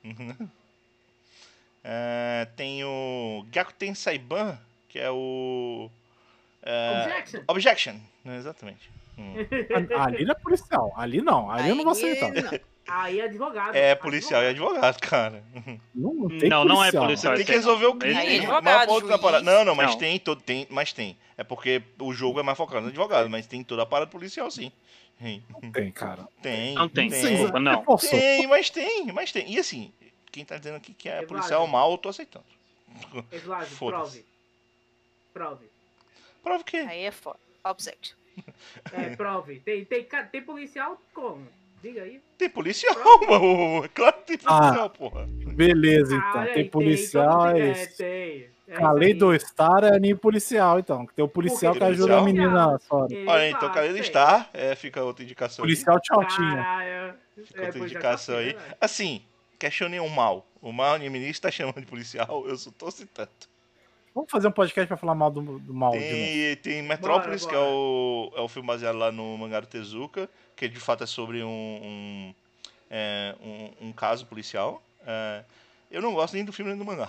Tem o Gyakuten Saiban, que é o... Objection, exatamente. Ali não é policial. Ali não. Ali eu não vou aceitar. Não. Aí é advogado. É policial e advogado, cara. Não tem Não é policial. policial. Você tem que resolver o crime. Aí é Mas advogado, ponto na juiz. parada. Não, mas Não. tem. É porque o jogo é mais focado no advogado, mas tem toda a parada policial, sim. Tem, cara. Tem. Não tem. Tem. Desculpa, não. Reforçou. Tem, mas tem. E assim, quem tá dizendo aqui que é Evlásio. policial mal, eu tô aceitando. Evlásio, Foda-se. prove. Prova o quê? Aí é foda. Object. Prove. Tem policial como? Diga aí. Tem policial, mano. Claro que tem policial, porra. Beleza, então. olha Tem aí, policial, todo- é isso. tem. A lei do Star é anime policial, então. Tem o policial Porque que ajuda a policial? menina fora. Olha, então Calil está. Fica outra indicação aí. Policial tchautinho. Caralho. Fica outra pois já indicação tá aí. feio, né? Assim, questionem o mal. O mal animista tá chamando de policial, eu só tô citando. Vamos fazer um podcast pra falar mal do mal de novo. Tem Metrópolis, Bora, que é o filme baseado lá no mangá do Tezuka, que de fato é sobre um caso policial. Eu não gosto nem do filme nem do mangá.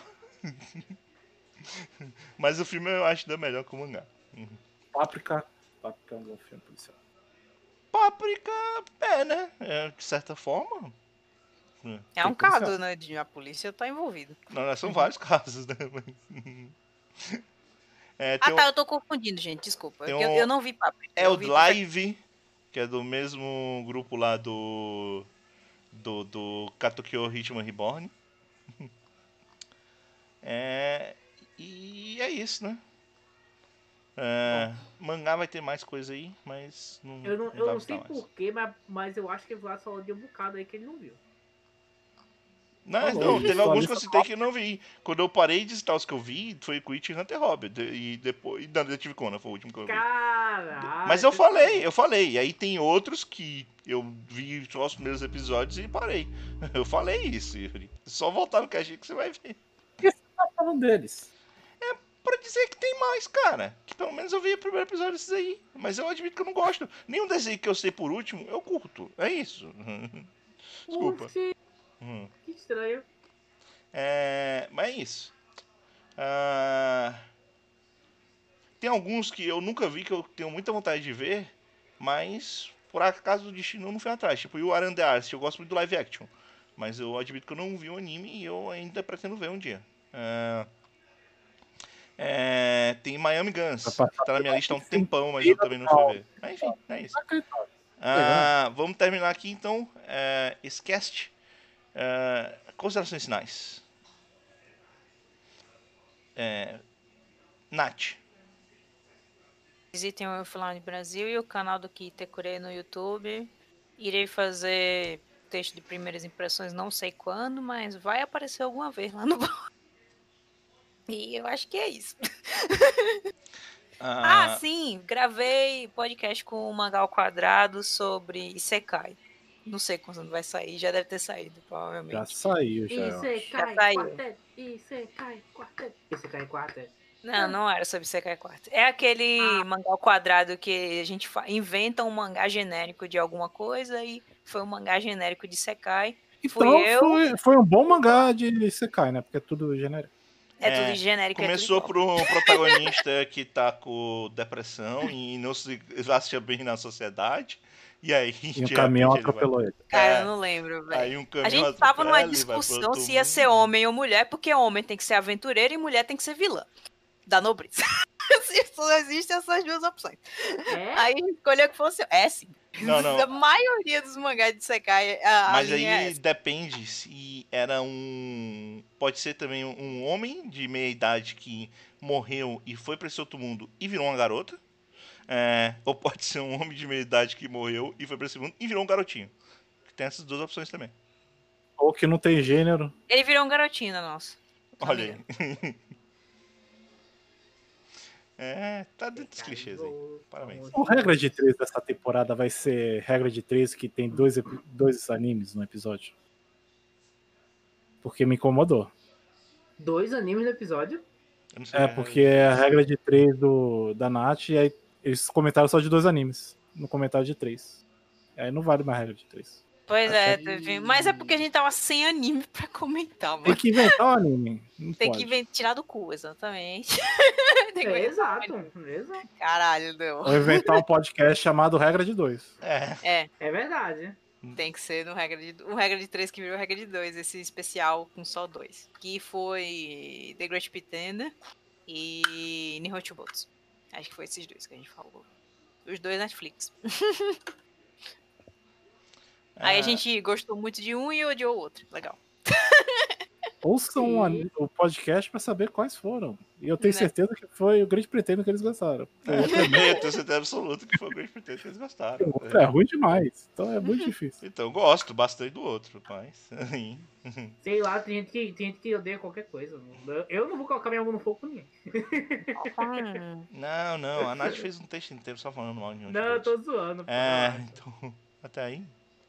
Mas o filme eu acho ainda melhor que o mangá. Páprica. Páprica é um bom filme policial. Páprica, né? De certa forma. É um caso, né? A polícia tá envolvida. Não, são vários casos, né? Tá, eu tô confundindo, gente, desculpa. Eu não vi Páprica. É o Live, que é do mesmo grupo lá do Katukyo Hitman Reborn. E é isso, né? Mangá vai ter mais coisa aí, mas não. Eu não sei porquê, mas eu acho que o Vlad falou de um bocado aí que ele não viu. Não, teve alguns que eu citei que eu não vi. Quando eu parei de citar os que eu vi, foi Quit e Hunter Robin. E depois. Não, Detetive Conan foi o último que eu vi. Caralho! Mas eu falei. E aí tem outros que eu vi só os primeiros episódios e parei. Eu falei isso, Yuri. Só voltar no cast que você vai ver. Por que você tá falando deles? Pra dizer que tem mais, cara. Que pelo menos eu vi o primeiro episódio desses aí. Mas eu admito que eu não gosto. Nenhum desenho que eu sei por último, eu curto. É isso. Desculpa. Oxi, que estranho. Mas é isso. Tem alguns que eu nunca vi, que eu tenho muita vontade de ver, mas por acaso do destino eu não fui atrás. Tipo, o Aran the Artist, eu gosto muito do live action. Mas eu admito que eu não vi o anime e eu ainda pretendo ver um dia. Tem Miami Guns, tá na minha lista há um tempão, mas eu também não fui ver. Mas enfim, é isso. Vamos terminar aqui então esse cast. Considerações finais. Nath. Visitem o Offline Brasil e o canal do Kitekure no YouTube. Irei fazer texto de primeiras impressões, não sei quando, mas vai aparecer alguma vez lá no blog. E eu acho que é isso. Sim, gravei podcast com o Mangá ao Quadrado sobre Isekai. Não sei quando vai sair, já deve ter saído, provavelmente. Já saiu, já. Isekai Quartet. Não era sobre Isekai Quartet. É aquele mangá ao quadrado que a gente inventa um mangá genérico de alguma coisa e foi um mangá genérico de Isekai. Então foi um bom mangá de Isekai, né? Porque é tudo genérico. Tudo genérico. Começou pro protagonista que tá com depressão e não se acha bem na sociedade. E aí, e um caminhão atropelou ele. Cara, eu não lembro, velho. A gente tava numa discussão se ia ser homem ou mulher, porque homem tem que ser aventureiro e mulher tem que ser vilã da nobreza. Só existem essas duas opções. Aí a gente escolheu que fosse. Sim. Não. A maioria dos mangás de Sekai. Mas aí depende se era pode ser também um homem de meia idade que morreu e foi pra esse outro mundo e virou uma garota. Ou pode ser um homem de meia idade que morreu e foi pra esse mundo e virou um garotinho. Tem essas duas opções também. Ou que não tem gênero. Ele virou um garotinho, nossa. Olha aí. Tá dentro dos clichês aí. Parabéns. O regra de 3 dessa temporada vai ser regra de 3 que tem dois animes no episódio. Porque me incomodou. 2 animes no episódio? Eu não sei porque é a regra de 3 da Nath e aí eles comentaram só de 2 animes. No comentário de 3. Aí não vale mais regra de 3. Pois mas é porque a gente tava sem anime pra comentar, mano. Tem que inventar um anime. Tem que tirar do cu, exatamente. Exato. Caralho, não. Ou inventar um podcast chamado Regra de 2. É verdade. Tem que ser no regra de 3 que virou regra de 2, esse especial com só 2. Que foi The Great Pretender e Nihon Chubotsu. Acho que foi esses 2 que a gente falou. Os 2 Netflix. Aí a gente gostou muito de um e odiou o outro. Legal. Ouçam o podcast pra saber quais foram. E eu tenho certeza que foi o Great Pretender que eles gostaram. Eu tenho certeza absoluta que foi o Great Pretender que eles gostaram. O outro é ruim demais. Então é muito difícil. Então eu gosto bastante do outro, mas... Sei lá, tem gente que odeia qualquer coisa. Eu não vou colocar minha mão no fogo com ninguém. Não. A Nath fez um texto inteiro só falando mal de um. Não, eu tô zoando. Então... Até aí.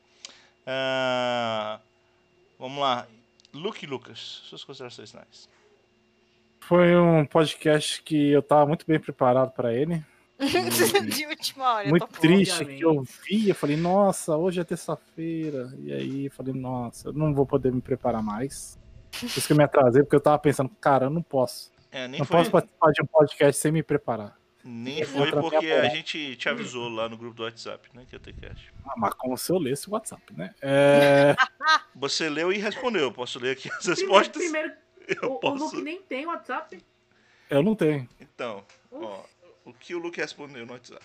Vamos lá. Luke e Lucas, suas considerações finais. Foi um podcast que eu tava muito bem preparado pra ele. De última hora. Muito triste que eu vi. Eu falei, nossa, hoje é terça-feira. E aí eu falei, nossa, eu não vou poder me preparar mais. Por isso que eu me atrasei, porque eu tava pensando, cara, eu não posso. Não posso participar de um podcast sem me preparar. Nem foi porque a gente te avisou lá no grupo do WhatsApp, né? Que ia ter cast. Mas como se eu lesse o WhatsApp, né? Você leu e respondeu. Posso ler aqui as Primeiro, respostas? primeiro Eu o posso. Luke nem tem WhatsApp. Eu não tenho. Então, ó, o que o Luke respondeu no WhatsApp?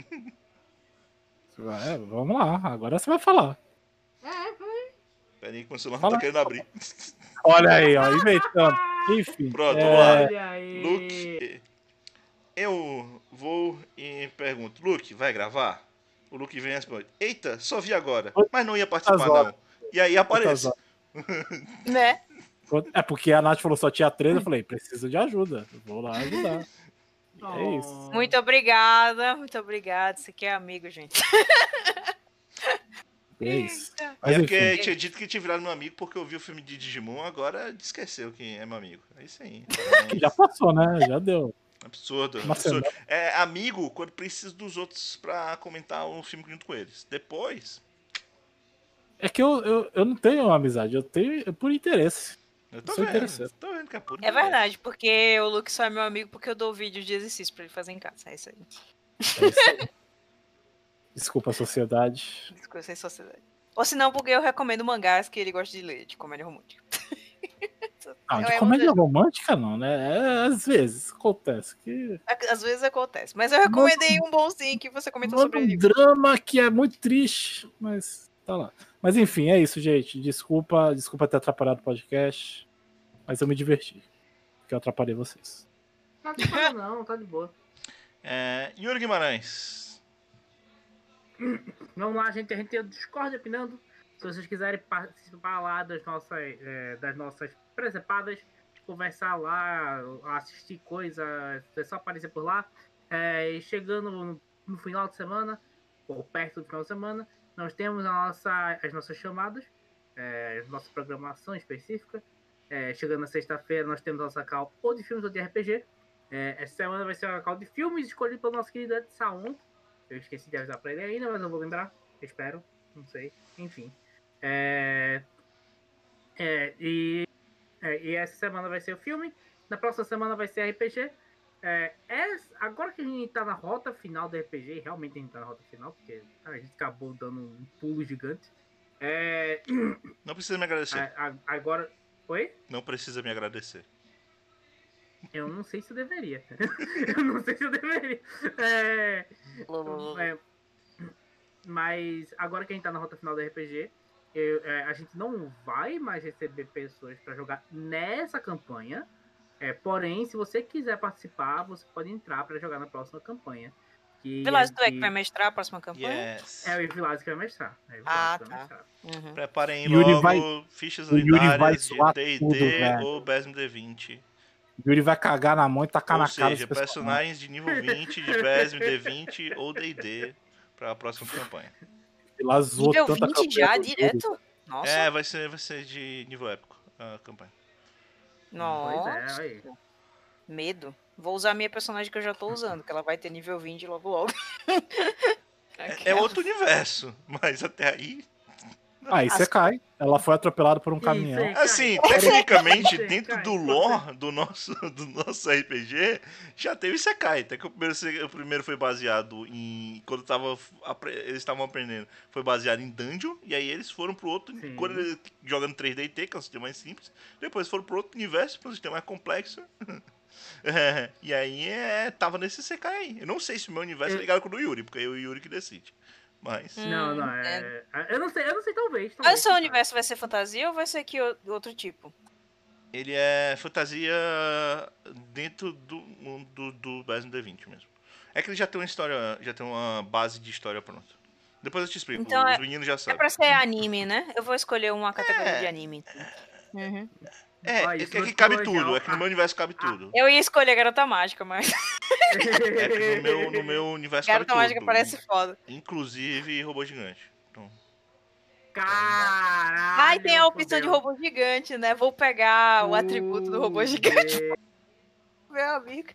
Vamos lá, agora você vai falar. Peraí que meu celular não Fala. tá querendo abrir. Olha aí, ó, inventando. Enfim. Pronto, vamos lá. Olha aí. Luke, eu vou e pergunto, Luke, vai gravar? O Luke vem e responde, eita, só vi agora, mas não ia participar não. E aí aparece. Né? É porque a Nath falou só tinha 3, eu falei, preciso de ajuda. Vou lá ajudar. É isso. Muito obrigada, muito obrigada. Isso aqui é amigo, gente. É isso. Eita. Mas É porque enfim, tinha dito que tinha virado meu amigo porque eu vi o filme de Digimon, agora esqueceu quem é meu amigo. É isso aí. já passou, né? Já deu. Absurdo, Uma absurdo. semana. É amigo quando precisa dos outros pra comentar um filme junto com eles. Depois, É que eu não tenho amizade, eu tenho por interesse. eu tô Sou vendo. interessante. Tô vendo que é puro É interesse. verdade, porque o Luke só é meu amigo porque eu dou vídeos de exercício pra ele fazer em casa. É isso aí. É isso aí. Desculpa a sociedade. Desculpa, sem sociedade. Ou se não, porque eu recomendo mangás que ele gosta de ler, de comédia romântica. Não, Eu de é comédia uma- romântica não, né? Às vezes acontece que. Às vezes acontece. Mas eu recomendei um bonzinho que você comentou sobre Um ele. drama que é muito triste, mas tá lá. Mas enfim, é isso, gente. Desculpa ter atrapalhado o podcast, mas eu me diverti. Porque eu atrapalhei vocês. Não tá de boa, não, tá de boa. Yuri Guimarães. Vamos lá, gente. A gente tem o Discord opinando. Se vocês quiserem participar lá das nossas presepadas, conversar lá, assistir coisa, é só aparecer por lá. E chegando no final de semana, ou perto do final de semana, nós temos as nossas chamadas, nossa programação específica. Chegando na sexta-feira, nós temos nossa call ou de filmes ou de RPG. Essa semana vai ser a call de filmes escolhido pelo nosso querido Ed Saon. Eu esqueci de avisar pra ele ainda, mas eu vou lembrar. Espero. Não sei. Enfim. E essa semana vai ser o filme. Na próxima semana vai ser RPG. Agora que a gente tá na rota final do RPG, realmente a gente tá na rota final, porque a gente acabou dando um pulo gigante. Não precisa me agradecer. Agora. Oi? Não precisa me agradecer. Eu não sei se eu deveria. Eu não sei se eu deveria. Mas agora que a gente tá na rota final do RPG, a gente não vai mais receber pessoas pra jogar nessa campanha. Porém, se você quiser participar, você pode entrar pra jogar na próxima campanha. Vilas, tu é que vai mestrar a próxima campanha? Yes. É o Vilas que vai mestrar. Ah, vai tá. mestrar. Uhum. Preparem Yuri logo fichas o Yuri vai lendárias de zoar tudo, D&D velho. ou BSMD20. Yuri vai cagar na mão e tacar Ou na cara seja, dos personagens de nível 20 de BSMD20 ou D&D para a próxima campanha. Ela zoou Nível tanta 20 campanha já, do Yuri. direto? Nossa. Vai ser de nível épico a campanha. Nossa. Pois aí. Medo. Vou usar a minha personagem que eu já tô usando, que ela vai ter nível 20 logo logo. É outro universo, mas até aí... Aí você cai. Ela foi atropelada por um caminhão. Isso aí. Assim, Cai. tecnicamente, Cai. dentro Cai. do lore do nosso RPG, já teve Isekai. Até que o primeiro foi baseado em... Quando eles estavam aprendendo, foi baseado em Dungeon. E aí eles foram pro outro... Sim. Quando eles jogando 3D&T, que é um sistema mais simples. Depois foram pro outro universo, para um sistema mais complexo. E aí tava nesse Isekai aí. Eu não sei se o meu universo é ligado com o do Yuri, porque é o Yuri que decide. Mas... Não, eu não sei, talvez. Mas o seu universo vai ser fantasia ou vai ser que outro tipo? Ele é fantasia dentro do mundo do BSMD20 mesmo. É que ele já tem uma história, já tem uma base de história pronta. Depois eu te explico, Então os meninos já É sabem. pra ser anime, né? Eu vou escolher uma categoria de anime. Uhum. Ó, É isso que aqui não cabe ficou tudo, legal. é que no meu universo cabe tudo. Eu ia escolher Garota Mágica, mas É que no meu universo cabe Garota Mágica tudo. parece foda. Inclusive robô gigante. Então, Caralho! Ai, tem a opção de fudeu. robô gigante, né? Vou pegar o atributo do robô gigante, Fudeu, meu amigo.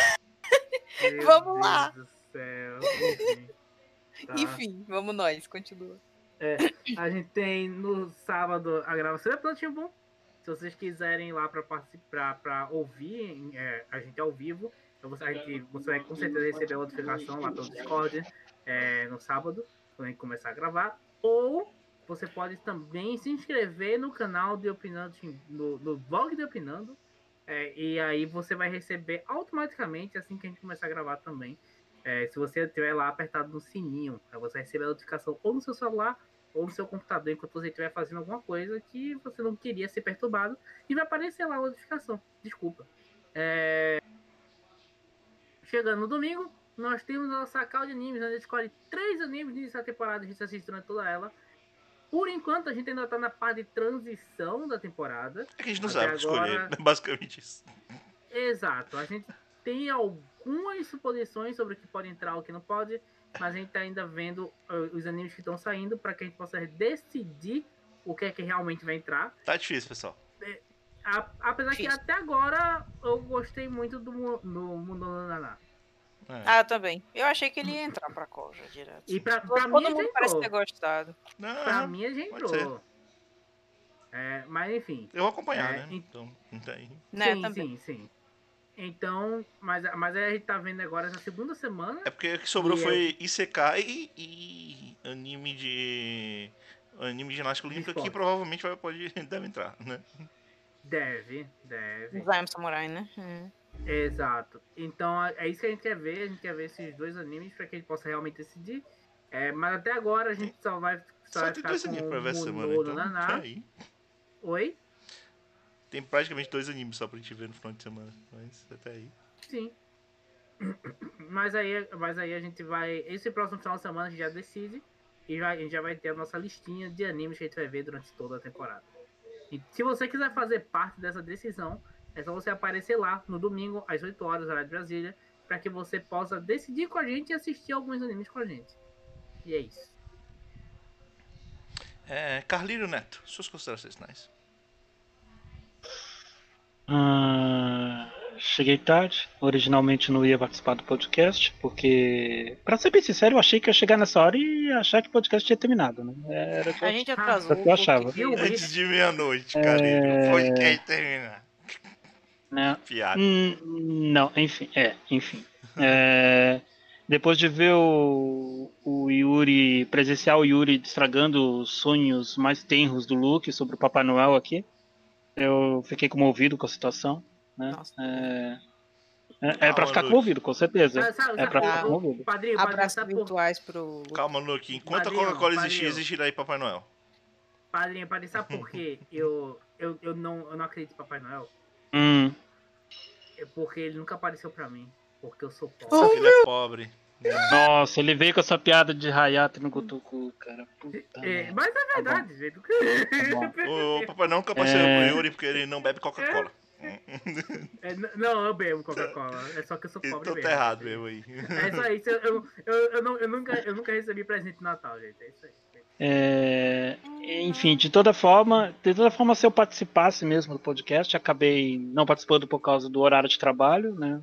meu Vamos lá. Deus do céu. Enfim. Tá. Enfim, vamos nós, continua. A gente tem no sábado a gravação da Plantinho Bom. Se vocês quiserem ir lá pra participar, pra ouvir a gente ao vivo, Você vai com certeza receber a notificação lá pelo Discord no sábado, quando a gente começar a gravar. Ou você pode também se inscrever no canal de Opinando, no blog de Opinando. E aí você vai receber automaticamente assim que a gente começar a gravar também. Se você estiver lá apertado no sininho, você vai receber a notificação ou no seu celular ou no seu computador enquanto você estiver fazendo alguma coisa que você não queria ser perturbado. E vai aparecer lá a notificação. Desculpa. Chegando no domingo, nós temos a nossa call de animes. A gente escolhe 3 animes dessa temporada. A gente assiste durante toda ela. Por enquanto, a gente ainda tá na parte de transição da temporada. É que a gente não Até sabe escolher, agora- é basicamente isso. Exato. A gente tem algumas suposições sobre o que pode entrar ou o que não pode, mas a gente tá ainda vendo os animes que estão saindo para que a gente possa decidir o que é que realmente vai entrar. Tá difícil, pessoal. Apesar que Difícil. até agora eu gostei muito do Mundo no Naná. Ah, eu também. Eu achei que ele ia entrar pra Koja direto. E pra Todo mim já mundo parece entrou. ter gostado. Pra mim já pode ser. entrou. Mas enfim. Eu vou acompanhar, né? e- Então, não tem. Né, sim, também. sim. Então, mas aí a gente tá vendo agora essa segunda semana. É porque o que sobrou E foi Isekai e anime de ginástica olímpica que esporte. provavelmente deve entrar, né? Deve. Slime Samurai, né? Exato. Então é isso que a gente quer ver. A gente quer ver esses 2 animes para que a gente possa realmente decidir. Mas até agora a gente só vai Só tem ficar 2 com animes pra ver essa semana, Munono então. Naná. Aí. Oi? Tem praticamente 2 animes só pra gente ver no final de semana. Mas até aí. Sim. Mas aí a gente vai. Esse próximo final de semana a gente já decide. E a gente já vai ter a nossa listinha de animes que a gente vai ver durante toda a temporada. E se você quiser fazer parte dessa decisão, é só você aparecer lá no domingo, às 8 horas, horário de Brasília, para que você possa decidir com a gente e assistir alguns animes com a gente. E é isso. Carlírio Neto, suas considerações finais. Cheguei tarde. Originalmente não ia participar do podcast, porque, pra ser bem sincero, eu achei que ia chegar nessa hora e achar que o podcast tinha terminado, né? Era A gente atrasou. o que eu achava. Viu? Antes de meia-noite, Carlírio. Foi quem terminar. Né? Piada. Não, enfim. Depois de ver o Yuri, presenciar o Yuri estragando os sonhos mais tenros do Luke sobre o Papai Noel aqui, eu fiquei comovido com a situação. Né? Nossa. É pra ficar Luke. comovido, com certeza. Sabe, É pra ficar sabe, comovido. Padrinho, Abraços sabe virtuais pro. Calma, Luke. Enquanto Padrinho, a Coca-Cola existir, padrinho. existirá aí Papai Noel. Padrinho, sabe por quê? Eu não acredito em Papai Noel? É porque ele nunca apareceu pra mim. Porque eu sou pobre. Ele é pobre. Nossa, ele veio com essa piada de Hayate no Gotoku, cara. Puta merda. Mas é verdade, gente. O Papai Noel nunca apareceu pro Yuri porque ele não bebe Coca-Cola. Não, eu bebo Coca-Cola. É só que eu sou pobre Então mesmo. tá errado mesmo aí. É isso aí. Eu nunca recebi presente de Natal, gente. É isso aí. Enfim, de toda forma, se eu participasse mesmo do podcast, acabei não participando por causa do horário de trabalho, né?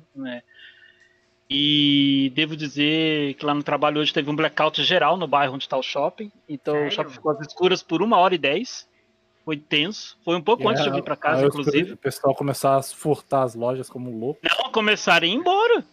E devo dizer que lá no trabalho hoje teve um blackout geral no bairro onde está o shopping. Então Sério? o shopping ficou às escuras por 1h10. Foi tenso. Foi um pouco antes de eu vir pra casa, aí inclusive. O pessoal começar a furtar as lojas como louco. Não, começaram a ir embora.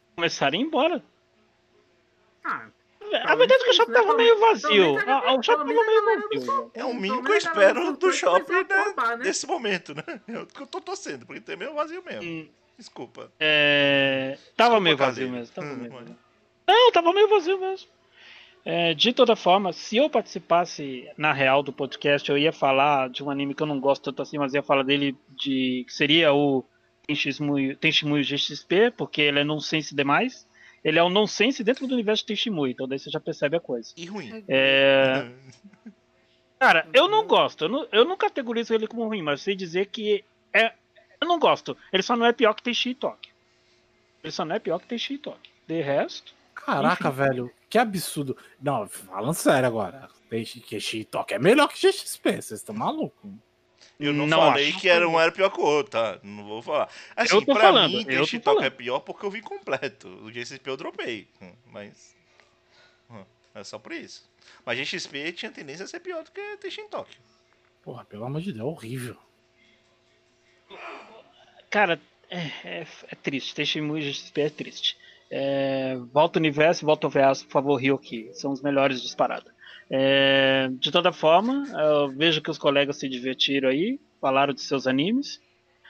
A verdade é que o shopping tava meio vazio. O shopping tava meio vazio. É o mínimo que eu espero do shopping, né? Nesse momento, né? Eu tô torcendo, porque tem meio vazio mesmo. Desculpa. Tava meio vazio mesmo. Não, tava meio vazio mesmo. De toda forma, se eu participasse na real do podcast, eu ia falar de um anime que eu não gosto tanto assim, mas ia falar dele que seria o Tenshimuyo GXP, porque ele é nonsense demais. Ele é um nonsense dentro do universo de Tenshimuyo, então daí você já percebe a coisa. E ruim. Cara, eu não gosto. Eu não categorizo ele como ruim, mas sei dizer que eu não gosto. Ele só não é pior que Tenchi Toque. De resto... Caraca, velho, que absurdo. Não, falando sério agora. Tenchi Toque é melhor que GXP, vocês estão malucos. Eu não Não falei acho. que era pior que o outro, tá? Não vou falar. Assim, Eu tô pra falando, mim, eu tô Tenchi Toque falando. é pior porque eu vi completo. O GXP eu dropei. Mas. É só por isso. Mas GXP tinha tendência a ser pior do que Tenchi Toque. Porra, pelo amor de Deus, é horrível. Cara, É triste. Testemunho de XP é triste. Volta o universo e volta o verso, por favor, Ryoki. São os melhores disparados. De toda forma, eu vejo que os colegas se divertiram aí, falaram de seus animes.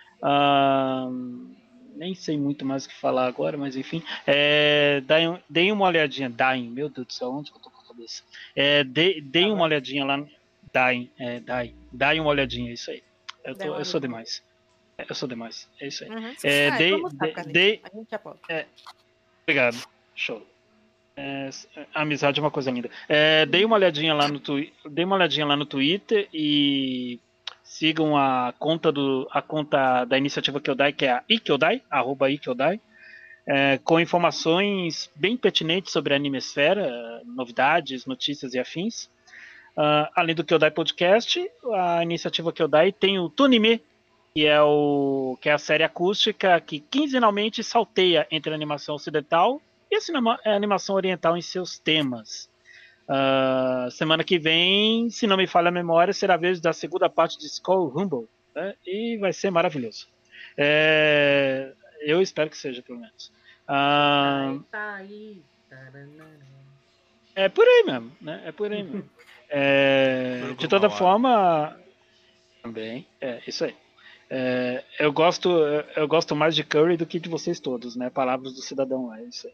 Nem sei muito mais o que falar agora, mas enfim. Deem uma olhadinha. Meu Deus do céu, onde que eu tô com a cabeça? Deem uma olhadinha lá. Deem uma olhadinha, é isso aí. Eu sou demais. Eu sou demais, é isso aí. Uhum. A gente apoia. Obrigado, show. Amizade é uma coisa linda. Dei uma olhadinha lá no Twitter e sigam a conta da iniciativa Kyodai, que é a Ikyodai, @Ikyodai, com informações bem pertinentes sobre a Animesfera, novidades, notícias e afins. Além do Kyodai Podcast, a iniciativa Kyodai tem o Tunime, que é a série acústica que quinzenalmente salteia entre a animação ocidental e a animação oriental em seus temas. Semana que vem, se não me falha a memória, será a vez da segunda parte de Skull Rumble, né? E vai ser maravilhoso. Eu espero que seja, pelo menos. É por aí mesmo, né? É por aí mesmo. De toda forma, também, isso aí. Eu gosto mais de Curry do que de vocês todos, né? Palavras do cidadão, é isso aí.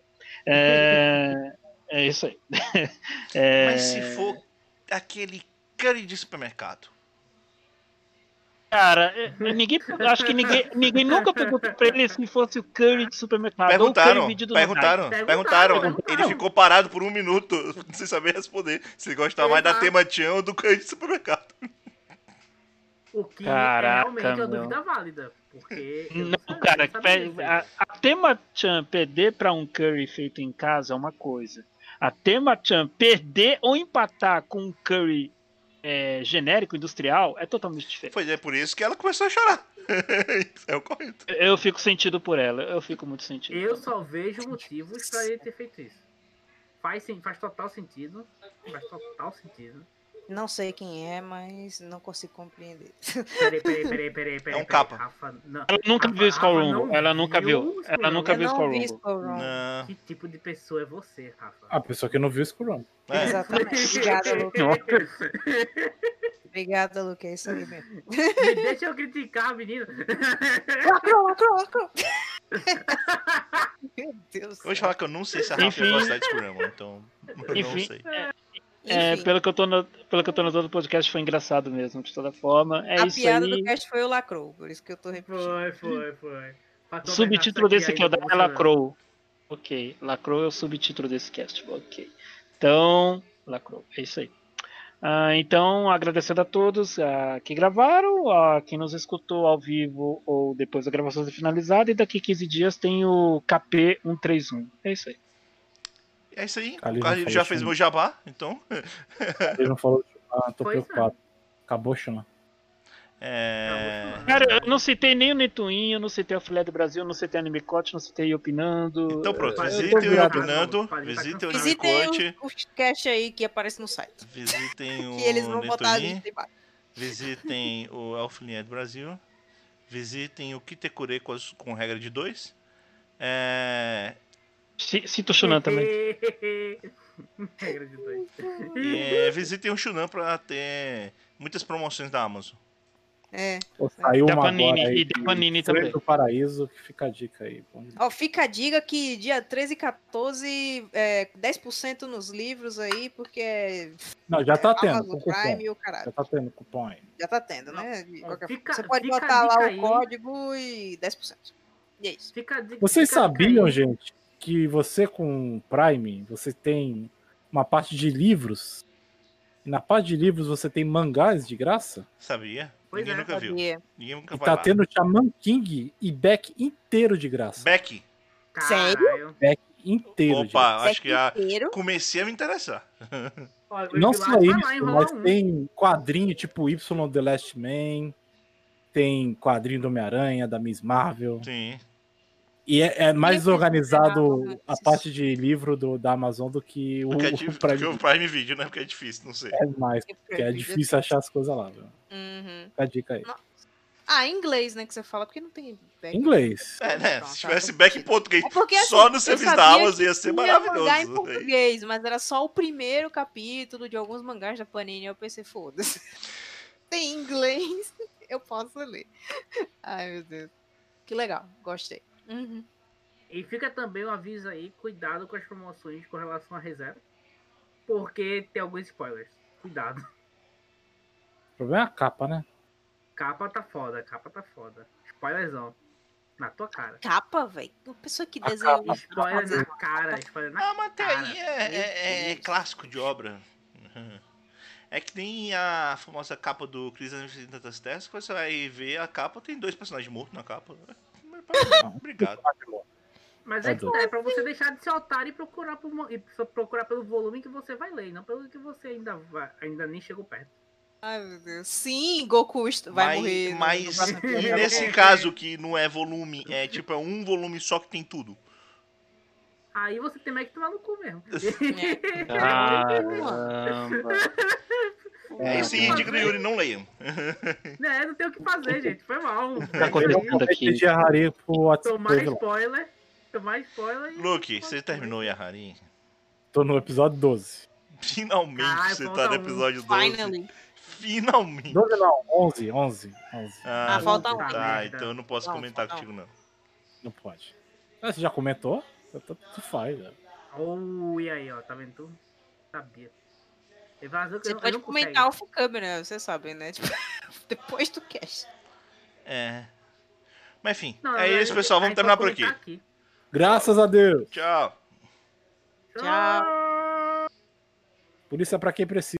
É isso aí. Mas se for aquele curry de supermercado? Cara, acho que ninguém nunca perguntou pra ele se fosse o curry de supermercado. Perguntaram. Perguntaram. Ele ficou parado por 1 minuto sem saber responder. Se gostava mais da Tema-chan ou do curry de supermercado. O que Caraca, é realmente uma dúvida válida. Porque não, cara, a Tema-chan perder pra um curry feito em casa é uma coisa. A Tema-chan perder ou empatar com um curry genérico, industrial, é totalmente diferente. Foi por isso que ela começou a chorar. É o correto. Eu fico sentido por ela, eu fico muito sentido. Eu só vejo motivos pra ele ter feito isso. Faz total sentido. Faz total sentido. Não sei quem é, mas não consigo compreender. Peraí. É um capa. Rafa, não. Ela nunca viu Skull Rafa Rumble. Ela nunca viu. Ela nunca viu Skull Rumble. Não. Que tipo de pessoa é você, Rafa? A pessoa que não viu Skull Rumble. Exatamente. Obrigada, Luke. Obrigada, Luke. É isso aí mesmo. Me deixa eu criticar, menina. Lacrou. Meu Deus. Eu vou te falar que eu não sei se a Rafa ia gostar de Skull Rumble, então eu não sei. Pelo que eu tô notando, o podcast foi engraçado mesmo, de toda forma. A isso piada aí. do cast foi o Lacrou, por isso que eu tô repetindo. Foi. O subtítulo desse que eu dei é Lacrou. Ok, Lacrou é o subtítulo desse cast. Ok. Então, Lacrou, é isso aí. Então, agradecendo a todos que gravaram, a quem nos escutou ao vivo ou depois da gravação finalizada, e daqui 15 dias tem o KP 131. É isso aí. É isso aí. Ali O Carlinhos já fez meu jabá, então. Ele não falou. Tô Pois preocupado. Acabou, Xana. Cara, eu não citei nem o Netuin, eu não citei o Filé do Brasil, eu não citei Anime Coach, não citei Opinando. Então pronto, Eu visitem o virado. Opinando, Pode vir visitem o Visitem Anime o cast aí que aparece no site. visitem o Que eles vão botar a Netuin, lista embaixo. visitem o Elfliné do Brasil, visitem o Kitekure com regra de 2. Cita o Shunan também. Regra de 2. E visitem o Shunan pra ter muitas promoções da Amazon. Saiu Da uma Panini, agora aí. e da Panini Freio também. do Paraíso, que fica a dica aí. Ó, fica a dica que dia 13 e 14, 10% nos livros aí, porque Não, já tá tendo. Amazon Com cupom. Prime e o caralho. Já tá tendo cupom aí. Já tá tendo, né? De Ó, qualquer fica- forma. Você pode fica a botar lá dica o aí. código e 10%. E é isso. Vocês sabiam, gente, que você com Prime, você tem uma parte de livros? E na parte de livros você tem mangás de graça? Sabia? Pois Ninguém é, nunca viu. Sabia. Ninguém nunca E vai tá lá. tendo Shaman King e Beck inteiro de graça. Beck. Sério? Beck inteiro de graça. Opa, acho que já Inteiro. comecei a me interessar. Não só isso, mas tem quadrinho tipo Y The Last Man, tem quadrinho do Homem-Aranha, da Miss Marvel. Sim. E é mais Quem organizado fez a parte de livro da Amazon do que o Porque Prime. o Prime Video, né? Porque é difícil, não sei. É mais, porque é difícil achar as coisas lá, viu? Uhum. Fica a dica aí. Ah, em inglês, né, que você fala, porque não tem back. Inglês. né? Então, Se tá, tivesse faz back em sentido. português, É porque, assim, só no eu serviço sabia da Amazon que ia ser tinha mangá em maravilhoso. português, mas era só o primeiro capítulo de alguns mangás da Panini. Eu pensei, foda-se. Tem inglês, eu posso ler. Ai, meu Deus. Que legal, gostei. Uhum. E fica também um aviso aí, cuidado com as promoções com relação a reserva, porque tem alguns spoilers. Cuidado. O problema é a capa, né? Capa tá foda. Spoilerzão. Na tua cara. Capa, velho. Uma pessoa que A desenhou capa. isso. Spoiler na cara, spoiler na Ah, mas até cara. aí é Meu Deus. clássico de obra. É que nem a famosa capa do Cris em Tantas Terras, que você vai ver a capa, tem 2 personagens mortos na capa. Obrigado. Mas é que é pra você deixar de ser otário e procurar, procurar pelo volume que você vai ler, não pelo que você ainda nem chegou perto. Ai, meu Deus. Sim, Goku vai morrer. no Mas próximo e episódio. nesse caso que não é volume, é tipo é um volume só que tem tudo. Aí você tem mais que tomar no cu mesmo. Caramba. É isso aí, Digno Yuri, não leiam. Né, não tem o que fazer, gente. Foi mal. Tá acontecendo aqui. De Harry pro WhatsApp. Tomar spoiler e... Luke, você terminou Yahari? Tô no episódio 12. Finalmente Ai, você falta tá no um. episódio 12. Finally. Finalmente. 12 não, 11. Ah, falta um. tá, merda. então eu não posso Não, comentar falta um. contigo não. Não pode. Ah, você já comentou? Tu faz, né? Oh, e aí, ó, tá vendo tu? Sabia. Ele vazou que Você eu pode não comentar consegue. off-câmera, vocês sabem, né? Tipo, depois do cast. É. Mas enfim, Não, é isso, aí- pessoal. Vamos aí terminar pode por aqui. comentar Graças a Deus. Tchau. Tchau. Polícia pra quem precisa.